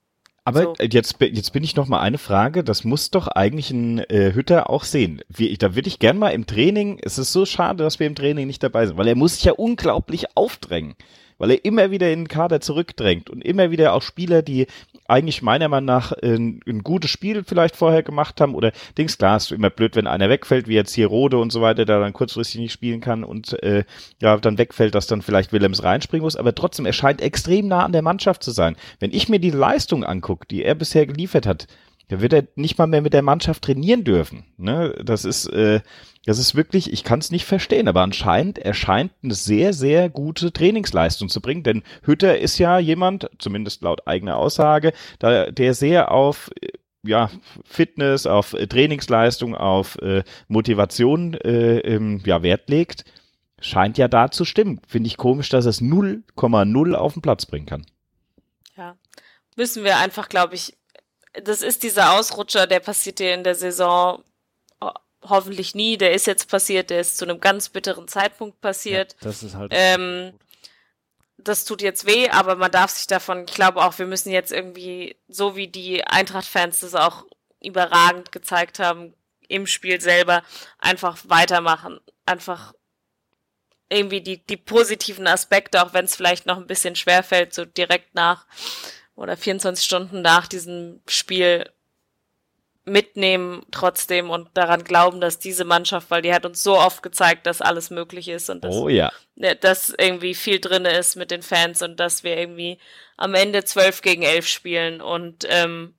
Aber so. jetzt, jetzt bin ich noch mal eine Frage, das muss doch eigentlich ein äh, Hütter auch sehen. Wie, da würde ich gern mal im Training, es ist so schade, dass wir im Training nicht dabei sind, weil er muss sich ja unglaublich aufdrängen, weil er immer wieder in den Kader zurückdrängt und immer wieder auch Spieler, die eigentlich meiner Meinung nach ein, ein gutes Spiel vielleicht vorher gemacht haben oder Dings, klar, ist immer blöd, wenn einer wegfällt, wie jetzt hier Rode und so weiter, der dann kurzfristig nicht spielen kann und äh, ja, dann wegfällt, dass dann vielleicht Willems reinspringen muss, aber trotzdem, er scheint extrem nah an der Mannschaft zu sein. Wenn ich mir die Leistung angucke, die er bisher geliefert hat, da wird er nicht mal mehr mit der Mannschaft trainieren dürfen. Ne? Das ist, äh, das ist wirklich, ich kann es nicht verstehen, aber anscheinend, er scheint eine sehr, sehr gute Trainingsleistung zu bringen, denn Hütter ist ja jemand, zumindest laut eigener Aussage, da, der sehr auf ja, Fitness, auf Trainingsleistung, auf äh, Motivation äh, ähm, ja, Wert legt. Scheint ja da zu stimmen. Finde ich komisch, dass er es null Komma null auf den Platz bringen kann. Ja, müssen wir einfach, glaube ich, das ist dieser Ausrutscher, der passiert dir in der Saison ho- hoffentlich nie. Der ist jetzt passiert, der ist zu einem ganz bitteren Zeitpunkt passiert. Ja, das ist halt ähm, das tut jetzt weh, aber man darf sich davon, ich glaube auch, wir müssen jetzt irgendwie, so wie die Eintracht-Fans das auch überragend gezeigt haben, im Spiel selber, einfach weitermachen. Einfach irgendwie die, die positiven Aspekte, auch wenn es vielleicht noch ein bisschen schwerfällt, so direkt nach oder vierundzwanzig Stunden nach diesem Spiel mitnehmen trotzdem und daran glauben, dass diese Mannschaft, weil die hat uns so oft gezeigt, dass alles möglich ist und dass, oh, ja. dass irgendwie viel drin ist mit den Fans und dass wir irgendwie am Ende zwölf gegen elf spielen und ähm,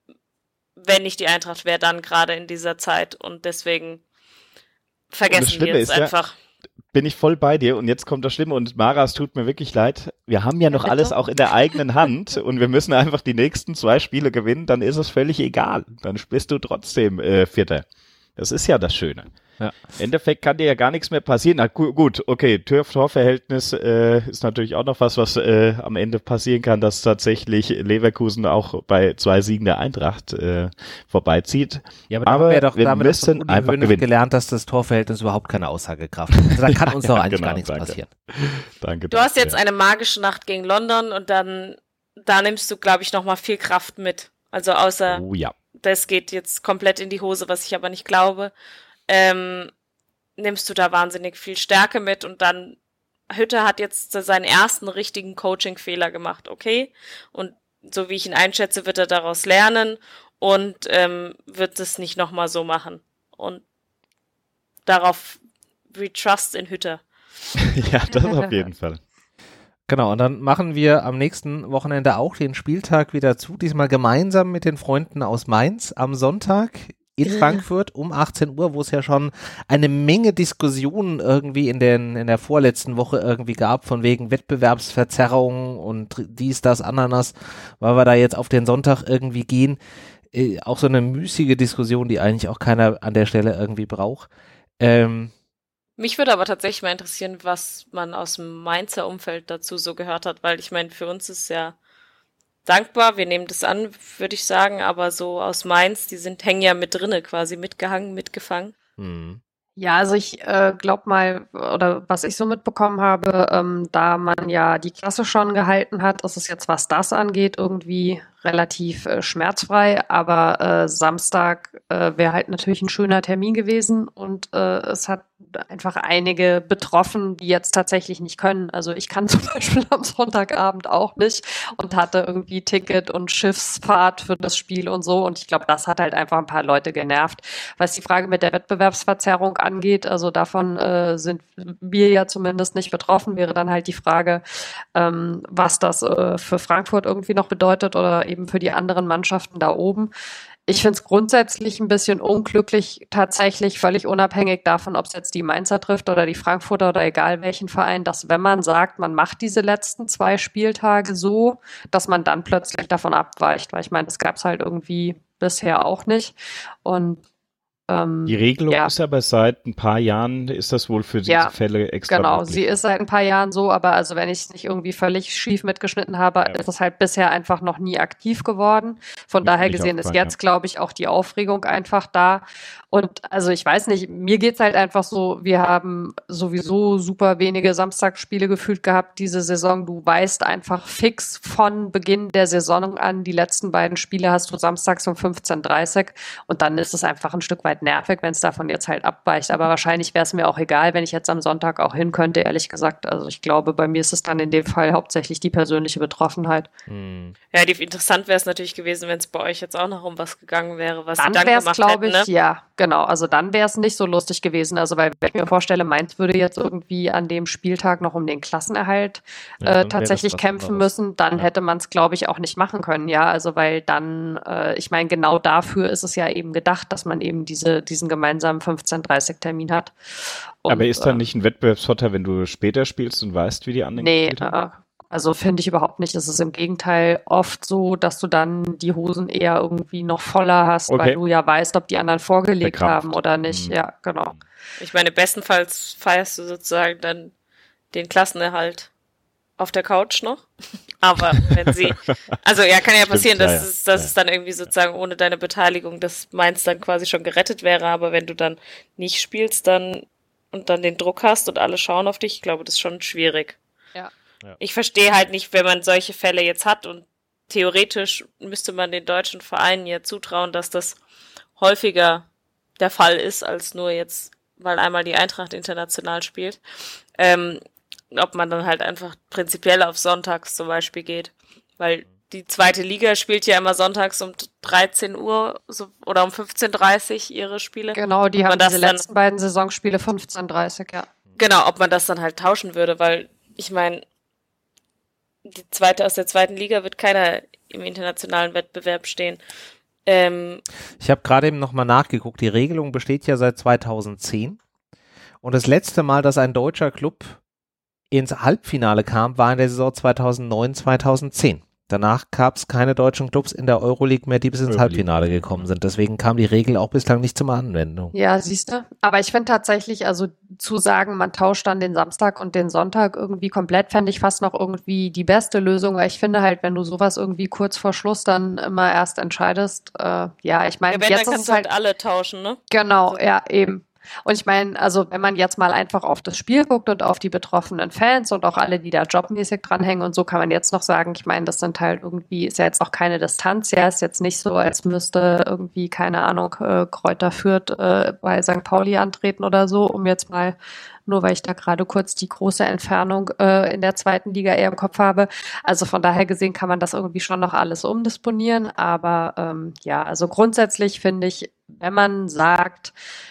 wenn nicht die Eintracht wäre, dann gerade in dieser Zeit und deswegen vergessen wir es einfach. Ja, bin ich voll bei dir und jetzt kommt das Schlimme und Mara, es tut mir wirklich leid, wir haben ja noch ja, alles auch in der eigenen Hand und wir müssen einfach die nächsten zwei Spiele gewinnen, dann ist es völlig egal, dann bist du trotzdem äh, Vierter. Das ist ja das Schöne. Ja. Im Endeffekt kann dir ja gar nichts mehr passieren. Na gu- gut, okay, Tor-Tor-Verhältnis äh, ist natürlich auch noch was, was äh, am Ende passieren kann, dass tatsächlich Leverkusen auch bei zwei Siegen der Eintracht äh, vorbeizieht. Ja, aber, aber wir, doch, wir müssen einfach gewinnen. Gelernt, dass das Torverhältnis überhaupt keine Aussagekraft hat. Also da kann uns doch ja, eigentlich genau, gar nichts danke. passieren. Danke. Du hast jetzt ja. eine magische Nacht gegen London und dann da nimmst du, glaube ich, nochmal viel Kraft mit. Also außer oh, ja. das geht jetzt komplett in die Hose, was ich aber nicht glaube. Ähm, nimmst du da wahnsinnig viel Stärke mit und dann Hütter hat jetzt seinen ersten richtigen Coaching-Fehler gemacht, okay? Und so wie ich ihn einschätze, wird er daraus lernen und ähm, wird es nicht nochmal so machen. Und darauf we trust in Hütter. Ja, das auf jeden Fall. Genau, und dann machen wir am nächsten Wochenende auch den Spieltag wieder zu, diesmal gemeinsam mit den Freunden aus Mainz am Sonntag in Frankfurt um achtzehn Uhr, wo es ja schon eine Menge Diskussionen irgendwie in, den, in der vorletzten Woche irgendwie gab, von wegen Wettbewerbsverzerrung und dies, das, Ananas, weil wir da jetzt auf den Sonntag irgendwie gehen. Äh, auch so eine müßige Diskussion, die eigentlich auch keiner an der Stelle irgendwie braucht. Ähm, Mich würde aber tatsächlich mal interessieren, was man aus dem Mainzer Umfeld dazu so gehört hat, weil ich meine, für uns ist ja dankbar, wir nehmen das an, würde ich sagen, aber so aus Mainz, die sind hängen ja mit drinne quasi, mitgehangen, mitgefangen. Mhm. Ja, also ich äh, glaube mal, oder was ich so mitbekommen habe, ähm, da man ja die Klasse schon gehalten hat, ist es jetzt, was das angeht, irgendwie relativ äh, schmerzfrei, aber äh, Samstag äh, wäre halt natürlich ein schöner Termin gewesen und äh, es hat einfach einige betroffen, die jetzt tatsächlich nicht können. Also ich kann zum Beispiel am Sonntagabend auch nicht und hatte irgendwie Ticket und Schiffsfahrt für das Spiel und so und ich glaube, das hat halt einfach ein paar Leute genervt. Was die Frage mit der Wettbewerbsverzerrung angeht, also davon äh, sind wir ja zumindest nicht betroffen, wäre dann halt die Frage, ähm, was das äh, für Frankfurt irgendwie noch bedeutet oder eben für die anderen Mannschaften da oben. Ich finde es grundsätzlich ein bisschen unglücklich, tatsächlich völlig unabhängig davon, ob es jetzt die Mainzer trifft oder die Frankfurter oder egal welchen Verein, dass wenn man sagt, man macht diese letzten zwei Spieltage so, dass man dann plötzlich davon abweicht, weil ich meine, das gab es halt irgendwie bisher auch nicht und Ähm, die Regelung ja. ist aber seit ein paar Jahren, ist das wohl für diese ja, Fälle extra genau, möglich. sie ist seit ein paar Jahren so, aber also wenn ich es nicht irgendwie völlig schief mitgeschnitten habe, ja. ist es halt bisher einfach noch nie aktiv geworden. Von Mir daher gesehen ist jetzt, ja. glaube ich, auch die Aufregung einfach da. Und also ich weiß nicht, mir geht's halt einfach so, wir haben sowieso super wenige Samstagsspiele gefühlt gehabt diese Saison. Du weißt einfach fix von Beginn der Saison an, die letzten beiden Spiele hast du samstags um fünfzehn Uhr dreißig und dann ist es einfach ein Stück weit nervig, wenn es davon jetzt halt abweicht. Aber wahrscheinlich wäre es mir auch egal, wenn ich jetzt am Sonntag auch hin könnte, ehrlich gesagt. Also ich glaube, bei mir ist es dann in dem Fall hauptsächlich die persönliche Betroffenheit. Hm. Ja, die, interessant wäre es natürlich gewesen, wenn es bei euch jetzt auch noch um was gegangen wäre, was dann sie dann wär's, gemacht glaube hätten, ich, ne? ja, genau. Also dann wäre es nicht so lustig gewesen. Also weil wenn ich mir vorstelle, Mainz würde jetzt irgendwie an dem Spieltag noch um den Klassenerhalt ja, äh, tatsächlich kämpfen anderes. müssen, dann ja. hätte man es, glaube ich, auch nicht machen können. Ja, also weil dann, äh, ich meine, genau dafür ist es ja eben gedacht, dass man eben diese, diesen gemeinsamen fünfzehn Uhr dreißig Termin hat. Und, aber ist da äh, nicht ein Wettbewerbsvorteil, wenn du später spielst und weißt, wie die anderen nee, gespielt haben? äh, also finde ich überhaupt nicht. Es ist im Gegenteil oft so, dass du dann die Hosen eher irgendwie noch voller hast, Okay. weil du ja weißt, ob die anderen vorgelegt Verkrampft. haben oder nicht. Mhm. Ja, genau. Ich meine, bestenfalls feierst du sozusagen dann den Klassenerhalt auf der Couch noch. Aber wenn sie, also ja, kann ja Stimmt, passieren, dass, ja, ja. es, dass Ja. es dann irgendwie sozusagen ohne deine Beteiligung, dass Mainz dann quasi schon gerettet wäre, aber wenn du dann nicht spielst, dann und dann den Druck hast und alle schauen auf dich, ich glaube, das ist schon schwierig. Ja. Ja. Ich verstehe halt nicht, wenn man solche Fälle jetzt hat und theoretisch müsste man den deutschen Vereinen ja zutrauen, dass das häufiger der Fall ist, als nur jetzt, weil einmal die Eintracht international spielt. Ähm, ob man dann halt einfach prinzipiell auf sonntags zum Beispiel geht. Weil die zweite Liga spielt ja immer sonntags um dreizehn Uhr so, oder um fünfzehn Uhr dreißig ihre Spiele. Genau, die Ob man haben das diese dann- letzten beiden Saisonspiele fünfzehn Uhr dreißig, ja. Genau, ob man das dann halt tauschen würde, weil ich meine, die zweite aus der zweiten Liga wird keiner im internationalen Wettbewerb stehen. Ähm, Ich habe gerade eben nochmal nachgeguckt. Die Regelung besteht ja seit zweitausendzehn. Und das letzte Mal, dass ein deutscher Club ins Halbfinale kam, war in der Saison zweitausendneun, zweitausendzehn. Danach gab es keine deutschen Clubs in der Euroleague mehr, die bis ins Euroleague. Halbfinale gekommen sind. Deswegen kam die Regel auch bislang nicht zur Anwendung. Ja, siehst du. Aber ich finde tatsächlich, also zu sagen, man tauscht dann den Samstag und den Sonntag irgendwie komplett, fände ich fast noch irgendwie die beste Lösung, weil ich finde halt, wenn du sowas irgendwie kurz vor Schluss dann immer erst entscheidest, äh, ja, ich meine, ja, wenn, jetzt dann ist kannst es du halt halt, alle tauschen, ne? genau, ja, eben. Und ich meine, also wenn man jetzt mal einfach auf das Spiel guckt und auf die betroffenen Fans und auch alle, die da jobmäßig dranhängen und so, kann man jetzt noch sagen, ich meine, das sind halt irgendwie, ist ja jetzt auch keine Distanz, ja, ist jetzt nicht so, als müsste irgendwie, keine Ahnung, äh, Kräuter Fürth äh, bei Sankt Pauli antreten oder so, um jetzt mal, nur weil ich da gerade kurz die große Entfernung äh, in der zweiten Liga eher im Kopf habe. Also von daher gesehen kann man das irgendwie schon noch alles umdisponieren, aber ähm, ja, also grundsätzlich finde ich, wenn man sagt,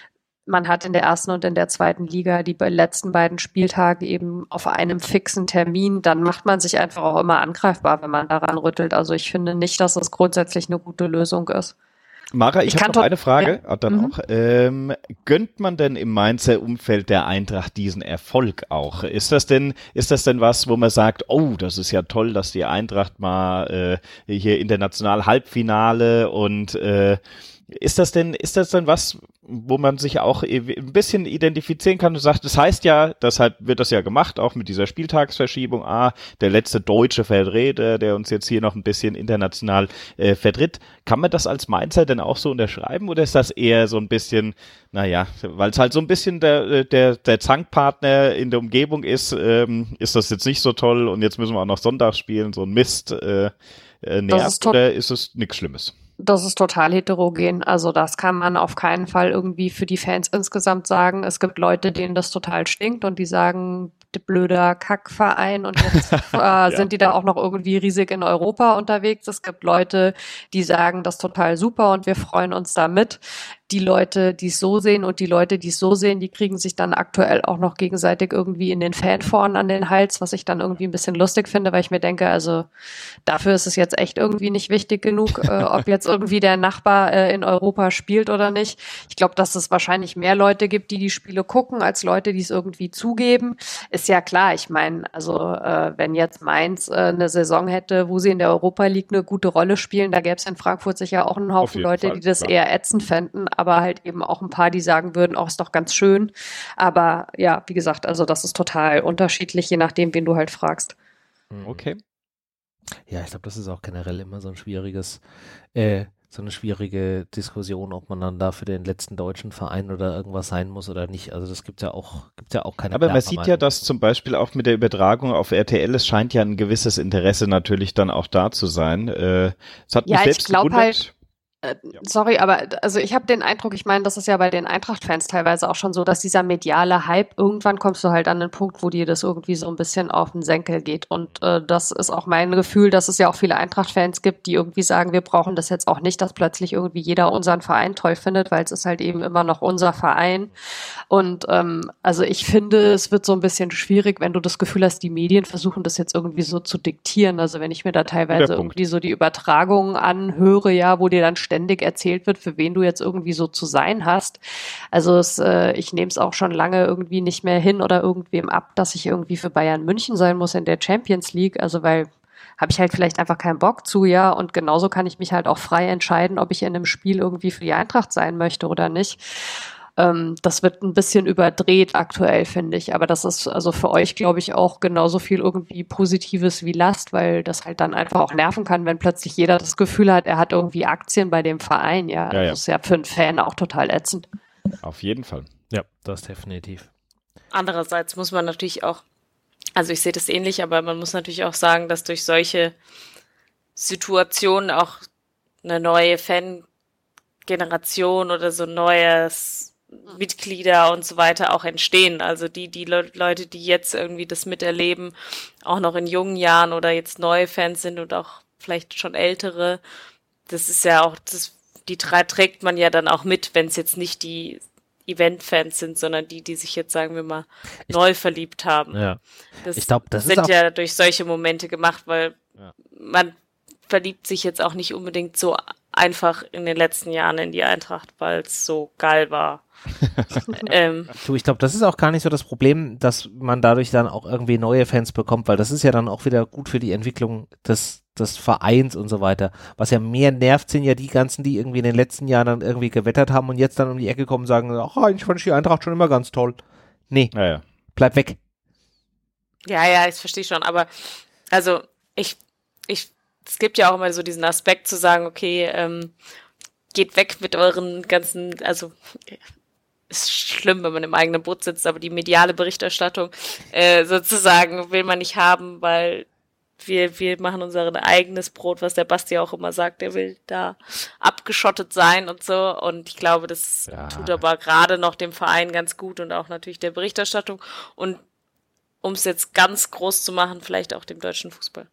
man hat in der ersten und in der zweiten Liga die letzten beiden Spieltage eben auf einem fixen Termin, dann macht man sich einfach auch immer angreifbar, wenn man daran rüttelt. Also ich finde nicht, dass das grundsätzlich eine gute Lösung ist. Mara, ich, Ich habe kann noch tot- eine Frage, ja. ah, dann Mhm. auch. Ähm, gönnt man denn im Mainzer Umfeld der Eintracht diesen Erfolg auch? Ist das denn, ist das denn was, wo man sagt, oh, das ist ja toll, dass die Eintracht mal äh, hier international Halbfinale und äh, ist das denn, ist das denn was, wo man sich auch ein bisschen identifizieren kann und sagt, das heißt ja, deshalb wird das ja gemacht, auch mit dieser Spieltagsverschiebung, ah, der letzte deutsche Vertreter, der uns jetzt hier noch ein bisschen international äh, vertritt. Kann man das als Mainzer denn auch so unterschreiben oder ist das eher so ein bisschen, naja, weil es halt so ein bisschen der, der, der Zankpartner in der Umgebung ist, ähm, ist das jetzt nicht so toll und jetzt müssen wir auch noch Sonntag spielen, so ein Mist äh, äh, nervt ist tot- oder ist es nichts Schlimmes? Das ist total heterogen. Also das kann man auf keinen Fall irgendwie für die Fans insgesamt sagen. Es gibt Leute, denen das total stinkt und die sagen, blöder Kackverein und jetzt äh, Ja. sind die da auch noch irgendwie riesig in Europa unterwegs. Es gibt Leute, die sagen, das ist total super und wir freuen uns da mit. Die Leute, die es so sehen und die Leute, die es so sehen, die kriegen sich dann aktuell auch noch gegenseitig irgendwie in den Fanforen an den Hals, was ich dann irgendwie ein bisschen lustig finde, weil ich mir denke, also dafür ist es jetzt echt irgendwie nicht wichtig genug, äh, ob jetzt irgendwie der Nachbar äh, in Europa spielt oder nicht. Ich glaube, dass es wahrscheinlich mehr Leute gibt, die die Spiele gucken, als Leute, die es irgendwie zugeben. Ist ist ja klar. Ich meine, also äh, wenn jetzt Mainz äh, eine Saison hätte, wo sie in der Europa League eine gute Rolle spielen, da gäbe es in Frankfurt sicher auch einen Haufen Leute, Fall, die das klar. eher ätzend fänden, aber halt eben auch ein paar, die sagen würden, oh, ist doch ganz schön. Aber ja, wie gesagt, also das ist total unterschiedlich, je nachdem, wen du halt fragst. Okay. Ja, ich glaube, das ist auch generell immer so ein schwieriges, äh, so eine schwierige Diskussion, ob man dann da für den letzten deutschen Verein oder irgendwas sein muss oder nicht. Also das gibt ja auch, gibt ja auch keine. Aber man sieht ja, dass zum Beispiel auch mit der Übertragung auf R T L, es scheint ja ein gewisses Interesse natürlich dann auch da zu sein. Äh, es hat ja, mich selbst ich glaube halt, Ja. Sorry, aber also ich habe den Eindruck, ich meine, das ist ja bei den Eintracht-Fans teilweise auch schon so, dass dieser mediale Hype, irgendwann kommst du halt an den Punkt, wo dir das irgendwie so ein bisschen auf den Senkel geht. Und äh, das ist auch mein Gefühl, dass es ja auch viele Eintracht-Fans gibt, die irgendwie sagen, wir brauchen das jetzt auch nicht, dass plötzlich irgendwie jeder unseren Verein toll findet, weil es ist halt eben immer noch unser Verein. Und ähm, also ich finde, es wird so ein bisschen schwierig, wenn du das Gefühl hast, die Medien versuchen das jetzt irgendwie so zu diktieren. Also wenn ich mir da teilweise irgendwie so die Übertragungen anhöre, ja, wo dir dann ständig erzählt wird, für wen du jetzt irgendwie so zu sein hast. Also es, äh, ich nehme es auch schon lange irgendwie nicht mehr hin oder irgendwem ab, dass ich irgendwie für Bayern München sein muss in der Champions League. Also weil habe ich halt vielleicht einfach keinen Bock zu, ja. Und genauso kann ich mich halt auch frei entscheiden, ob ich in einem Spiel irgendwie für die Eintracht sein möchte oder nicht. Das wird ein bisschen überdreht aktuell, finde ich. Aber das ist also für euch, glaube ich, auch genauso viel irgendwie Positives wie Last, weil das halt dann einfach auch nerven kann, wenn plötzlich jeder das Gefühl hat, er hat irgendwie Aktien bei dem Verein. Ja, ja, ja. Das ist ja für einen Fan auch total ätzend. Auf jeden Fall. Ja, das definitiv. Andererseits muss man natürlich auch, also ich sehe das ähnlich, aber man muss natürlich auch sagen, dass durch solche Situationen auch eine neue Fangeneration oder so neues Mitglieder und so weiter auch entstehen. Also die, die Le- Leute, die jetzt irgendwie das miterleben, auch noch in jungen Jahren oder jetzt neue Fans sind und auch vielleicht schon ältere, das ist ja auch, das, die drei trägt man ja dann auch mit, wenn es jetzt nicht die Event-Fans sind, sondern die, die sich jetzt, sagen wir mal, ich, neu verliebt haben. Ja. Das, ich glaube, das sind ist auch ja durch solche Momente gemacht, weil ja. man verliebt sich jetzt auch nicht unbedingt so einfach in den letzten Jahren in die Eintracht, weil es so geil war. ähm, du, ich glaube, das ist auch gar nicht so das Problem, dass man dadurch dann auch irgendwie neue Fans bekommt, weil das ist ja dann auch wieder gut für die Entwicklung des, des Vereins und so weiter. Was ja mehr nervt, sind ja die ganzen, die irgendwie in den letzten Jahren dann irgendwie gewettert haben und jetzt dann um die Ecke kommen und sagen, ach, eigentlich fand ich die Eintracht schon immer ganz toll. Nee, ja, ja. bleib weg. Ja, ja, ich verstehe schon, aber also ich, ich, es gibt ja auch immer so diesen Aspekt zu sagen, okay, ähm, geht weg mit euren ganzen, also ist schlimm, wenn man im eigenen Boot sitzt, aber die mediale Berichterstattung äh, sozusagen will man nicht haben, weil wir wir machen unser eigenes Brot, was der Basti auch immer sagt, der will da abgeschottet sein und so, und ich glaube, das ja. tut aber gerade noch dem Verein ganz gut und auch natürlich der Berichterstattung und um es jetzt ganz groß zu machen, vielleicht auch dem deutschen Fußball.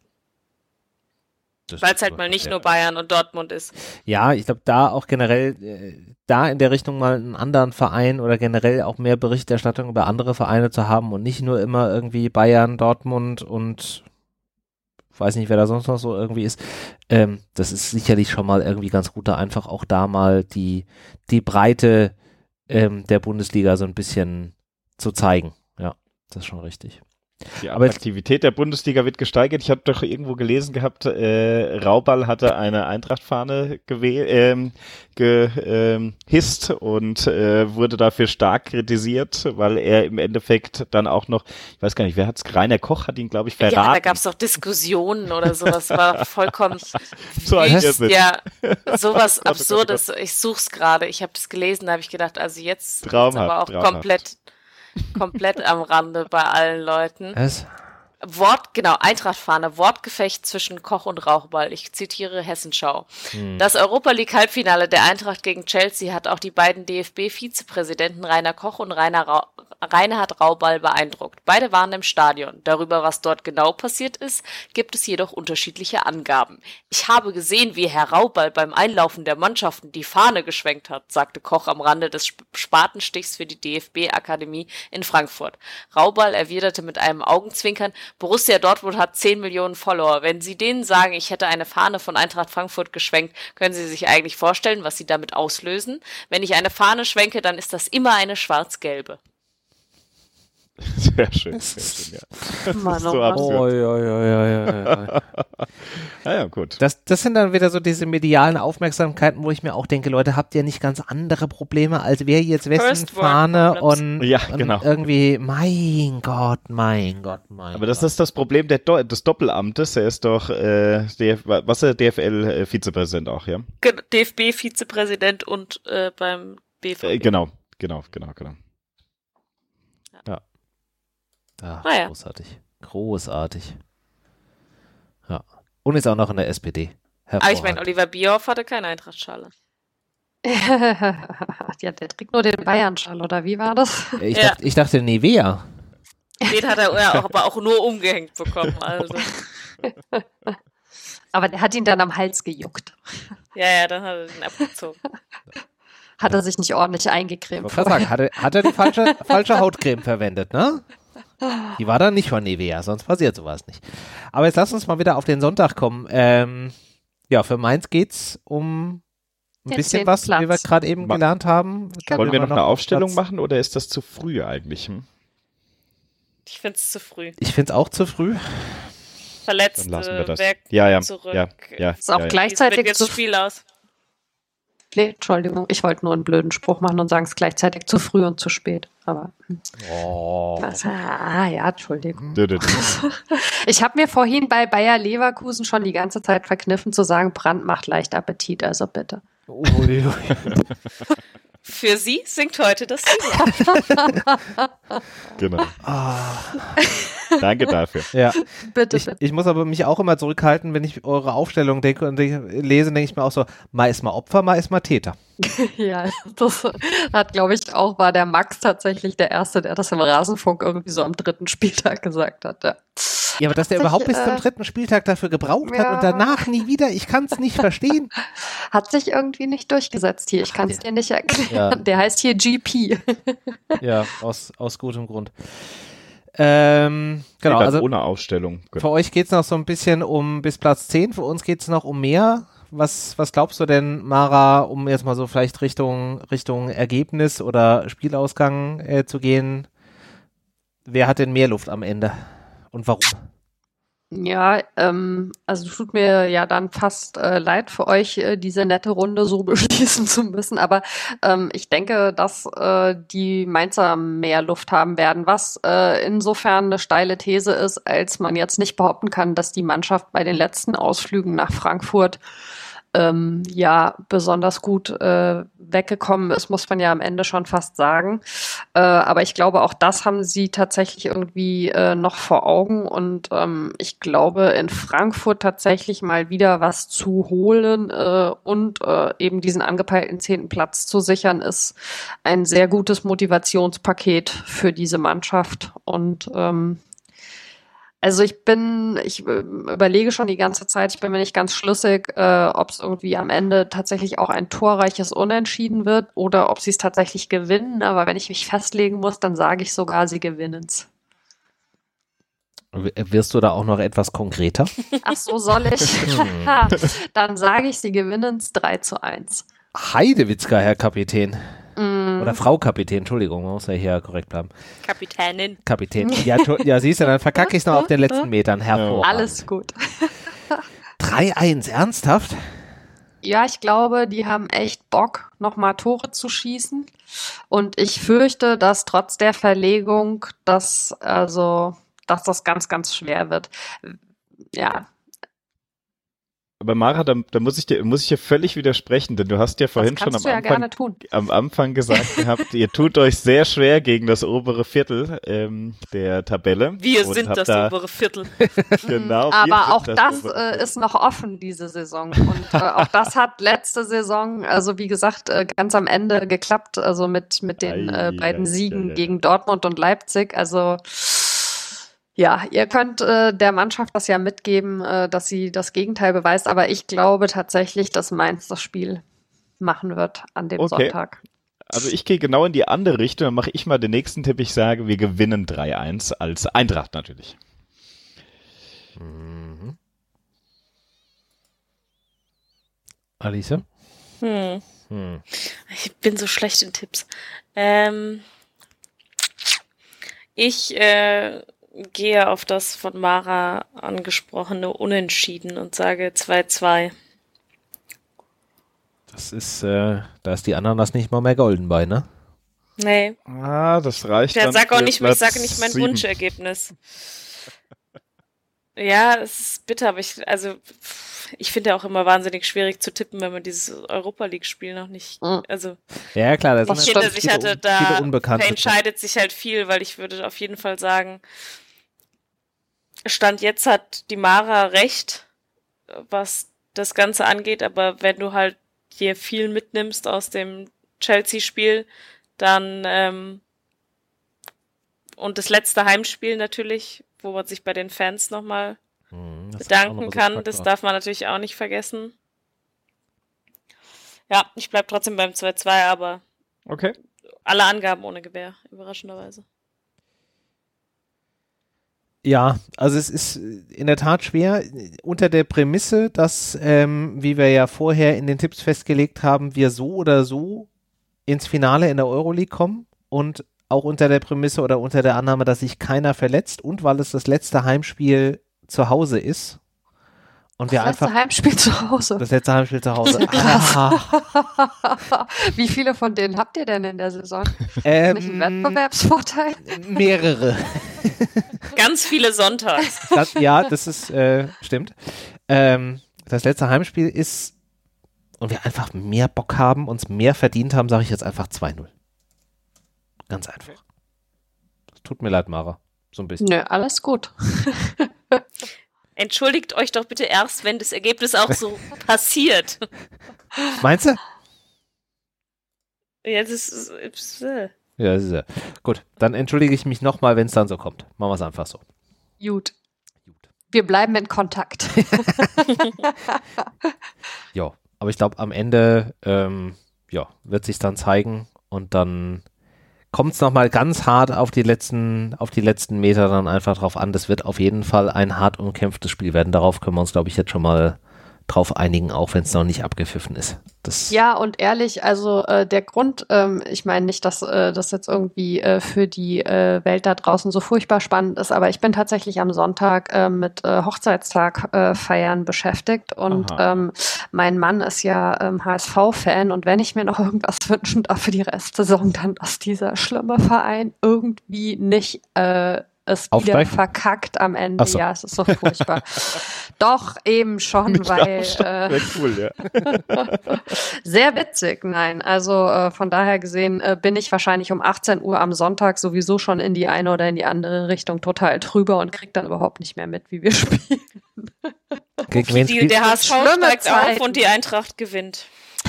Weil es halt mal nicht nur Bayern und Dortmund ist. Ja, ich glaube, da auch generell, äh, da in der Richtung mal einen anderen Verein oder generell auch mehr Berichterstattung über andere Vereine zu haben und nicht nur immer irgendwie Bayern, Dortmund und weiß nicht, wer da sonst noch so irgendwie ist. Ähm, das ist sicherlich schon mal irgendwie ganz gut, da einfach auch da mal die, die Breite ähm, der Bundesliga so ein bisschen zu zeigen. Ja, das ist schon richtig. Die Attraktivität der Bundesliga wird gesteigert. Ich habe doch irgendwo gelesen gehabt, äh, Raubal hatte eine Eintracht-Fahne gehisst ähm, ge, ähm, und äh, wurde dafür stark kritisiert, weil er im Endeffekt dann auch noch, ich weiß gar nicht, wer hat's, Rainer Koch hat ihn, glaube ich, verraten. Ja, da gab es doch Diskussionen oder sowas, war vollkommen so wüst, ja, sowas Absurdes. Ich such's gerade, ich habe das gelesen, da habe ich gedacht, also jetzt ist aber auch traumhaft. komplett komplett am Rande bei allen Leuten. Was? Wort, genau, Eintracht-Fahne, Wortgefecht zwischen Koch und Rauchball. Ich zitiere Hessenschau. Hm. Das Europa-League-Halbfinale der Eintracht gegen Chelsea hat auch die beiden D F B-Vizepräsidenten Rainer Koch und Rainer Ra- Reinhard Raubal beeindruckt. Beide waren im Stadion. Darüber, was dort genau passiert ist, gibt es jedoch unterschiedliche Angaben. Ich habe gesehen, wie Herr Raubal beim Einlaufen der Mannschaften die Fahne geschwenkt hat, sagte Koch am Rande des Spatenstichs für die D F B-Akademie in Frankfurt. Raubal erwiderte mit einem Augenzwinkern, Borussia Dortmund hat zehn Millionen Follower. Wenn Sie denen sagen, ich hätte eine Fahne von Eintracht Frankfurt geschwenkt, können Sie sich eigentlich vorstellen, was Sie damit auslösen? Wenn ich eine Fahne schwenke, dann ist das immer eine schwarz-gelbe. Sehr schön, sehr schön, ja. Mann, so oh Mann. absurd. Oh, ja, ja, ja, ja, ja. Ja, ja, gut. Das, das sind dann wieder so diese medialen Aufmerksamkeiten, wo ich mir auch denke, Leute, habt ihr nicht ganz andere Probleme, als wäre jetzt Westenfahne und, ja, und genau. irgendwie, mein Gott, mein Gott, mein Aber das Gott. ist das Problem der Do- des Doppelamtes. Er ist doch, äh, D F, was ist der D F L-Vizepräsident auch, ja? D F B-Vizepräsident und äh, beim B V B. Äh, genau, genau, genau, genau. Ach, Ah, ja. großartig, großartig. Ja. Und ist auch noch in der S P D. Aber ich meine, Oliver Bierhoff hatte keine Eintrachtschale. Ja, der trägt nur den Bayern-Schal, oder wie war das? Ich, Ja. dachte, ich dachte Nivea. Den hat er ja auch, aber auch nur umgehängt bekommen. Also. Aber der hat ihn dann am Hals gejuckt. Ja, ja, dann hat er den abgezogen. Hat er sich nicht ordentlich Ich eingecremt. wollte gerade sagen, hat er, hat er die falsche, falsche Hautcreme verwendet, ne? Die war dann nicht von Nivea, sonst passiert sowas nicht. Aber jetzt lass uns mal wieder auf den Sonntag kommen. Ähm, ja, für Mainz geht's um ein Den bisschen zehnten was, Platz. wie wir gerade eben Ma- gelernt haben. Wollen wir noch eine Aufstellung Platz- machen oder ist das zu früh eigentlich? Hm? Ich finde es zu früh. Ich finde es auch zu früh. Verletzt, Dann lassen wir äh, das. Werk Ja, ja, zurück. ja, ja. Ist auch ja, ja. Wie gleichzeitig sieht jetzt zu das Spiel aus? Nee, Entschuldigung, ich wollte nur einen blöden Spruch machen und sagen, es ist gleichzeitig zu früh und zu spät. Aber Oh. was, ah ja, Entschuldigung. Dö, dö, dö. Ich habe mir vorhin bei Bayer Leverkusen schon die ganze Zeit verkniffen zu sagen, Brand macht leicht Appetit, also bitte. Ui, ui. Für sie singt heute das Lied. Genau. Ah. Danke dafür. Ja. Bitte, Ich, bitte. ich muss aber mich auch immer zurückhalten, wenn ich eure Aufstellung denke und denke, lese, denke ich mir auch so, mal ist mal Opfer, mal ist mal Täter. Ja, das hat, glaube ich, auch, war der Max tatsächlich der Erste, der das im Rasenfunk irgendwie so am dritten Spieltag gesagt hat. Ja, Ja, aber dass der Sich, überhaupt bis äh, zum dritten Spieltag dafür gebraucht hat ja. und danach nie wieder, ich kann es nicht verstehen. Hat sich irgendwie nicht durchgesetzt hier. Ich kann es dir nicht erklären. Ja. Der heißt hier G P. Ja, aus, aus gutem Grund. Ähm, genau, Nee, dann also ohne Aufstellung. Genau. für euch geht es noch so ein bisschen um bis Platz zehn, für uns geht es noch um mehr. Was, was glaubst du denn, Mara, um jetzt mal so vielleicht Richtung, Richtung Ergebnis oder Spielausgang äh, zu gehen? Wer hat denn mehr Luft am Ende und warum? Ja, ähm, also tut mir ja dann fast äh, leid für euch, äh, diese nette Runde so beschließen zu müssen, aber ähm, ich denke, dass äh, die Mainzer mehr Luft haben werden, was äh, insofern eine steile These ist, als man jetzt nicht behaupten kann, dass die Mannschaft bei den letzten Ausflügen nach Frankfurt ähm, ja besonders gut äh, weggekommen ist, muss man ja am Ende schon fast sagen. Äh, aber ich glaube, auch das haben sie tatsächlich irgendwie äh, noch vor Augen. Und ähm, ich glaube, in Frankfurt tatsächlich mal wieder was zu holen äh, und äh, eben diesen angepeilten zehnten Platz zu sichern, ist ein sehr gutes Motivationspaket für diese Mannschaft. Und ähm, also ich bin, ich äh, überlege schon die ganze Zeit, ich bin mir nicht ganz schlüssig, äh, ob es irgendwie am Ende tatsächlich auch ein torreiches Unentschieden wird oder ob sie es tatsächlich gewinnen. Aber wenn ich mich festlegen muss, dann sage ich sogar, sie gewinnen's. Wirst du da auch noch etwas konkreter? Ach so, soll ich? Dann sage ich, sie gewinnen's drei zu eins. Heidewitzka, Herr Kapitän. Mm. Oder Frau Kapitän, Entschuldigung, man muss ja hier korrekt bleiben. Kapitänin. Kapitän. Ja, tu- ja siehst du, dann verkacke ich es noch auf den letzten Metern. Hervorragend. Alles gut. drei eins, ernsthaft? Ja, ich glaube, die haben echt Bock, nochmal Tore zu schießen. Und ich fürchte, dass trotz der Verlegung, dass, also, dass das ganz, ganz schwer wird. Ja, Aber Mara, da, da muss ich dir muss ich dir völlig widersprechen, denn du hast ja vorhin das schon kannst am du ja Anfang, gerne tun. am Anfang gesagt gehabt, ihr tut euch sehr schwer gegen das obere Viertel ähm, der Tabelle. Wir Und sind habt das da, obere Viertel. Genau, wir Aber sind auch das, obere äh, ist noch offen diese Saison. Und äh, auch das hat letzte Saison, also wie gesagt, äh, ganz am Ende geklappt, also mit, mit den äh, Ei, beiden ei, Siegen ei, ei. gegen Dortmund und Leipzig. Also ja, ihr könnt äh, der Mannschaft das ja mitgeben, äh, dass sie das Gegenteil beweist. Aber ich glaube tatsächlich, dass Mainz das Spiel machen wird an dem Okay. Sonntag. Also ich gehe genau in die andere Richtung, dann mache ich mal den nächsten Tipp. Ich sage, wir gewinnen drei eins als Eintracht natürlich. Mhm. Alice? Hm. Hm. Ich bin so schlecht in Tipps. Ähm, Ich äh, gehe auf das von Mara angesprochene Unentschieden und sage zwei zwei. Das ist, äh, da ist die Ananas nicht mal mehr golden bei, ne? Nee. Ah, das reicht Ja, dann sag auch für nicht, ich Platz sage nicht mein sieben. Wunschergebnis. Ja, es ist bitter, aber ich, also, ich finde ja auch immer wahnsinnig schwierig zu tippen, wenn man dieses Europa-League-Spiel noch nicht, also. Ja, klar, das ich sind hinter sich hatte, da Unbekannte. entscheidet sich halt viel, weil ich würde auf jeden Fall sagen, Stand jetzt hat die Mara recht, was das Ganze angeht, aber wenn du halt hier viel mitnimmst aus dem Chelsea-Spiel, dann ähm, und das letzte Heimspiel natürlich, wo man sich bei den Fans nochmal hm, bedanken kann, das darf man natürlich auch nicht vergessen. Ja, ich bleib trotzdem beim zwei zwei, aber okay. Alle Angaben ohne Gewähr, überraschenderweise. Ja, also es ist in der Tat schwer, unter der Prämisse, dass, ähm, wie wir ja vorher in den Tipps festgelegt haben, wir so oder so ins Finale in der Euroleague kommen und auch unter der Prämisse oder unter der Annahme, dass sich keiner verletzt und weil es das letzte Heimspiel zu Hause ist. Und wir das einfach, letzte Heimspiel zu Hause. Das letzte Heimspiel zu Hause. Wie viele von denen habt ihr denn in der Saison? Ähm, Nicht ein Wettbewerbsvorteil? Mehrere. Ganz viele Sonntags. Das, ja, das ist, äh, stimmt. Ähm, das letzte Heimspiel ist, und wir einfach mehr Bock haben, uns mehr verdient haben, sage ich jetzt einfach zwei null. Ganz einfach. Das tut mir leid, Mara. So ein bisschen. Nö, alles gut. Entschuldigt euch doch bitte erst, wenn das Ergebnis auch so passiert. Meinst du? Ja, das ist, ist äh. Ja, das ist ja. Gut, dann entschuldige ich mich nochmal, wenn es dann so kommt. Machen wir es einfach so. Gut. Gut. Wir bleiben in Kontakt. Ja, aber ich glaube, am Ende ähm, ja, wird sich dann zeigen und dann kommt es nochmal ganz hart auf die letzten, auf die letzten Meter dann einfach drauf an. Das wird auf jeden Fall ein hart umkämpftes Spiel werden. Darauf können wir uns, glaube ich, jetzt schon mal drauf einigen, auch wenn es noch nicht abgepfiffen ist. Das ja, und ehrlich, also äh, der Grund, ähm, ich meine nicht, dass äh, das jetzt irgendwie äh, für die äh, Welt da draußen so furchtbar spannend ist, aber ich bin tatsächlich am Sonntag äh, mit äh, Hochzeitstag äh, feiern beschäftigt und ähm, mein Mann ist ja ähm, H S V-Fan und wenn ich mir noch irgendwas wünschen darf für die Restsaison, dann, dass dieser schlimme Verein irgendwie nicht äh, es wieder Aufsteigen? verkackt am Ende. So. Ja, es ist so furchtbar. Doch, eben schon, Mit weil äh, cool, ja. sehr witzig, nein. Also äh, von daher gesehen äh, bin ich wahrscheinlich um achtzehn Uhr am Sonntag sowieso schon in die eine oder in die andere Richtung total drüber und krieg dann überhaupt nicht mehr mit, wie wir spielen. Gegen wen Die, spielt- der H S V Schlimme steigt Zeiten. auf und die Eintracht gewinnt.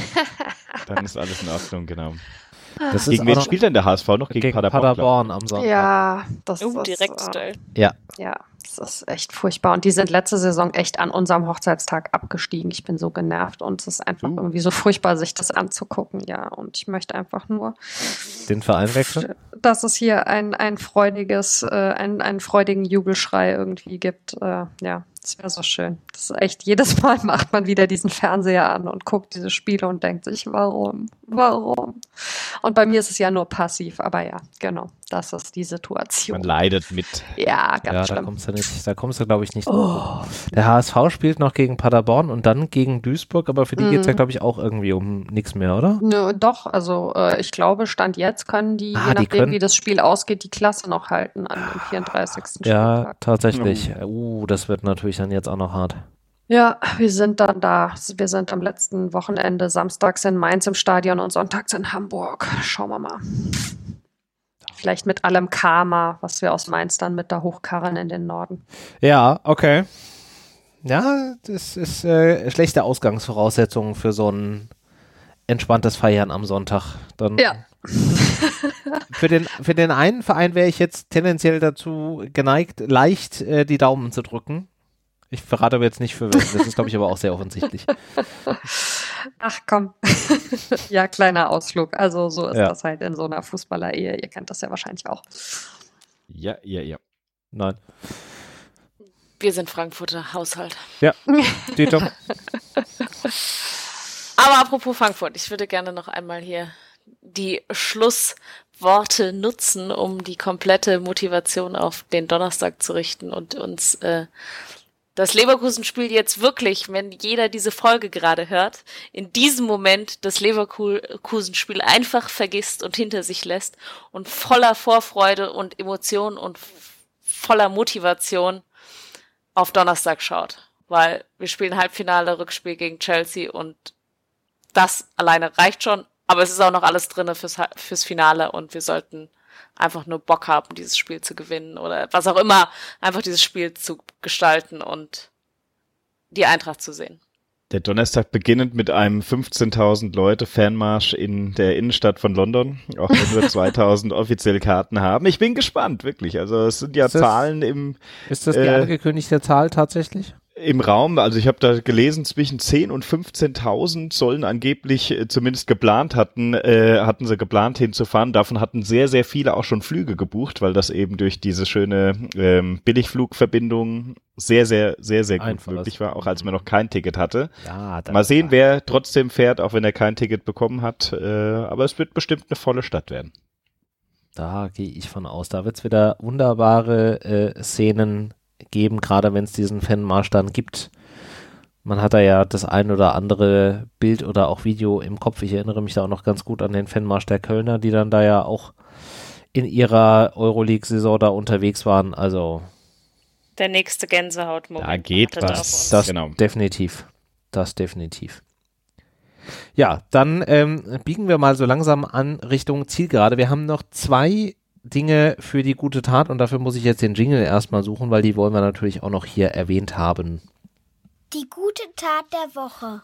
Dann ist alles in Ordnung, genau. Das ist Gegen auch wen noch- spielt denn der H S V noch? Gegen, gegen Paderborn. Paderborn am Sonntag. Ja, das Oh, ist direkt äh, Style. Ja. ja, das ist echt furchtbar. Und die sind letzte Saison echt an unserem Hochzeitstag abgestiegen. Ich bin so genervt und es ist einfach Uh. irgendwie so furchtbar, sich das anzugucken. Ja, und ich möchte einfach nur, Den Verein wechseln? dass es hier ein, ein freudiges, äh, ein, einen freudigen Jubelschrei irgendwie gibt. Äh, ja, das wäre so schön. Das ist echt, jedes Mal macht man wieder diesen Fernseher an und guckt diese Spiele und denkt sich, warum? Warum? Und bei mir ist es ja nur passiv, aber ja, genau, das ist die Situation. Man leidet mit. Ja, ganz Ja, da schlimm. kommst du nicht, da kommst du, glaube ich, nicht. Oh. Der H S V spielt noch gegen Paderborn und dann gegen Duisburg, aber für die Mhm. geht es ja, glaube ich, auch irgendwie um nichts mehr, oder? Nö, doch, also äh, ich glaube, Stand jetzt können die, Ah, je die nachdem, können- wie das Spiel ausgeht, die Klasse noch halten an dem vierunddreißigsten Ja, Spieltag. tatsächlich. Uh, das wird natürlich dann jetzt auch noch hart. Ja, wir sind dann da. Wir sind am letzten Wochenende samstags in Mainz im Stadion und sonntags in Hamburg. Schauen wir mal. Vielleicht mit allem Karma, was wir aus Mainz dann mit da hochkarren in den Norden. Ja, okay. Ja, das ist äh, schlechte Ausgangsvoraussetzungen für so ein entspanntes Feiern am Sonntag. Dann Ja. Für den, für den einen Verein wäre ich jetzt tendenziell dazu geneigt, leicht äh, die Daumen zu drücken. Ich verrate aber jetzt nicht für welchen. Das ist, glaube ich, aber auch sehr offensichtlich. Ach komm. Ja, kleiner Ausflug. Also so ist Ja. das halt in so einer Fußballer-Ehe. Ihr kennt das ja wahrscheinlich auch. Ja, ja, ja. Nein. Wir sind Frankfurter Haushalt. Dieter. Aber apropos Frankfurt, ich würde gerne noch einmal hier die Schlussworte nutzen, um die komplette Motivation auf den Donnerstag zu richten und uns äh, das Leverkusen-Spiel jetzt wirklich, wenn jeder diese Folge gerade hört, in diesem Moment das Leverkusen-Spiel einfach vergisst und hinter sich lässt und voller Vorfreude und Emotionen und voller Motivation auf Donnerstag schaut. Weil wir spielen Halbfinale, Rückspiel gegen Chelsea und das alleine reicht schon, aber es ist auch noch alles drin fürs, fürs Finale und wir sollten einfach nur Bock haben, dieses Spiel zu gewinnen oder was auch immer, einfach dieses Spiel zu gestalten und die Eintracht zu sehen. Der Donnerstag beginnend mit einem fünfzehntausend Leute Fanmarsch in der Innenstadt von London, auch wenn wir zweitausend offiziell Karten haben. Ich bin gespannt, wirklich. Also es sind ja ist das, Zahlen im... Ist das die äh, angekündigte Zahl tatsächlich? Im Raum, also ich habe da gelesen, zwischen zehn und fünfzehntausend sollen angeblich äh, zumindest geplant hatten, äh, hatten sie geplant hinzufahren. Davon hatten sehr, sehr viele auch schon Flüge gebucht, weil das eben durch diese schöne ähm, Billigflugverbindung sehr, sehr, sehr, sehr gut Einfach möglich war, auch als man noch kein Ticket hatte. Ja, Mal sehen, wer trotzdem fährt, auch wenn er kein Ticket bekommen hat. Äh, aber es wird bestimmt eine volle Stadt werden. Da gehe ich von aus. Da wird es wieder wunderbare äh, Szenen geben, gerade wenn es diesen Fanmarsch dann gibt. Man hat da ja das ein oder andere Bild oder auch Video im Kopf. Ich erinnere mich da auch noch ganz gut an den Fanmarsch der Kölner, die dann da ja auch in ihrer Euroleague-Saison da unterwegs waren. Also der nächste Gänsehautmoment. Da geht was. Das genau. definitiv. Das definitiv. Ja, dann ähm, biegen wir mal so langsam an Richtung Zielgerade. Wir haben noch zwei Dinge für die gute Tat und dafür muss ich jetzt den Jingle erstmal suchen, weil die wollen wir natürlich auch noch hier erwähnt haben. Die gute Tat der Woche.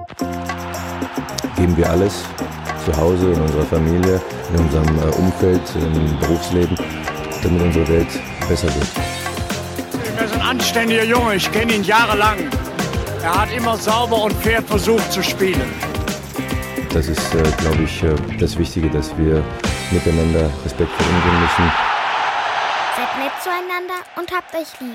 Geben wir alles zu Hause, in unserer Familie, in unserem äh, Umfeld, im Berufsleben, damit unsere Welt besser wird. Er ist ein anständiger Junge, ich kenne ihn jahrelang. Er hat immer sauber und fair versucht zu spielen. Das ist, äh, glaube ich, äh, das Wichtige, dass wir miteinander respektvoll umgehen müssen. Seid nett zueinander und habt euch lieb.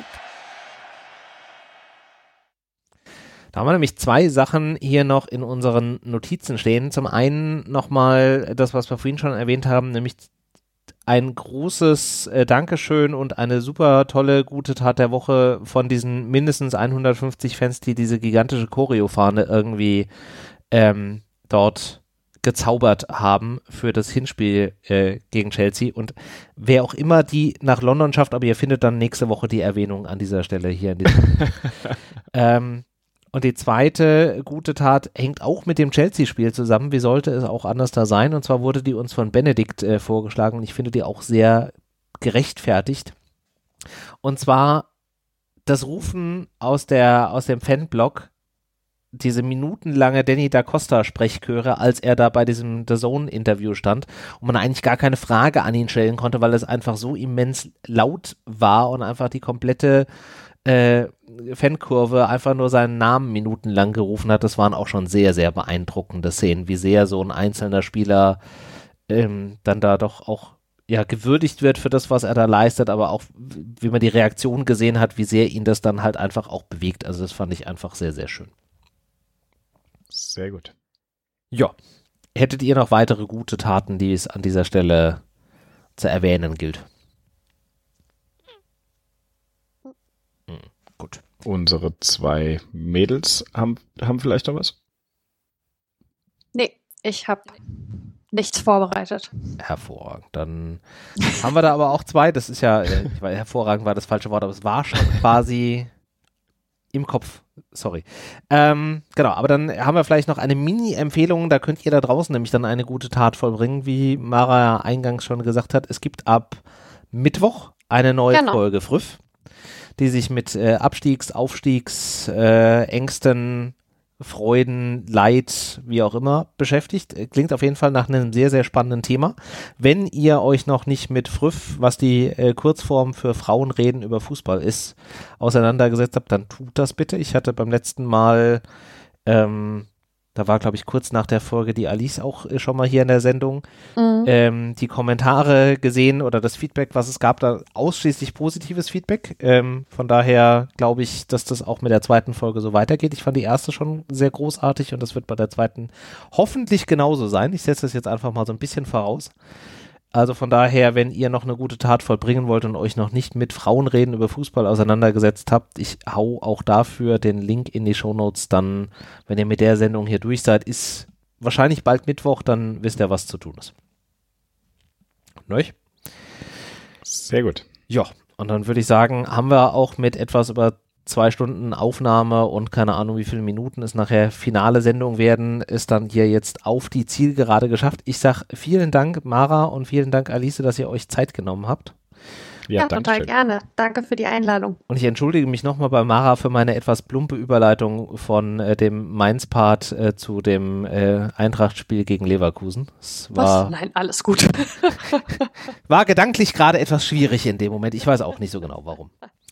Da haben wir nämlich zwei Sachen hier noch in unseren Notizen stehen. Zum einen nochmal das, was wir vorhin schon erwähnt haben, nämlich ein großes äh, Dankeschön und eine super tolle gute Tat der Woche von diesen mindestens hundertfünfzig Fans, die diese gigantische Choreofahne irgendwie ähm, dort gezaubert haben für das Hinspiel äh, gegen Chelsea und wer auch immer die nach London schafft, aber ihr findet dann nächste Woche die Erwähnung an dieser Stelle hier in diesem ähm, und die zweite gute Tat hängt auch mit dem Chelsea-Spiel zusammen, wie sollte es auch anders da sein, und zwar wurde die uns von Benedikt äh, vorgeschlagen und ich finde die auch sehr gerechtfertigt, und zwar das Rufen aus der aus dem Fanblock, diese minutenlange Danny da Costa Sprechchöre, als er da bei diesem The Zone Interview stand und man eigentlich gar keine Frage an ihn stellen konnte, weil es einfach so immens laut war und einfach die komplette äh, Fankurve einfach nur seinen Namen minutenlang gerufen hat. Das waren auch schon sehr, sehr beeindruckende Szenen, wie sehr so ein einzelner Spieler ähm, dann da doch auch ja, gewürdigt wird für das, was er da leistet, aber auch, wie man die Reaktion gesehen hat, wie sehr ihn das dann halt einfach auch bewegt. Also das fand ich einfach sehr, sehr schön. Sehr gut. Ja. Hättet ihr noch weitere gute Taten, die es an dieser Stelle zu erwähnen gilt? Hm, gut. Unsere zwei Mädels haben, haben vielleicht noch was? Nee, ich habe nichts vorbereitet. Hervorragend. Dann haben wir da aber auch zwei. Das ist ja, ich weiß, hervorragend war das falsche Wort, aber es war schon quasi im Kopf. Sorry. Ähm, genau, aber dann haben wir vielleicht noch eine Mini-Empfehlung, da könnt ihr da draußen nämlich dann eine gute Tat vollbringen, wie Mara eingangs schon gesagt hat. Es gibt ab Mittwoch eine neue genau. Folge Früff, die sich mit äh, Abstiegs-, Aufstiegs-, äh, Ängsten, Freuden, Leid, wie auch immer beschäftigt. Klingt auf jeden Fall nach einem sehr, sehr spannenden Thema. Wenn ihr euch noch nicht mit Früff, was die äh, Kurzform für Frauenreden über Fußball ist, auseinandergesetzt habt, dann tut das bitte. Ich hatte beim letzten Mal ähm, Da war, glaube ich, kurz nach der Folge die Alice auch äh, schon mal hier in der Sendung. Mhm. Ähm, die Kommentare gesehen oder das Feedback, was es gab, da ausschließlich positives Feedback. Ähm, von daher glaube ich, dass das auch mit der zweiten Folge so weitergeht. Ich fand die erste schon sehr großartig und das wird bei der zweiten hoffentlich genauso sein. Ich setze das jetzt einfach mal so ein bisschen voraus. Also von daher, wenn ihr noch eine gute Tat vollbringen wollt und euch noch nicht mit Frauenreden über Fußball auseinandergesetzt habt, ich hau auch dafür den Link in die Shownotes, dann, wenn ihr mit der Sendung hier durch seid, ist wahrscheinlich bald Mittwoch, dann wisst ihr, was zu tun ist. Neuch? Sehr gut. Ja, und dann würde ich sagen, haben wir auch mit etwas über zwei Stunden Aufnahme und keine Ahnung, wie viele Minuten es nachher finale Sendung werden, ist dann hier jetzt auf die Zielgerade geschafft. Ich sage vielen Dank, Mara, und vielen Dank, Alice, dass ihr euch Zeit genommen habt. Ja, ja total gerne. Danke für die Einladung. Und ich entschuldige mich nochmal bei Mara für meine etwas plumpe Überleitung von äh, dem Mainz-Part äh, zu dem äh, Eintracht-Spiel gegen Leverkusen. Es war, Was? Nein, alles gut. war gedanklich gerade etwas schwierig in dem Moment. Ich weiß auch nicht so genau, warum.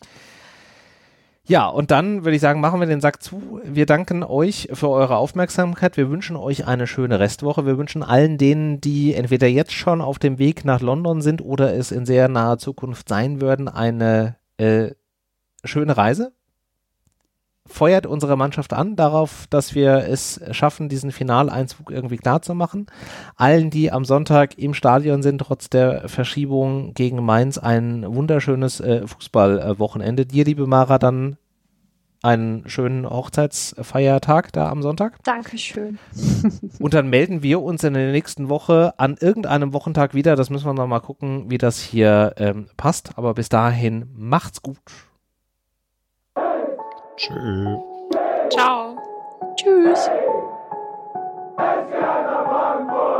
Ja, und dann würde ich sagen, machen wir den Sack zu. Wir danken euch für eure Aufmerksamkeit. Wir wünschen euch eine schöne Restwoche. Wir wünschen allen denen, die entweder jetzt schon auf dem Weg nach London sind oder es in sehr naher Zukunft sein würden, eine äh, schöne Reise. Feuert unsere Mannschaft an darauf, dass wir es schaffen, diesen Finaleinzug irgendwie klar zu machen. Allen, die am Sonntag im Stadion sind, trotz der Verschiebung gegen Mainz, ein wunderschönes äh, Fußballwochenende. Dir, liebe Mara, dann einen schönen Hochzeitsfeiertag da am Sonntag. Dankeschön. Und dann melden wir uns in der nächsten Woche an irgendeinem Wochentag wieder. Das müssen wir noch mal gucken, wie das hier ähm, passt. Aber bis dahin, macht's gut. Tschö. Ciao. Tschüss. Frankfurt!